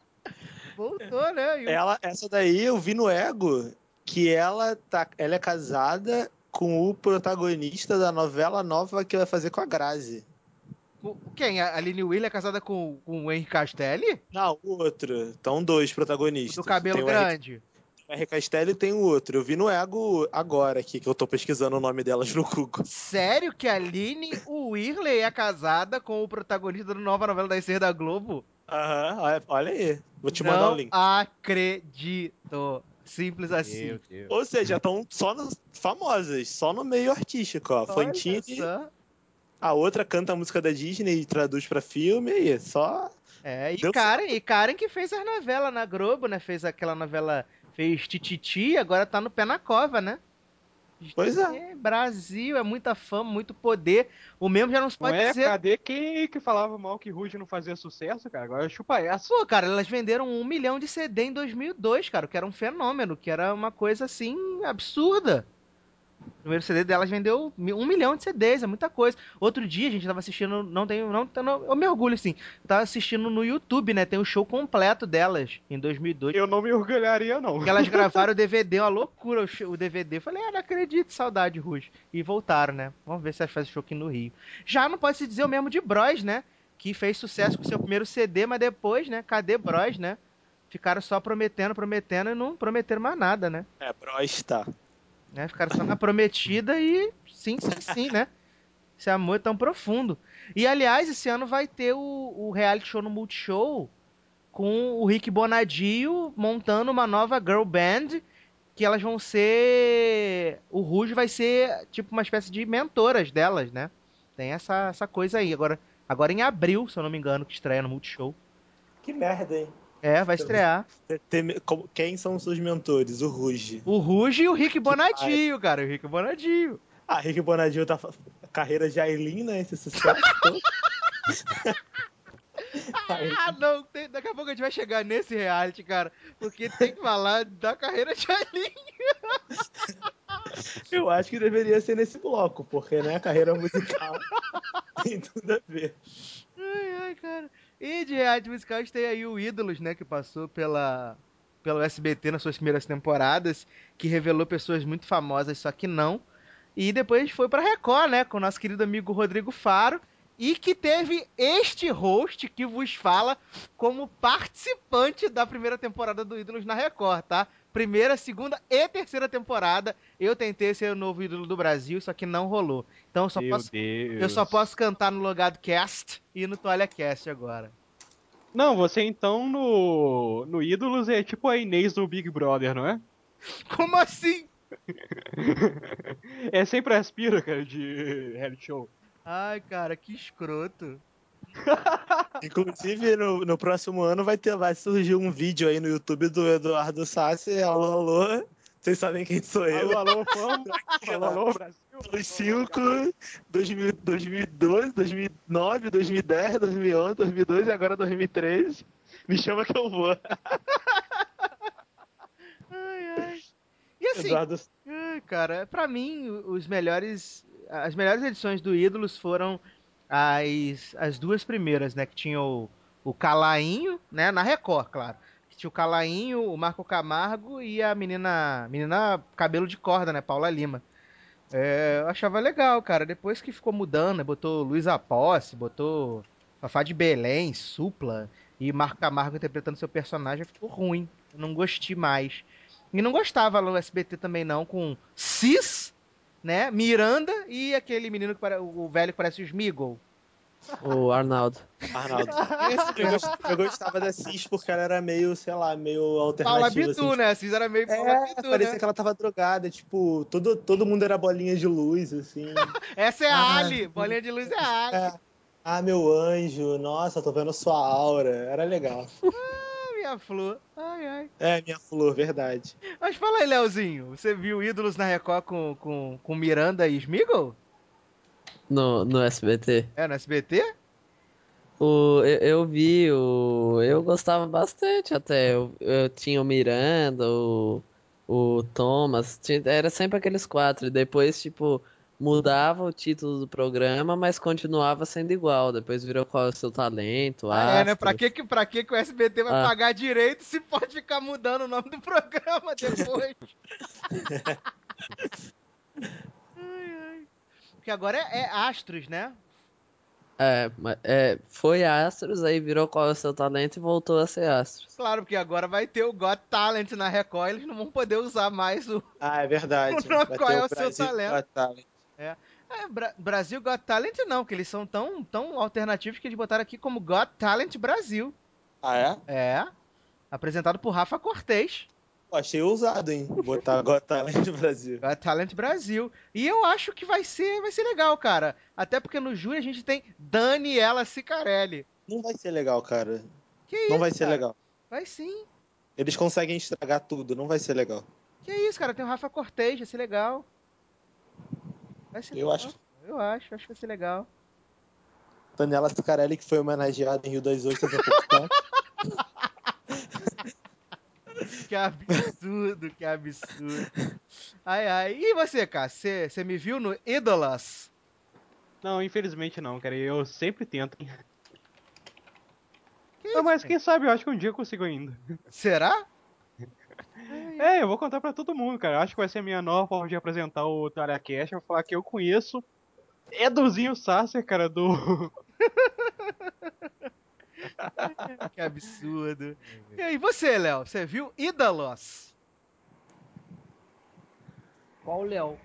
Voltou, né? Essa daí eu vi no Ego que ela é casada com o protagonista da novela nova que vai fazer com a Grazi. Quem? A Aline Whirley é casada com o Henri Castelli? Não, o outro. Estão 2 protagonistas. O do cabelo grande. O Henri Castelli e tem o outro. Eu vi no Ego agora aqui, que eu tô pesquisando o nome delas no Google. Sério que a Aline Whirley é casada com o protagonista da nova novela das 6 da Globo? Olha aí. Vou te mandar o link. Não acredito. Simples assim. Meu Deus. Ou seja, estão só famosas, só no meio artístico, ó. Fantine. A outra canta a música da Disney e traduz pra filme, aí, só... E Karen que fez as novelas na Globo, né? Fez aquela novela, fez Tititi, agora tá no Pé na Cova, né? Pois é. Brasil, é muita fama, muito poder. O mesmo já não se pode dizer. Cadê quem que falava mal que Ruge não fazia sucesso, cara? Agora chupa essa. Pô, cara, elas venderam 1 milhão de CD em 2002, cara, que era um fenômeno, que era uma coisa, assim, absurda. O primeiro CD delas vendeu 1 milhão de CDs, é muita coisa. Outro dia a gente tava assistindo, eu me orgulho, assim, eu tava assistindo no YouTube, né, tem o show completo delas, em 2002. Eu não me orgulharia, não. Que elas gravaram o DVD, uma loucura o DVD. Falei, não acredito, saudade, Ruge. E voltaram, né, vamos ver se elas fazem show aqui no Rio. Já não pode se dizer o mesmo de Bros, né, que fez sucesso com seu primeiro CD, mas depois, né, cadê Bros, né? Ficaram só prometendo e não prometeram mais nada, né? Bros tá. Né? Ficaram só na prometida e sim, né? Esse amor é tão profundo. E, aliás, esse ano vai ter o reality show no Multishow com o Rick Bonadio montando uma nova girl band que elas vão ser... O Ruge vai ser tipo uma espécie de mentoras delas, né? Tem essa coisa aí. Agora em abril, se eu não me engano, que estreia no Multishow. Que merda, hein? Vai estrear. Quem são os seus mentores? O Ruge. O Ruge e o Rick Bonadio, cara. O Rick Bonadio. Rick Bonadio tá carreira de Aileen, né? Esse sucesso todo. Não, daqui a pouco a gente vai chegar nesse reality, cara. Porque tem que falar da carreira de Aileen. Eu acho que deveria ser nesse bloco, porque, né, a carreira musical tem tudo a ver. Ai, cara. E de reality musical a gente tem aí o Ídolos, né, que passou pelo SBT nas suas primeiras temporadas, que revelou pessoas muito famosas, só que não. E depois foi pra Record, né, com o nosso querido amigo Rodrigo Faro, e que teve este host que vos fala como participante da primeira temporada do Ídolos na Record, tá? Primeira, segunda e terceira temporada, eu tentei ser o novo ídolo do Brasil, só que não rolou. Então eu só posso cantar no Logado Cast e no Toalha Cast agora. Não, você então no Ídolos é tipo a Inês do Big Brother, não é? Como assim? É sempre a aspira, cara, de reality show. Ai, cara, que escroto. Inclusive, no próximo ano vai surgir um vídeo aí no YouTube do Eduardo Sassi. Alô, alô. Vocês sabem quem sou eu. Alô, alô, fã. Alô, alô, Brasil. 2012, 2009, 2010, 2011, 2012 e agora 2013. Me chama que eu vou. Ai, ai. E assim, Eduardo... cara, pra mim, as melhores edições do Ídolos foram as duas primeiras, né? Que tinha o Calainho, né? Na Record, claro. Que tinha o Calainho, o Marco Camargo e a menina cabelo de corda, né? Paula Lima. Eu achava legal, cara. Depois que ficou mudando, né? Botou Luísa Posse, botou Fafá de Belém, Supla e Marco Camargo interpretando seu personagem, ficou ruim. Eu não gostei mais. E não gostava no SBT também não, com Cis, né? Miranda e aquele menino o velho que parece o Smeagol. O Arnaldo. Eu gostava da Cis porque ela era meio, sei lá, meio alternativa. Paula Bidu, assim, né? A Cis era meio Paula Bidu, parecia né? que ela tava drogada, tipo, todo mundo era bolinha de luz, assim. Essa é a Ali, bolinha de luz é a Ali. Ah, meu anjo, nossa, tô vendo sua aura. Era legal. Minha flor. Ai, ai. É, minha flor, verdade. Mas fala aí, Leozinho, você viu Ídolos na Record com Miranda e Smeagol? No SBT? É, no SBT? Eu vi, eu gostava bastante até. Eu tinha o Miranda, o Thomas, era sempre aqueles quatro. E depois, tipo, mudava o título do programa, mas continuava sendo igual. Depois virou Qual é o Seu Talento, né? Astros. Pra que o SBT vai pagar direito se pode ficar mudando o nome do programa depois? Porque agora é Astros, né? Foi Astros, aí virou Qual é o Seu Talento e voltou a ser Astros. Claro, porque agora vai ter o Got Talent na Record, eles não vão poder usar mais o... Ah, é verdade. Qual é o seu Brasil talento? Got Talent. Brasil Got Talent não, porque eles são tão alternativos que eles botaram aqui como Got Talent Brasil. Ah, é? É. Apresentado por Rafa Cortez. Pô, achei ousado, hein? Botar Got Talent Brasil. Got Talent Brasil. E eu acho que vai ser legal, cara. Até porque no júri a gente tem Daniela Cicarelli. Não vai ser legal, cara. Que isso, não vai ser cara? legal. Vai sim. Eles conseguem estragar tudo, não vai ser legal. Que isso, cara? Tem o Rafa Cortez, vai ser legal. Vai ser legal. Eu acho que vai ser legal. Daniela Cicarelli, que foi homenageada em Rio das Ostras há pouco tempo. Que absurdo, que absurdo. Ai, ai. E você, cara? Você me viu no Ídolas? Não, infelizmente não, cara. Eu sempre tento. Mas quem sabe, eu acho que um dia eu consigo ainda. Será? Eu vou contar pra todo mundo, cara. Eu acho que vai ser a minha nova forma de apresentar o TalhaCast. Eu vou falar que eu conheço Eduzinho Sasser, cara, do... Que absurdo. E aí, você, Léo? Você viu Ídolos? Qual o Léo?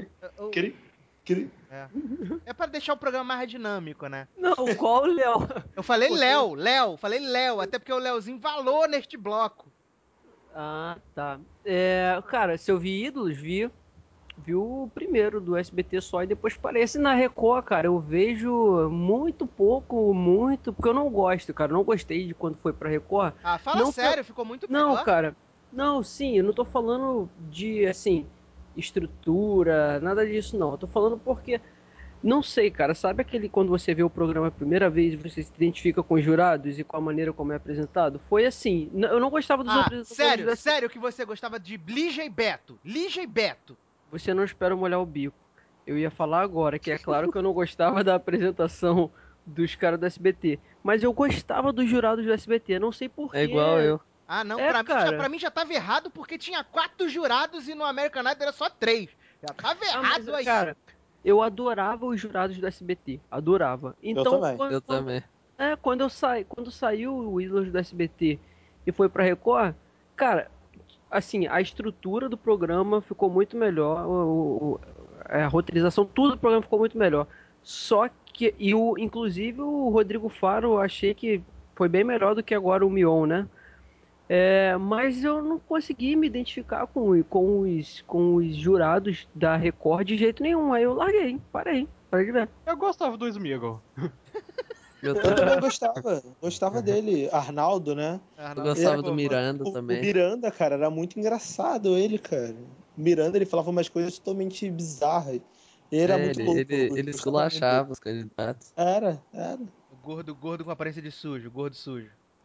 É pra deixar o programa mais dinâmico, né? Não, qual o Léo? Eu falei falei Léo, até porque o Léozinho valou neste bloco. Ah, tá. Cara, se eu vi Ídolos, vi o primeiro do SBT só e depois parece na Record, cara. Eu vejo muito pouco, porque eu não gosto, cara. Eu não gostei de quando foi pra Record. Ah, fala sério, ficou muito pior. Não, cara. Não, sim, eu não tô falando de, assim, estrutura, nada disso, não. Eu tô falando porque, não sei, cara. Sabe aquele quando você vê o programa a primeira vez, você se identifica com os jurados e com a maneira como é apresentado? Foi assim. Eu não gostava dos apresentadores. Sério que você gostava de Lígia e Beto? Lígia e Beto. você não espera molhar o bico. Eu ia falar agora, que é claro que eu não gostava da apresentação dos caras do SBT. Mas eu gostava dos jurados do SBT, não sei porquê. É igual eu. Ah, não, É, pra mim já tava errado porque tinha 4 jurados e no American Idol era só 3. Já tava errado aí. Cara, eu adorava os jurados do SBT. Adorava. Então, eu também. Quando saiu o Ídolos do SBT e foi pra Record, cara, assim, a estrutura do programa ficou muito melhor. A roteirização, tudo do programa ficou muito melhor. Só que, inclusive o Rodrigo Faro, eu achei que foi bem melhor do que agora o Mion, né? Mas eu não consegui me identificar com os jurados da Record de jeito nenhum. Aí eu larguei, parei de ver. Eu gostava do Smeagol. Eu também gostava dele. Arnaldo, né? Eu gostava do Miranda também. O Miranda, cara, era muito engraçado ele, cara. O Miranda, ele falava umas coisas totalmente bizarras. Ele era muito louco. Ele esculachava os candidatos. Era. Gordo com aparência de sujo, gordo sujo.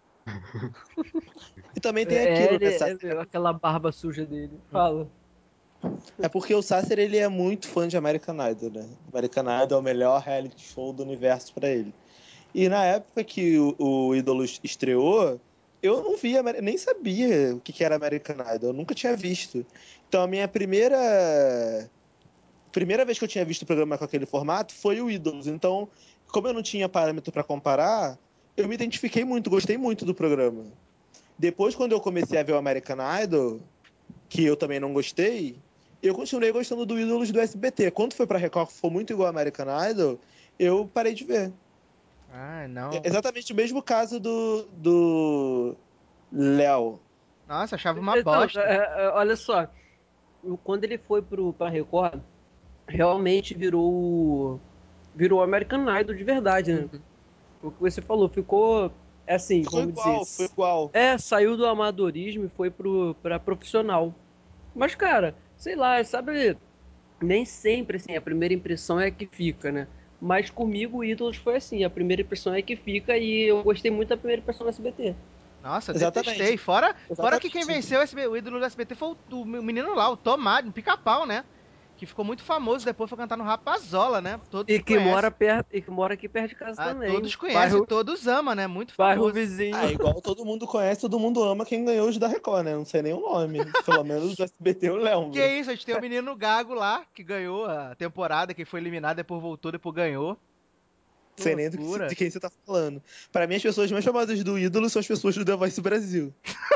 E também tem aquilo, né? Aquela barba suja dele. Fala. É porque o Sasser, ele é muito fã de American Idol, né? American Idol é o melhor reality show do universo pra ele. E na época que o Ídolos estreou, eu não via, nem sabia o que era American Idol, eu nunca tinha visto. Então a minha primeira vez que eu tinha visto o programa com aquele formato foi o Ídolos. Então, como eu não tinha parâmetro pra comparar, eu me identifiquei muito, gostei muito do programa. Depois, quando eu comecei a ver o American Idol, que eu também não gostei, eu continuei gostando do Ídolos do SBT. Quando foi pra Record, foi muito igual ao American Idol, eu parei de ver. Ah, não. É exatamente o mesmo caso do Léo. Nossa, achava uma bosta. Olha só, quando ele foi pra Record, realmente virou o American Idol de verdade, né? O que você falou, ficou assim, foi dizer... igual. Saiu do amadorismo e foi pra profissional. Mas, cara, sei lá, sabe, nem sempre, assim, a primeira impressão é que fica, né? Mas comigo o Ídolos foi assim, a primeira impressão é que fica e eu gostei muito da primeira impressão do SBT. Nossa, detestei. Fora que quem venceu o Ídolo do SBT foi o menino lá, o Tomás, o Pica-Pau, né? Que ficou muito famoso, depois foi cantar no Rapazola, né? Todos e que mora aqui perto de casa também. Todos conhecem, todos amam, né? Muito famoso. Bairro vizinho. Igual todo mundo conhece, todo mundo ama quem ganhou os da Record, né? Não sei nem o nome. Pelo menos do SBT eu lembro. Que isso, a gente tem o menino Gago lá, que ganhou a temporada, que foi eliminado, depois voltou, depois ganhou. Sei nem de quem você tá falando. Pra mim, as pessoas mais chamadas do Ídolo são as pessoas do The Voice Brasil.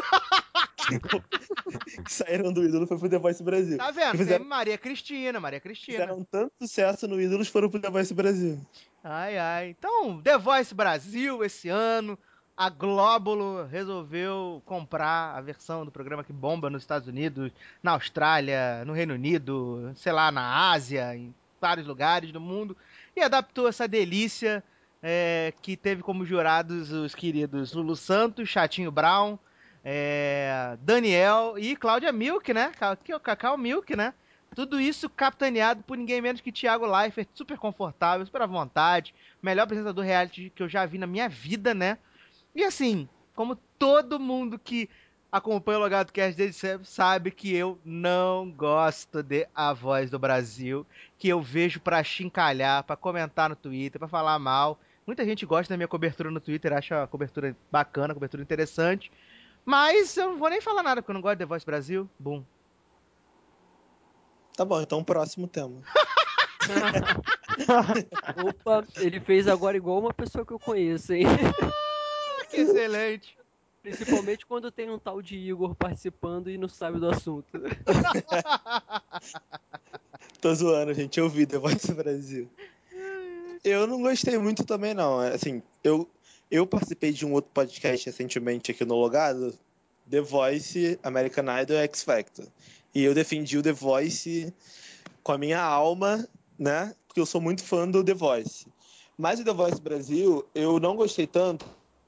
Que saíram do Ídolo foi pro The Voice Brasil. Tá vendo? Fizeram... Tem Maria Cristina. Fizeram tanto sucesso no Ídolos, foram pro The Voice Brasil. Ai. Então, The Voice Brasil, esse ano, a Glóbulo resolveu comprar a versão do programa que bomba nos Estados Unidos, na Austrália, no Reino Unido, sei lá, na Ásia, em vários lugares do mundo, e adaptou essa delícia que teve como jurados os queridos Lulu Santos, Chatinho Brown, Daniel e Cláudia Milk, né? Cacau Milk, né? Tudo isso capitaneado por ninguém menos que Thiago Leifert, super confortável, super à vontade, melhor apresentador reality que eu já vi na minha vida, né? E assim, como todo mundo que acompanha o Logado Cast desde sempre sabe que eu não gosto de A Voz do Brasil, que eu vejo pra chincalhar, pra comentar no Twitter, pra falar mal. Muita gente gosta da minha cobertura no Twitter, acha a cobertura bacana, a cobertura interessante. Mas eu não vou nem falar nada, porque eu não gosto de The Voice Brasil. Bum. Tá bom, então próximo tema. Opa, ele fez agora igual uma pessoa que eu conheço, hein? Que excelente. Principalmente quando tem um tal de Igor participando e não sabe do assunto. Tô zoando, gente. Eu vi The Voice Brasil. Eu não gostei muito também, não. Assim, eu participei de um outro podcast recentemente aqui no Logado, The Voice, American Idol e X Factor. E eu defendi o The Voice com a minha alma, né? Porque eu sou muito fã do The Voice. Mas o The Voice Brasil, eu não gostei tanto.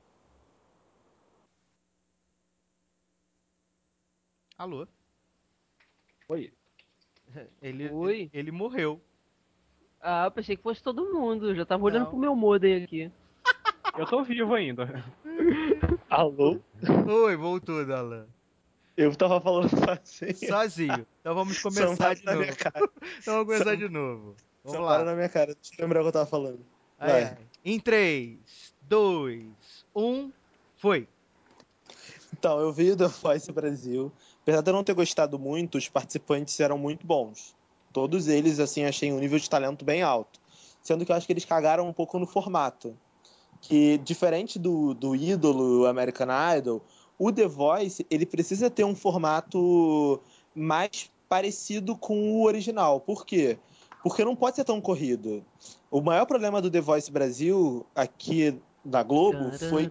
Alô? Oi. Ele morreu. Ah, eu pensei que fosse todo mundo. Eu já tava olhando pro meu modem aqui. Eu tô vivo ainda. Alô? Oi, voltou, Dalan. Eu tava falando sozinho. Sozinho. Então vamos começar de novo. Então vamos começar de novo. Vamos lá. Na minha cara. Deixa eu lembrar o que eu tava falando. Ai, Vai. ai. Em 3, 2, 1, foi. Então, eu vi o The Voice Brasil. Apesar de eu não ter gostado muito, os participantes eram muito bons. Todos eles, assim, achei um nível de talento bem alto. Sendo que eu acho que eles cagaram um pouco no formato. Que, diferente do ídolo American Idol, o The Voice, ele precisa ter um formato mais parecido com o original. Por quê? Porque não pode ser tão corrido. O maior problema do The Voice Brasil, aqui da Globo, foi...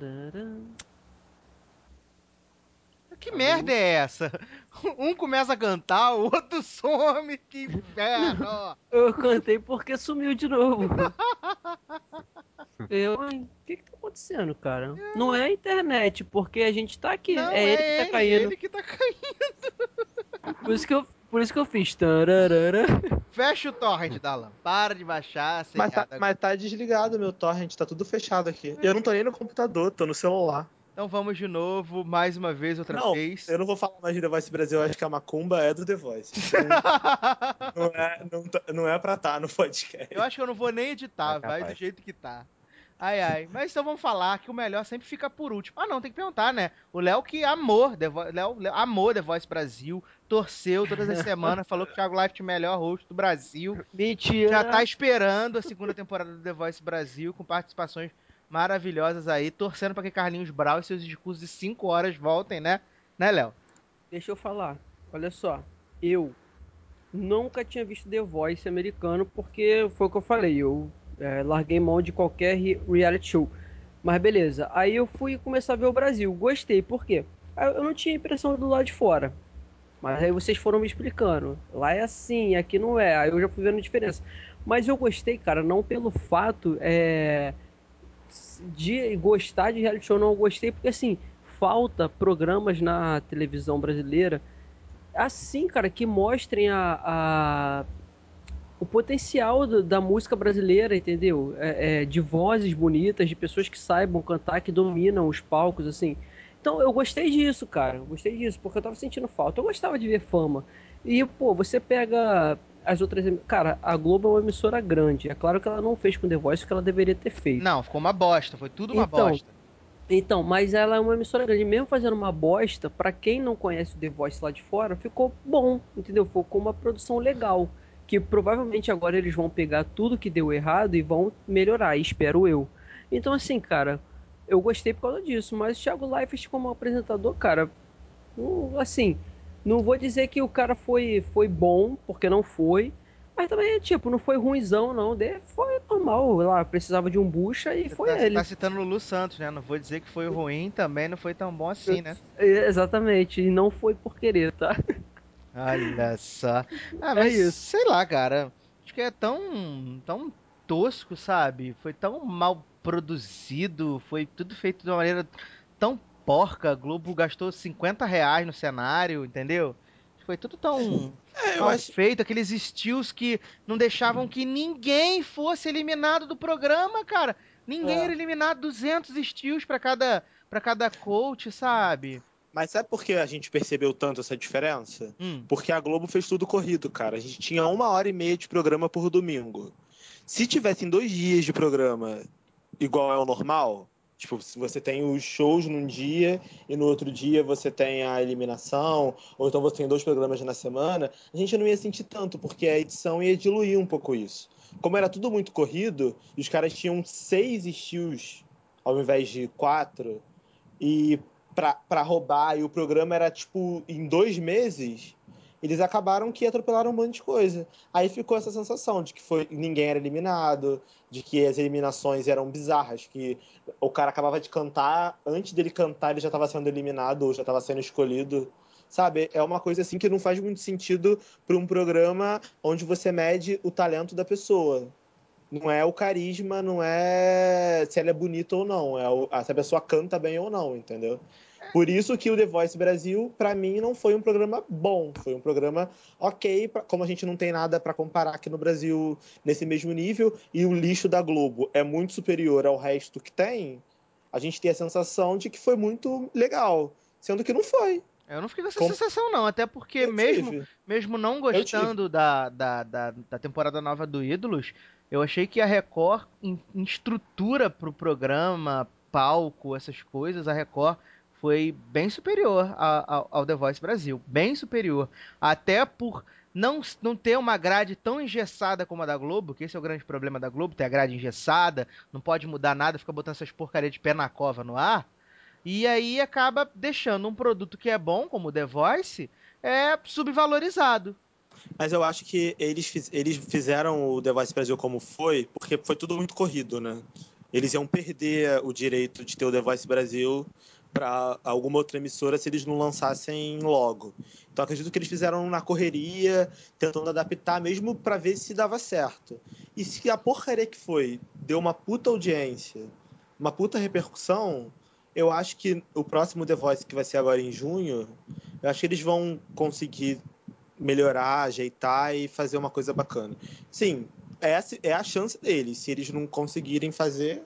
Que merda é essa? Um começa a cantar, o outro some, que inferno! Eu cantei porque sumiu de novo. O que tá acontecendo, cara? Não é a internet, porque a gente tá aqui. Não, é ele que tá caindo. Ele que tá caindo. Por isso que eu fiz. Tararara. Fecha o torrent, Dalan. Para de baixar. Mas tá desligado meu torrent, tá tudo fechado aqui. Eu não tô nem no computador, tô no celular. Então vamos de novo, mais uma vez, outra vez. Eu não vou falar mais de The Voice Brasil, eu acho que a macumba é do The Voice. Não é pra estar no podcast. Eu acho que eu não vou nem editar, vai do jeito que tá. Ai, ai. Mas então vamos falar que o melhor sempre fica por último. Ah, não, tem que perguntar, né? O Léo que amou Léo amou The Voice Brasil, torceu todas as semanas, falou que o Thiago Leifert é o melhor host do Brasil. Mentira! Já tá esperando a segunda temporada do The Voice Brasil, com participações maravilhosas aí, torcendo pra que Carlinhos Brau e seus discursos de 5 horas voltem, né? Né, Léo? Deixa eu falar. Olha só. Eu nunca tinha visto The Voice americano, porque foi o que eu falei. Eu larguei mão de qualquer reality show. Mas beleza. Aí eu fui começar a ver o Brasil. Gostei. Por quê? Eu não tinha impressão do lado de fora. Mas aí vocês foram me explicando. Lá é assim, aqui não é. Aí eu já fui vendo a diferença. Mas eu gostei, cara, não pelo fato de gostar de reality show, não. Eu gostei porque, assim, falta programas na televisão brasileira assim, cara, que mostrem o potencial da música brasileira, entendeu? De vozes bonitas, de pessoas que saibam cantar, que dominam os palcos, assim. Então eu gostei disso, cara. Eu gostei disso, porque eu tava sentindo falta. Eu gostava de ver fama. E, pô, você pega as outras... Cara, a Globo é uma emissora grande. É claro que ela não fez com The Voice o que ela deveria ter feito. Não, ficou uma bosta. Foi tudo uma bosta. Então, mas ela é uma emissora grande. Mesmo fazendo uma bosta, pra quem não conhece o The Voice lá de fora, ficou bom, entendeu? Ficou uma produção legal. Que provavelmente agora eles vão pegar tudo que deu errado e vão melhorar, espero eu. Então, assim, cara, eu gostei por causa disso. Mas o Thiago Leifert como apresentador, cara, assim, não vou dizer que o cara foi bom, porque não foi. Mas também, tipo, não foi ruinzão, não. Foi normal, lá, precisava de um bucha e foi ele. Você tá citando o Lulu Santos, né? Não vou dizer que foi ruim, também não foi tão bom assim, né? Exatamente, e não foi por querer, tá? Olha só. Ah, mas isso. Sei lá, cara. Acho que é tão tosco, sabe? Foi tão mal produzido, foi tudo feito de uma maneira tão porca. A Globo gastou R$50 no cenário, entendeu? Foi tudo tão mal feito, aqueles steals que não deixavam que ninguém fosse eliminado do programa, cara. Ninguém era eliminado, 200 steals pra cada coach, sabe? Mas sabe por que a gente percebeu tanto essa diferença? Porque a Globo fez tudo corrido, cara. A gente tinha 1h30 de programa por domingo. Se tivessem 2 dias de programa igual é o normal, tipo, se você tem os shows num dia e no outro dia você tem a eliminação, ou então você tem 2 programas na semana, a gente não ia sentir tanto, porque a edição ia diluir um pouco isso. Como era tudo muito corrido, os caras tinham 6 steals ao invés de 4, e pra roubar, e o programa era, tipo, em 2 meses, eles acabaram que atropelaram um monte de coisa. Aí ficou essa sensação de que ninguém era eliminado, de que as eliminações eram bizarras, que o cara acabava de cantar, antes dele cantar ele já estava sendo eliminado, ou já estava sendo escolhido. Sabe, é uma coisa assim que não faz muito sentido para um programa onde você mede o talento da pessoa. Não é o carisma, não é se ela é bonita ou não, se a pessoa canta bem ou não, entendeu? Por isso que o The Voice Brasil, pra mim, não foi um programa bom. Foi um programa ok, como a gente não tem nada pra comparar aqui no Brasil nesse mesmo nível, e o lixo da Globo é muito superior ao resto que tem, a gente tem a sensação de que foi muito legal, sendo que não foi. Eu não fiquei com essa sensação, não. Até porque mesmo não gostando da temporada nova do Ídolos, eu achei que a Record, em estrutura pro programa, palco, essas coisas, a Record foi bem superior ao The Voice Brasil. Bem superior. Até por não ter uma grade tão engessada como a da Globo, que esse é o grande problema da Globo, ter a grade engessada, não pode mudar nada, fica botando essas porcarias de pé na cova no ar. E aí acaba deixando um produto que é bom, como o The Voice, subvalorizado. Mas eu acho que eles fizeram o The Voice Brasil como foi, porque foi tudo muito corrido, né? Eles iam perder o direito de ter o The Voice Brasil para alguma outra emissora se eles não lançassem logo. Então acredito que eles fizeram na correria, tentando adaptar mesmo para ver se dava certo. E se a porcaria que foi deu uma puta audiência, uma puta repercussão, eu acho que o próximo The Voice, que vai ser agora em junho, eu acho que eles vão conseguir melhorar, ajeitar e fazer uma coisa bacana. Sim, essa é a chance deles. Se eles não conseguirem fazer,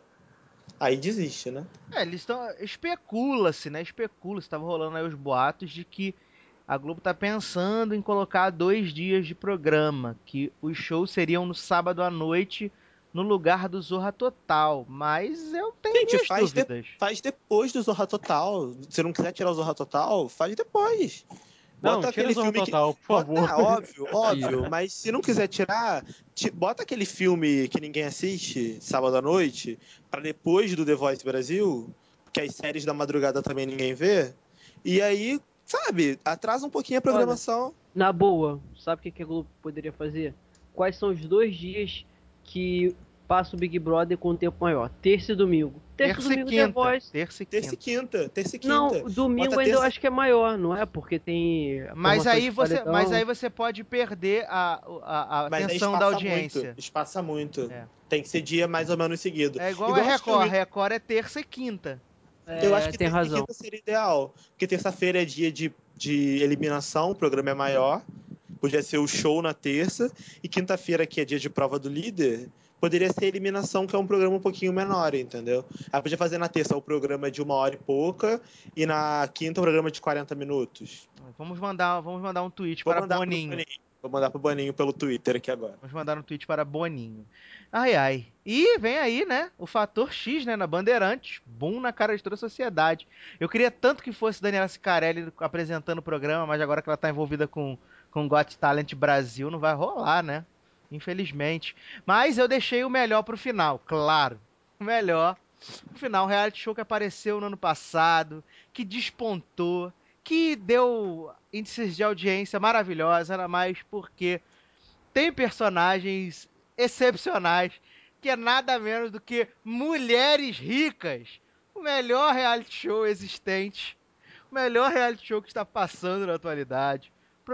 aí desiste, né? Eles estão... Especula-se, né? Especula-se. Tava rolando aí os boatos de que a Globo tá pensando em colocar 2 dias de programa, que os shows seriam no sábado à noite, no lugar do Zorra Total. Mas eu tenho minhas dúvidas. Faz depois do Zorra Total. Se não quiser tirar o Zorra Total, faz depois. Bota aquele filme Total, por favor. Óbvio. Mas se não quiser tirar, bota aquele filme que ninguém assiste, sábado à noite, pra depois do The Voice Brasil, porque as séries da madrugada também ninguém vê. E aí, sabe, atrasa um pouquinho a programação. Olha, na boa, sabe o que a Globo poderia fazer? Quais são os 2 dias que passa o Big Brother com um tempo maior? Terça e domingo. Terça e quinta. Terça e quinta. Não, o domingo ainda eu acho que é maior, não é? Porque tem... Mas aí você pode perder a atenção da audiência. Espaça muito. Tem que ser dia mais ou menos seguido. É igual a Record. A Record é terça e quinta. Eu acho que tem razão. Quinta seria ideal. Porque terça-feira é dia de eliminação, o programa é maior. Podia ser o show na terça. E quinta-feira, que é dia de prova do líder, poderia ser eliminação, que é um programa um pouquinho menor, entendeu? Aí podia fazer na terça o programa de 1h e pouca. E na quinta o programa de 40 minutos. Vamos mandar um tweet para Boninho. Vou mandar pro Boninho pelo Twitter aqui agora. Vamos mandar um tweet para Boninho. Ai. E vem aí, né? O fator X, né? Na Bandeirantes. Boom na cara de toda a sociedade. Eu queria tanto que fosse Daniela Cicarelli apresentando o programa, mas agora que ela tá envolvida com Got Talent Brasil, não vai rolar, né? Infelizmente. Mas eu deixei o melhor pro final, claro. O melhor pro final. Um reality show que apareceu no ano passado, que despontou, que deu índices de audiência maravilhosa, ainda mais porque tem personagens excepcionais, que é nada menos do que Mulheres Ricas. O melhor reality show existente. O melhor reality show que está passando na atualidade.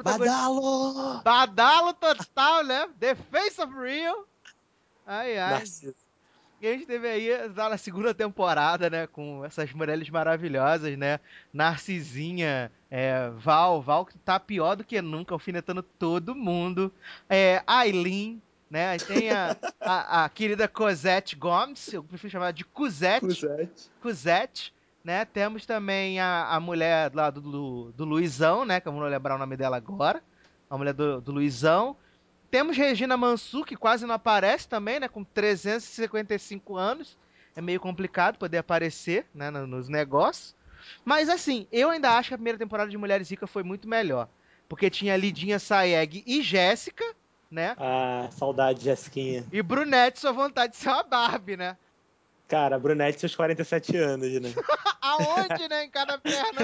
Badalo total, né? The Face of Real. Ai. E a gente teve aí, tá na segunda temporada, né? Com essas mulheres maravilhosas, né? Narcisinha, Val que tá pior do que nunca, alfinetando todo mundo. Aileen, né? Tem a querida Cosette Gomes, eu prefiro chamar de Cosette, né? Temos também a mulher lá do Luizão, né? Que eu não vou lembrar o nome dela agora. A mulher do Luizão. Temos Regina Mansu, que quase não aparece também, né? Com 355 anos. É meio complicado poder aparecer, né, nos negócios. Mas assim, eu ainda acho que a primeira temporada de Mulheres Ricas foi muito melhor. Porque tinha Lidinha Saeg e Jéssica, né? Ah, saudade, Jessiquinha. E Brunette, sua vontade de ser uma Barbie, né? Cara, Brunette, seus 47 anos, né? Aonde, né? Em cada perna.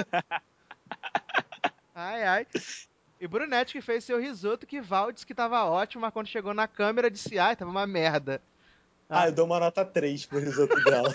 Ai. E Brunette, que fez seu risoto, que Val disse que tava ótimo, mas quando chegou na câmera disse, tava uma merda. Eu dou uma nota 3 pro risoto dela.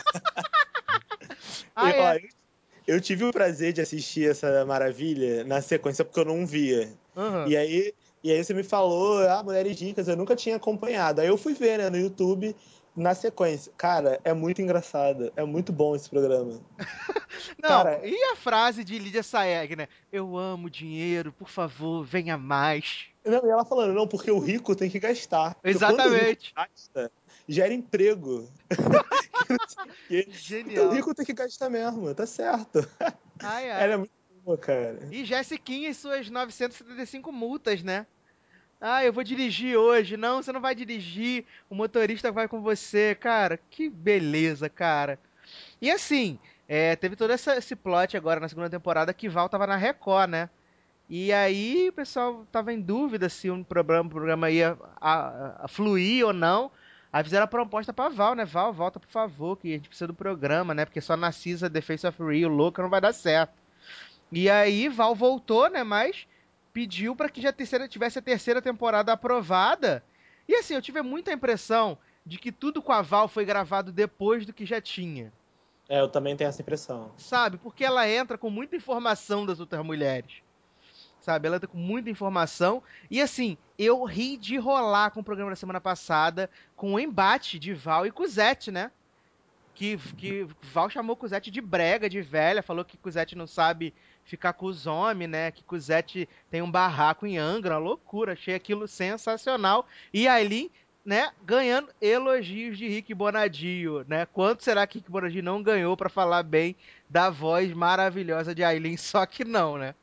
Eu tive o prazer de assistir essa maravilha na sequência, porque eu não via. Uhum. E aí você me falou, Mulheres Ricas, eu nunca tinha acompanhado. Aí eu fui ver, né, no YouTube, na sequência. Cara, é muito engraçado. É muito bom esse programa. Não, cara, e a frase de Lídia Saeg, né? Eu amo dinheiro, por favor, venha mais. Não, e ela falando, não, porque o rico tem que gastar. Exatamente. Quando o rico gasta, gera emprego. Genial. Então o rico tem que gastar mesmo, tá certo. Ai. Ela é muito Pô, cara. E Jessiquinha e suas 975 multas, né? Ah, eu vou dirigir hoje. Não, você não vai dirigir. O motorista vai com você. Cara, que beleza, cara. E assim, teve todo esse plot agora na segunda temporada que Val tava na Record, né? E aí o pessoal tava em dúvida se o programa ia a fluir ou não. Aí fizeram a proposta pra Val, né? Val, volta por favor, que a gente precisa do programa, né? Porque só na Cisa The Face of Rio, louca, não vai dar certo. E aí Val voltou, né? Mas pediu pra que já tivesse a terceira temporada aprovada. E assim, eu tive muita impressão de que tudo com a Val foi gravado depois do que já tinha. Eu também tenho essa impressão. Sabe? Porque ela entra com muita informação das outras mulheres. Sabe? Ela entra com muita informação. E assim, eu ri de rolar com o programa da semana passada, com o embate de Val e Cuzette, né? Que Val chamou Cuzette de brega, de velha, falou que Cuzette não sabe ficar com os homens, né? Que Cuzette tem um barraco em Angra, uma loucura. Achei aquilo sensacional. E a Aileen, né, ganhando elogios de Rick Bonadio, né? Quanto será que Rick Bonadio não ganhou pra falar bem da voz maravilhosa de Aileen? Só que não, né?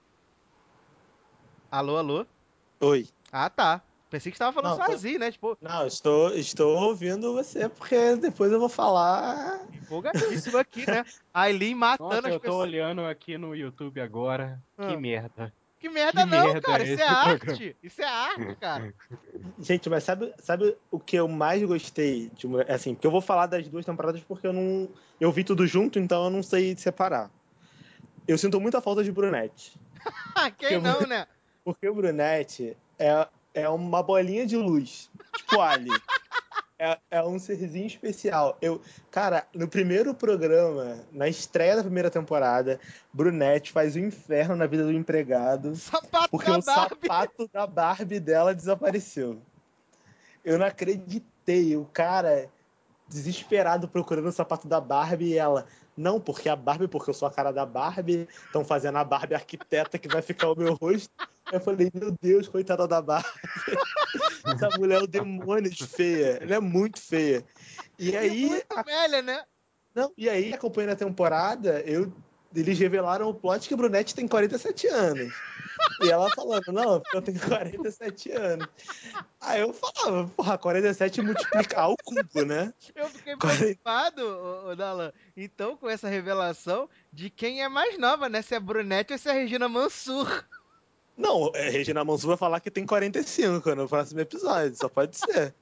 Alô, alô? Oi. Ah, tá. Pensei que você tava falando sozinho, né? Tipo, Não, estou ouvindo você, porque depois eu vou falar. empolgadíssimo aqui, né? Aileen matando Nossa, as eu tô pessoas. olhando aqui no YouTube agora. Que merda. Que merda não, merda cara. é Isso é esse arte. programa? Isso é arte, cara. Gente, mas sabe o que eu mais gostei? Assim, porque eu vou falar das duas temporadas porque eu vi tudo junto, então eu não sei separar. Eu sinto muita falta de Brunette. Quem não, né? Porque o Brunette é uma bolinha de luz. Tipo Ali. É um serzinho especial. Cara, no primeiro programa, na estreia da primeira temporada, Brunette faz o inferno na vida do empregado. Porque o sapato da Barbie dela desapareceu. Eu não acreditei. O cara desesperado procurando o sapato da Barbie e ela, não, porque eu sou a cara da Barbie, estão fazendo a Barbie arquiteta que vai ficar o meu rosto. Eu falei, meu Deus, coitada da Barbie. Essa mulher é o demônio de feia. Ela é muito feia. E aí. Muito velha, né? Não, e aí, acompanhando a temporada, eles revelaram o plot que a Brunette tem 47 anos. E ela falando, não, eu tenho 47 anos. Aí eu falava, porra, 47 multiplicar o cubo, né? Eu fiquei preocupado, Dalan, então, com essa revelação de quem é mais nova, né? Se é a Brunette ou se é a Regina Mansur. Não, Regina Mansur vai falar que tem 45 no próximo episódio, só pode ser.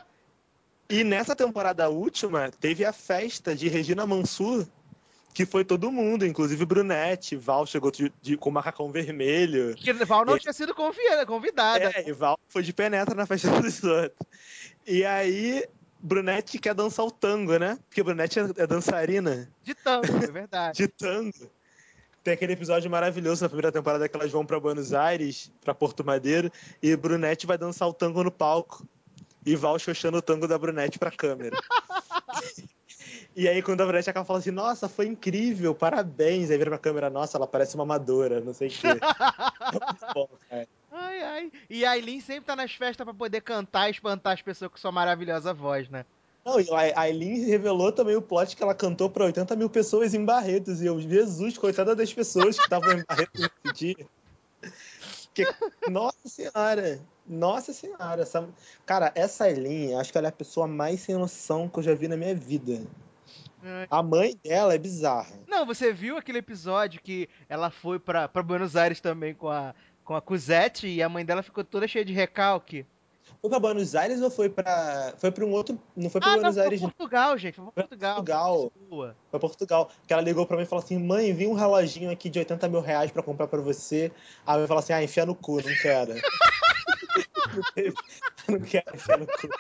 E nessa temporada última, teve a festa de Regina Mansur, que foi todo mundo, inclusive Brunette. Val chegou com macacão vermelho. Que Val não tinha sido convidada. E Val foi de penetra na festa dos outros. E aí, Brunette quer dançar o tango, né? Porque Brunette é dançarina. De tango, é verdade. De tango. Tem aquele episódio maravilhoso na primeira temporada que elas vão pra Buenos Aires, pra Porto Madeiro, e Brunette vai dançar o tango no palco. E Val xoxando o tango da Brunette pra câmera. E aí, quando a Brunette acaba falando assim, nossa, foi incrível, parabéns. Aí vira pra câmera, nossa, ela parece uma amadora, não sei o quê. É bom, cara. Ai, ai. E a Aileen sempre tá nas festas pra poder cantar e espantar as pessoas com sua maravilhosa voz, né? Não, e a Aileen revelou também o plot que ela cantou pra 80 mil pessoas em Barretos. E eu, Jesus, coitada das pessoas que estavam em Barretos nesse dia. Nossa senhora. Cara, essa Aileen, acho que ela é a pessoa mais sem noção que eu já vi na minha vida. A mãe dela é bizarra. Não, você viu aquele episódio que ela foi pra Buenos Aires também com a Cuzette e a mãe dela ficou toda cheia de recalque? Foi pra Buenos Aires ou foi pra um outro... Não foi pra Buenos Aires. Foi pra Portugal, gente. Foi pra Portugal. Foi Portugal. Que ela ligou pra mim e falou assim, mãe, vi um reloginho aqui de 80 mil reais pra comprar pra você. Aí a mãe falou assim, enfia no cu, não quero. Não quero enfiar no cu.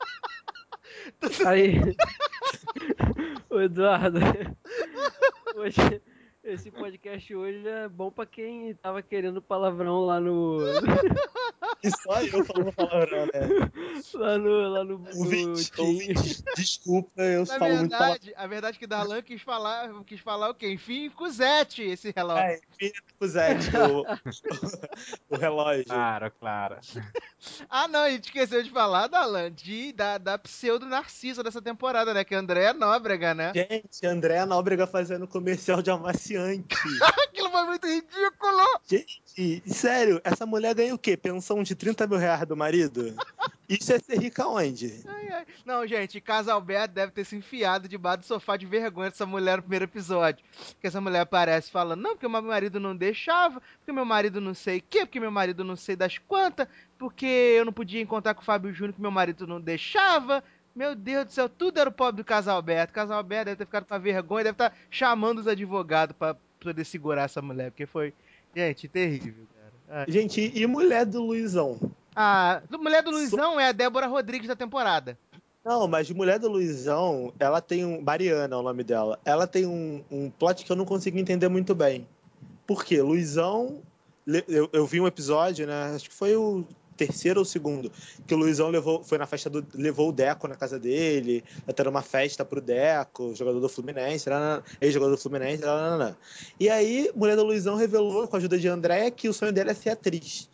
Aí, o Eduardo, hoje, esse podcast hoje é bom pra quem tava querendo palavrão lá no... E só eu falando palavrão, né? Lá no ouvinte, desculpa, eu falo muito palavrão. A verdade é que Darlan quis falar o quê? Enfim, Cuzette, esse relógio. Enfim, Cuzette, o relógio. Claro. Ah, não, a gente esqueceu de falar, Darlan, da pseudo-narcisa dessa temporada, né? Que é a Andréa Nóbrega, né? Gente, Andréa Nóbrega fazendo comercial de amaciante estonteante. Aquilo foi muito ridículo. Gente, sério, essa mulher ganha o quê? Pensão de 30 mil reais do marido? Isso é ser rica onde? Não, gente, Casalberto deve ter se enfiado debaixo do sofá de vergonha dessa mulher no primeiro episódio. Porque essa mulher aparece falando, não, porque meu marido não deixava, porque meu marido não sei o quê, porque meu marido não sei das quantas, porque eu não podia encontrar com o Fábio Júnior, que meu marido não deixava. Meu Deus do céu, tudo era o pobre do Casalberto. Casalberto deve ter ficado com a vergonha, deve estar chamando os advogados pra poder segurar essa mulher, porque foi, gente, terrível, cara. Ai. Gente, e mulher do Luizão? A mulher do Luizão é a Débora Rodrigues da temporada. Não, mas mulher do Luizão, ela tem um... Mariana é o nome dela. Ela tem um plot que eu não consigo entender muito bem. Por quê? Luizão... Eu vi um episódio, né? Acho que foi o terceiro ou segundo, que o Luizão foi na festa levou o Deco na casa dele, tá tendo uma festa pro Deco, jogador do Fluminense, ex-jogador do Fluminense, e aí, mulher do Luizão revelou, com a ajuda de André, que o sonho dela é ser atriz.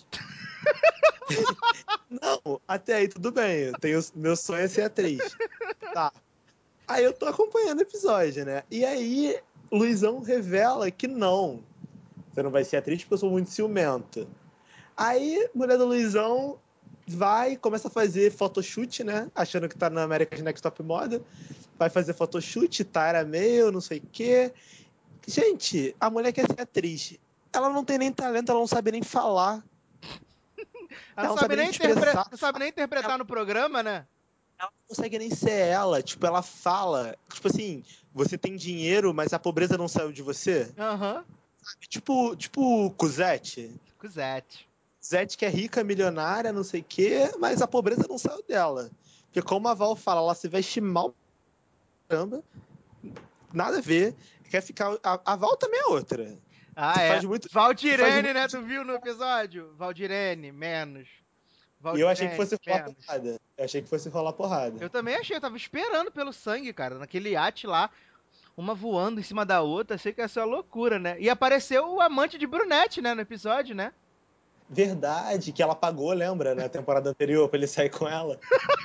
Não, até aí tudo bem, meu sonho é ser atriz. Tá. Aí eu tô acompanhando o episódio, né? E aí, Luizão revela que não. Você não vai ser atriz porque eu sou muito ciumento. Aí, mulher do Luizão começa a fazer photoshoot, né? Achando que tá na America's Next Top Model. Vai fazer photoshoot, Tara meu, não sei o quê. Gente, a mulher quer ser atriz. Ela não tem nem talento, ela não sabe nem falar. Ela não sabe nem interpretar no programa, né? Ela não consegue nem ser ela. Tipo, ela fala... Tipo assim, você tem dinheiro, mas a pobreza não saiu de você. Aham. Tipo Cosette. Cosette que é rica, milionária, não sei o quê, mas a pobreza não saiu dela. Porque como a Val fala, ela se veste mal, caramba, nada a ver. Quer ficar... A Val também é outra. Faz muito... Valdirene, né? Tu viu no episódio? Valdirene, menos. E eu achei que fosse rolar porrada. Eu também achei, eu tava esperando pelo sangue, cara. Naquele iate lá, uma voando em cima da outra, achei que ia ser uma loucura, né? E apareceu o amante de Brunette, né, no episódio, né? Verdade, que ela pagou, lembra, na temporada anterior, pra ele sair com ela.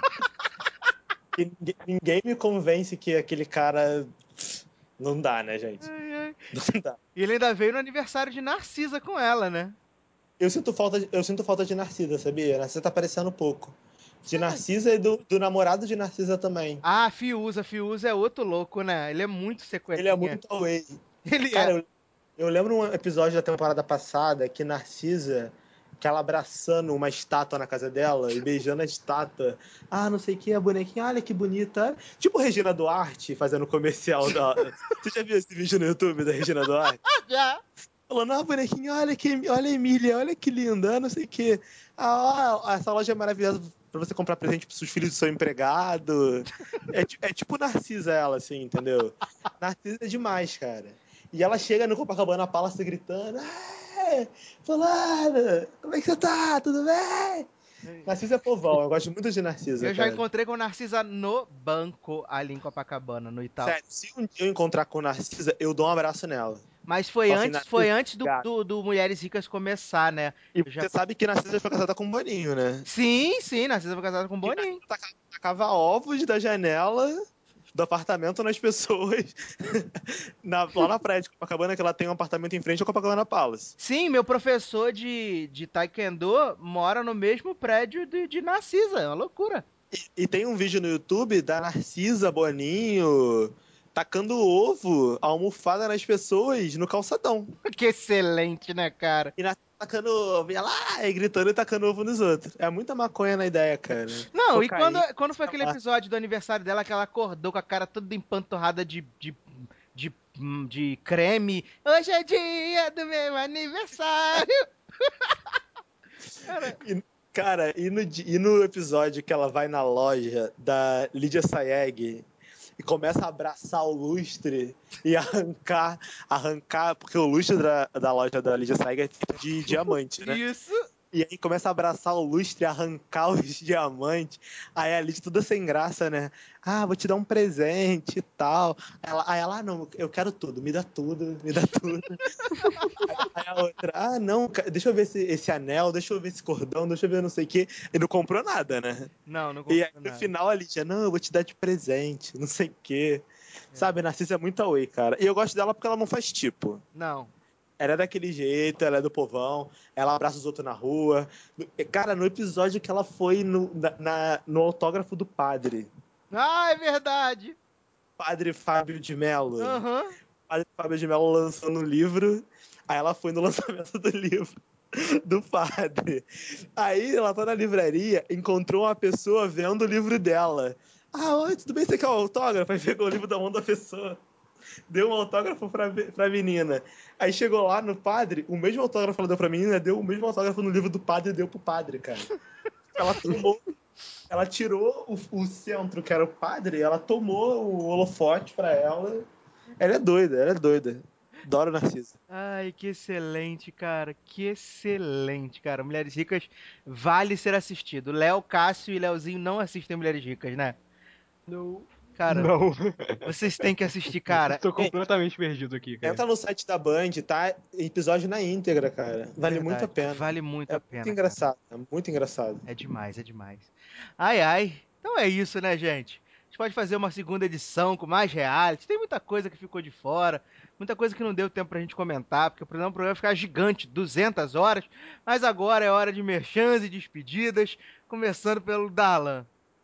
E ninguém me convence que aquele cara... Não dá, né, gente? Não dá. E ele ainda veio no aniversário de Narcisa com ela, né? Eu sinto falta de Narcisa, sabia? Narcisa tá aparecendo pouco. De Narcisa e do namorado de Narcisa também. Ah, Fiuza é outro louco, né? Ele é muito sequelinha. Ele é muito away. Cara, eu lembro um episódio da temporada passada que Narcisa, que ela abraçando uma estátua na casa dela e beijando a estátua. Ah, não sei o que, a bonequinha, olha que bonita. Tipo Regina Duarte fazendo comercial da... Você já viu esse vídeo no YouTube da Regina Duarte? Já. Falando, ah, bonequinha, olha a Emília, olha que linda, não sei o que. Essa loja é maravilhosa pra você comprar presente pros seus filhos do seu empregado. É tipo Narcisa ela, assim, entendeu? Narcisa é demais, cara. E ela chega no Copacabana Palace gritando, fulano, como é que você tá? Tudo bem? Narcisa é povão, eu gosto muito de Narcisa, Eu já encontrei com Narcisa no banco ali em Copacabana, no Itaú. Sério, se um dia eu encontrar com Narcisa, eu dou um abraço nela. Mas foi antes do Mulheres Ricas começar, né? E você sabe que Narcisa foi casada com o Boninho, né? Sim, Narcisa foi casada com o Boninho. Tacava ovos da janela do apartamento nas pessoas lá na praia de Copacabana, que ela tem um apartamento em frente ao Copacabana Palace. Sim, meu professor de Taekwondo mora no mesmo prédio de Narcisa, é uma loucura. E tem um vídeo no YouTube da Narcisa, Boninho, tacando ovo, almofada nas pessoas no calçadão. Que excelente, né, cara? E tacando ovo, e ela gritando e tacando ovo nos outros. É muita maconha na ideia, cara. Não, e quando foi aquele episódio do aniversário dela que ela acordou com a cara toda empanturrada de creme? Hoje é dia do meu aniversário! Cara, e no episódio que ela vai na loja da Lídia Sayeg e começa a abraçar o lustre e arrancar, porque o lustre da loja da Lídia Sayeg é feito de diamante, né? Isso! E aí começa a abraçar o lustre, arrancar os diamantes. Aí a Liz toda sem graça, né? Ah, vou te dar um presente e tal. Aí ela, não, eu quero tudo, me dá tudo, me dá tudo. Aí a outra, não, deixa eu ver esse anel, deixa eu ver esse cordão, deixa eu ver não sei o quê. E não comprou nada, né? Não comprou e aí, nada. No final a Liz, não, eu vou te dar de presente, não sei o quê. Sabe, Narcisa é muito away, cara. E eu gosto dela porque ela não faz tipo. Não. Ela é daquele jeito, ela é do povão, ela abraça os outros na rua. Cara, no episódio que ela foi no autógrafo do padre. Ah, é verdade! Padre Fábio de Mello. Aham. Padre Fábio de Mello lançando o livro. Aí ela foi no lançamento do livro do padre. Aí ela tá na livraria, encontrou uma pessoa vendo o livro dela. Oi, tudo bem? Você quer um autógrafo? Aí pegou o livro da mão da pessoa. Deu um autógrafo pra menina. Aí chegou lá no padre, o mesmo autógrafo que ela deu pra menina, deu o mesmo autógrafo no livro do padre e deu pro padre, cara. Ela tirou o centro, que era o padre, ela tomou o holofote pra ela. Ela é doida. Adoro Narcisa. Ai, que excelente, cara. Que excelente, cara. Mulheres Ricas vale ser assistido. Léo, Cássio e Léozinho não assistem Mulheres Ricas, né? Não. Cara, Não. Vocês têm que assistir, cara. Tô completamente perdido aqui, cara. Entra no site da Band, tá? Episódio na íntegra, cara. Vale muito a pena. Vale muito a pena. Muito engraçado, é muito engraçado. É demais, é demais. Ai. Então é isso, né, gente? A gente pode fazer uma segunda edição com mais reality. Tem muita coisa que ficou de fora, muita coisa que não deu tempo pra gente comentar, porque o programa vai ficar gigante, 200 horas. Mas agora é hora de merchans e despedidas, começando pelo Darlan.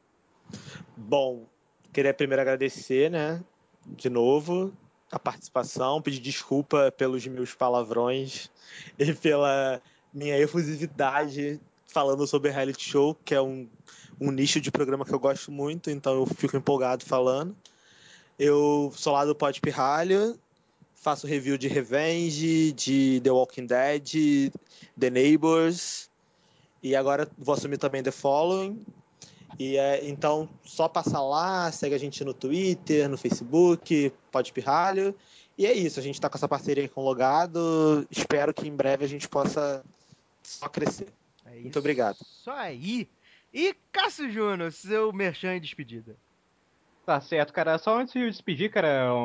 Bom, queria primeiro agradecer, né, de novo, a participação, pedir desculpa pelos meus palavrões e pela minha efusividade falando sobre reality show, que é um nicho de programa que eu gosto muito, então eu fico empolgado falando. Eu sou lá do Pod Pirralho, faço review de Revenge, de The Walking Dead, The Neighbors, e agora vou assumir também The Following. Então, só passar lá, segue a gente no Twitter, no Facebook, Pod Pirralho. E é isso, a gente tá com essa parceria com o Logado. Espero que em breve a gente possa só crescer. Muito obrigado. Isso aí. E Cássio Júnior, seu merchan e despedida. Tá certo, cara. Só antes de eu despedir, cara,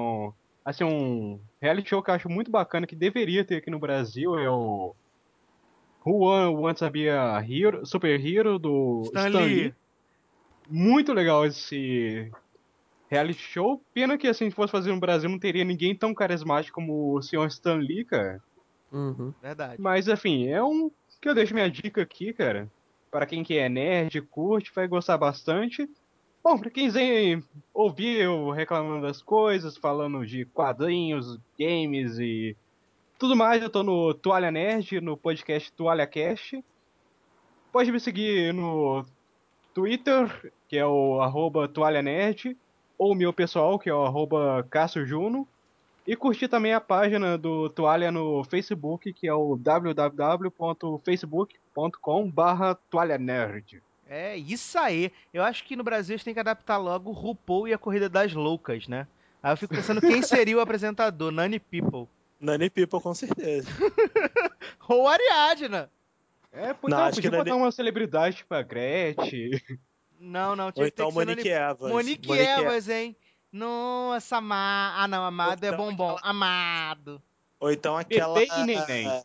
um reality show que eu acho muito bacana que deveria ter aqui no Brasil é o Who Wants to Be a Hero, Super Hero do Stan Lee. Muito legal esse reality show. Pena que assim, se fosse fazer no Brasil não teria ninguém tão carismático como o senhor Stan Lee, cara. Verdade. Mas enfim, é um que eu deixo minha dica aqui, cara. Para quem que é nerd, curte, vai gostar bastante. Bom, pra quem quiser ouvir eu reclamando das coisas, falando de quadrinhos, games e tudo mais, eu tô no Toalha Nerd, no podcast Toalha Cast. Pode me seguir no Twitter, que é o @toalhanerd, ou o meu pessoal, que é o @CassioJuno. E curtir também a página do Toalha no Facebook, que é o www.facebook.com/toalhanerd. É isso aí. Eu acho que no Brasil a gente tem que adaptar logo o RuPaul e a Corrida das Loucas, né? Aí eu fico pensando quem seria o apresentador, Nani People. Nani People, com certeza. Ou Ariadna. Podia botar uma celebridade tipo a Gretchen. Não, tinha que ter que ser Monique Evans. Monique Evans, hein? Nossa, não, Amado é bombom. Amado. Ou então aquela... Pepe e Neném.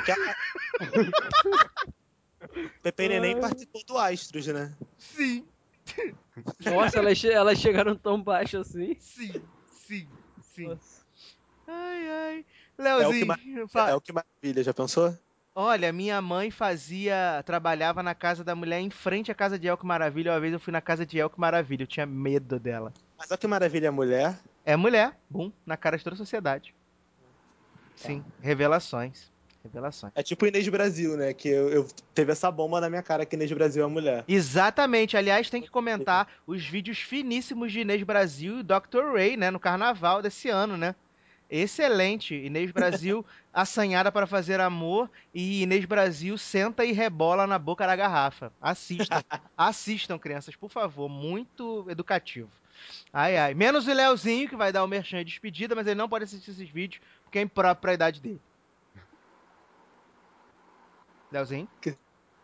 Pepe e Neném participou do Astros, né? Sim. Nossa, elas chegaram tão baixo assim. Sim. Nossa. Ai. Leozinho. É o que maravilha, já pensou? Olha, minha mãe trabalhava na casa da mulher em frente à casa de El Que Maravilha. Uma vez eu fui na casa de El Que Maravilha, eu tinha medo dela. Mas El Que Maravilha é mulher? É mulher, na cara de toda a sociedade. Sim, revelações. É tipo Inês Brasil, né? Que eu teve essa bomba na minha cara que Inês Brasil é mulher. Exatamente. Aliás, tem que comentar os vídeos finíssimos de Inês Brasil e Dr. Ray, né? No carnaval desse ano, né? Excelente. Inês Brasil assanhada para fazer amor e Inês Brasil senta e rebola na boca da garrafa. Assistam, crianças, por favor. Muito educativo. Ai. Menos o Leozinho, que vai dar o merchan de despedida, mas ele não pode assistir esses vídeos porque é impróprio para a idade dele. Leozinho?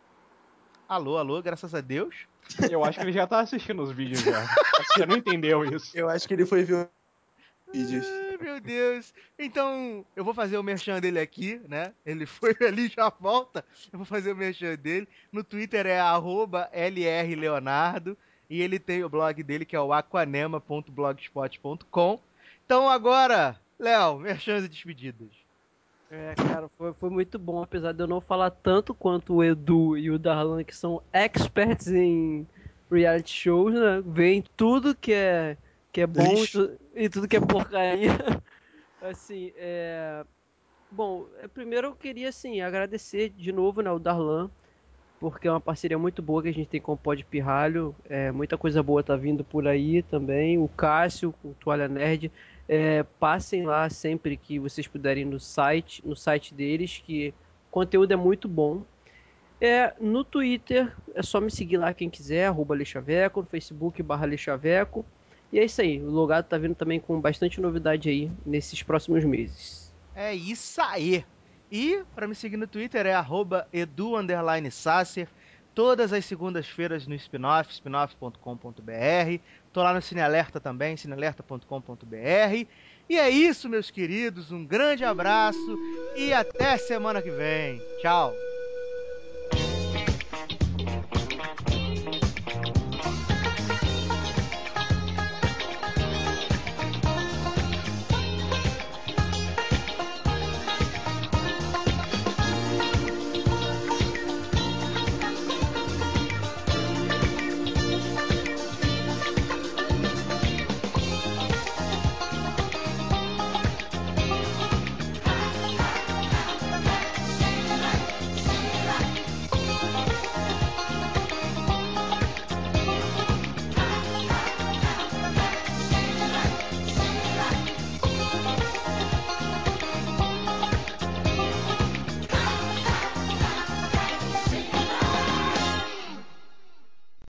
Alô, graças a Deus. Eu acho que ele já tá assistindo os vídeos já. Você não entendeu isso. Eu acho que ele foi ver os vídeos. Ai, meu Deus. Então, eu vou fazer o merchan dele aqui, né? Ele foi ali, já volta. Eu vou fazer o merchan dele. No Twitter é @lrleonardo. E ele tem o blog dele, que é o aquanema.blogspot.com. Então agora, Léo, merchans e despedidas. Cara, foi muito bom, apesar de eu não falar tanto quanto o Edu e o Darlan, que são experts em reality shows, né? Veem tudo que é bom e tudo que é porcaria. Assim, Bom, primeiro eu queria, assim, agradecer de novo, né, o Darlan, porque é uma parceria muito boa que a gente tem com o Pod Pirralho. Muita coisa boa tá vindo por aí também. O Cássio, o Toalha Nerd. Passem lá sempre que vocês puderem no site deles, que o conteúdo é muito bom. No Twitter, é só me seguir lá quem quiser, @Leixaveco, no Facebook /Leixaveco. E é isso aí, o Logado tá vindo também com bastante novidade aí nesses próximos meses. É isso aí. E para me seguir no Twitter é @edu_sacer. Todas as segundas-feiras no Spinoff, spinoff.com.br. Tô lá no Cinealerta também, cinealerta.com.br. E é isso, meus queridos. Um grande abraço e até semana que vem. Tchau.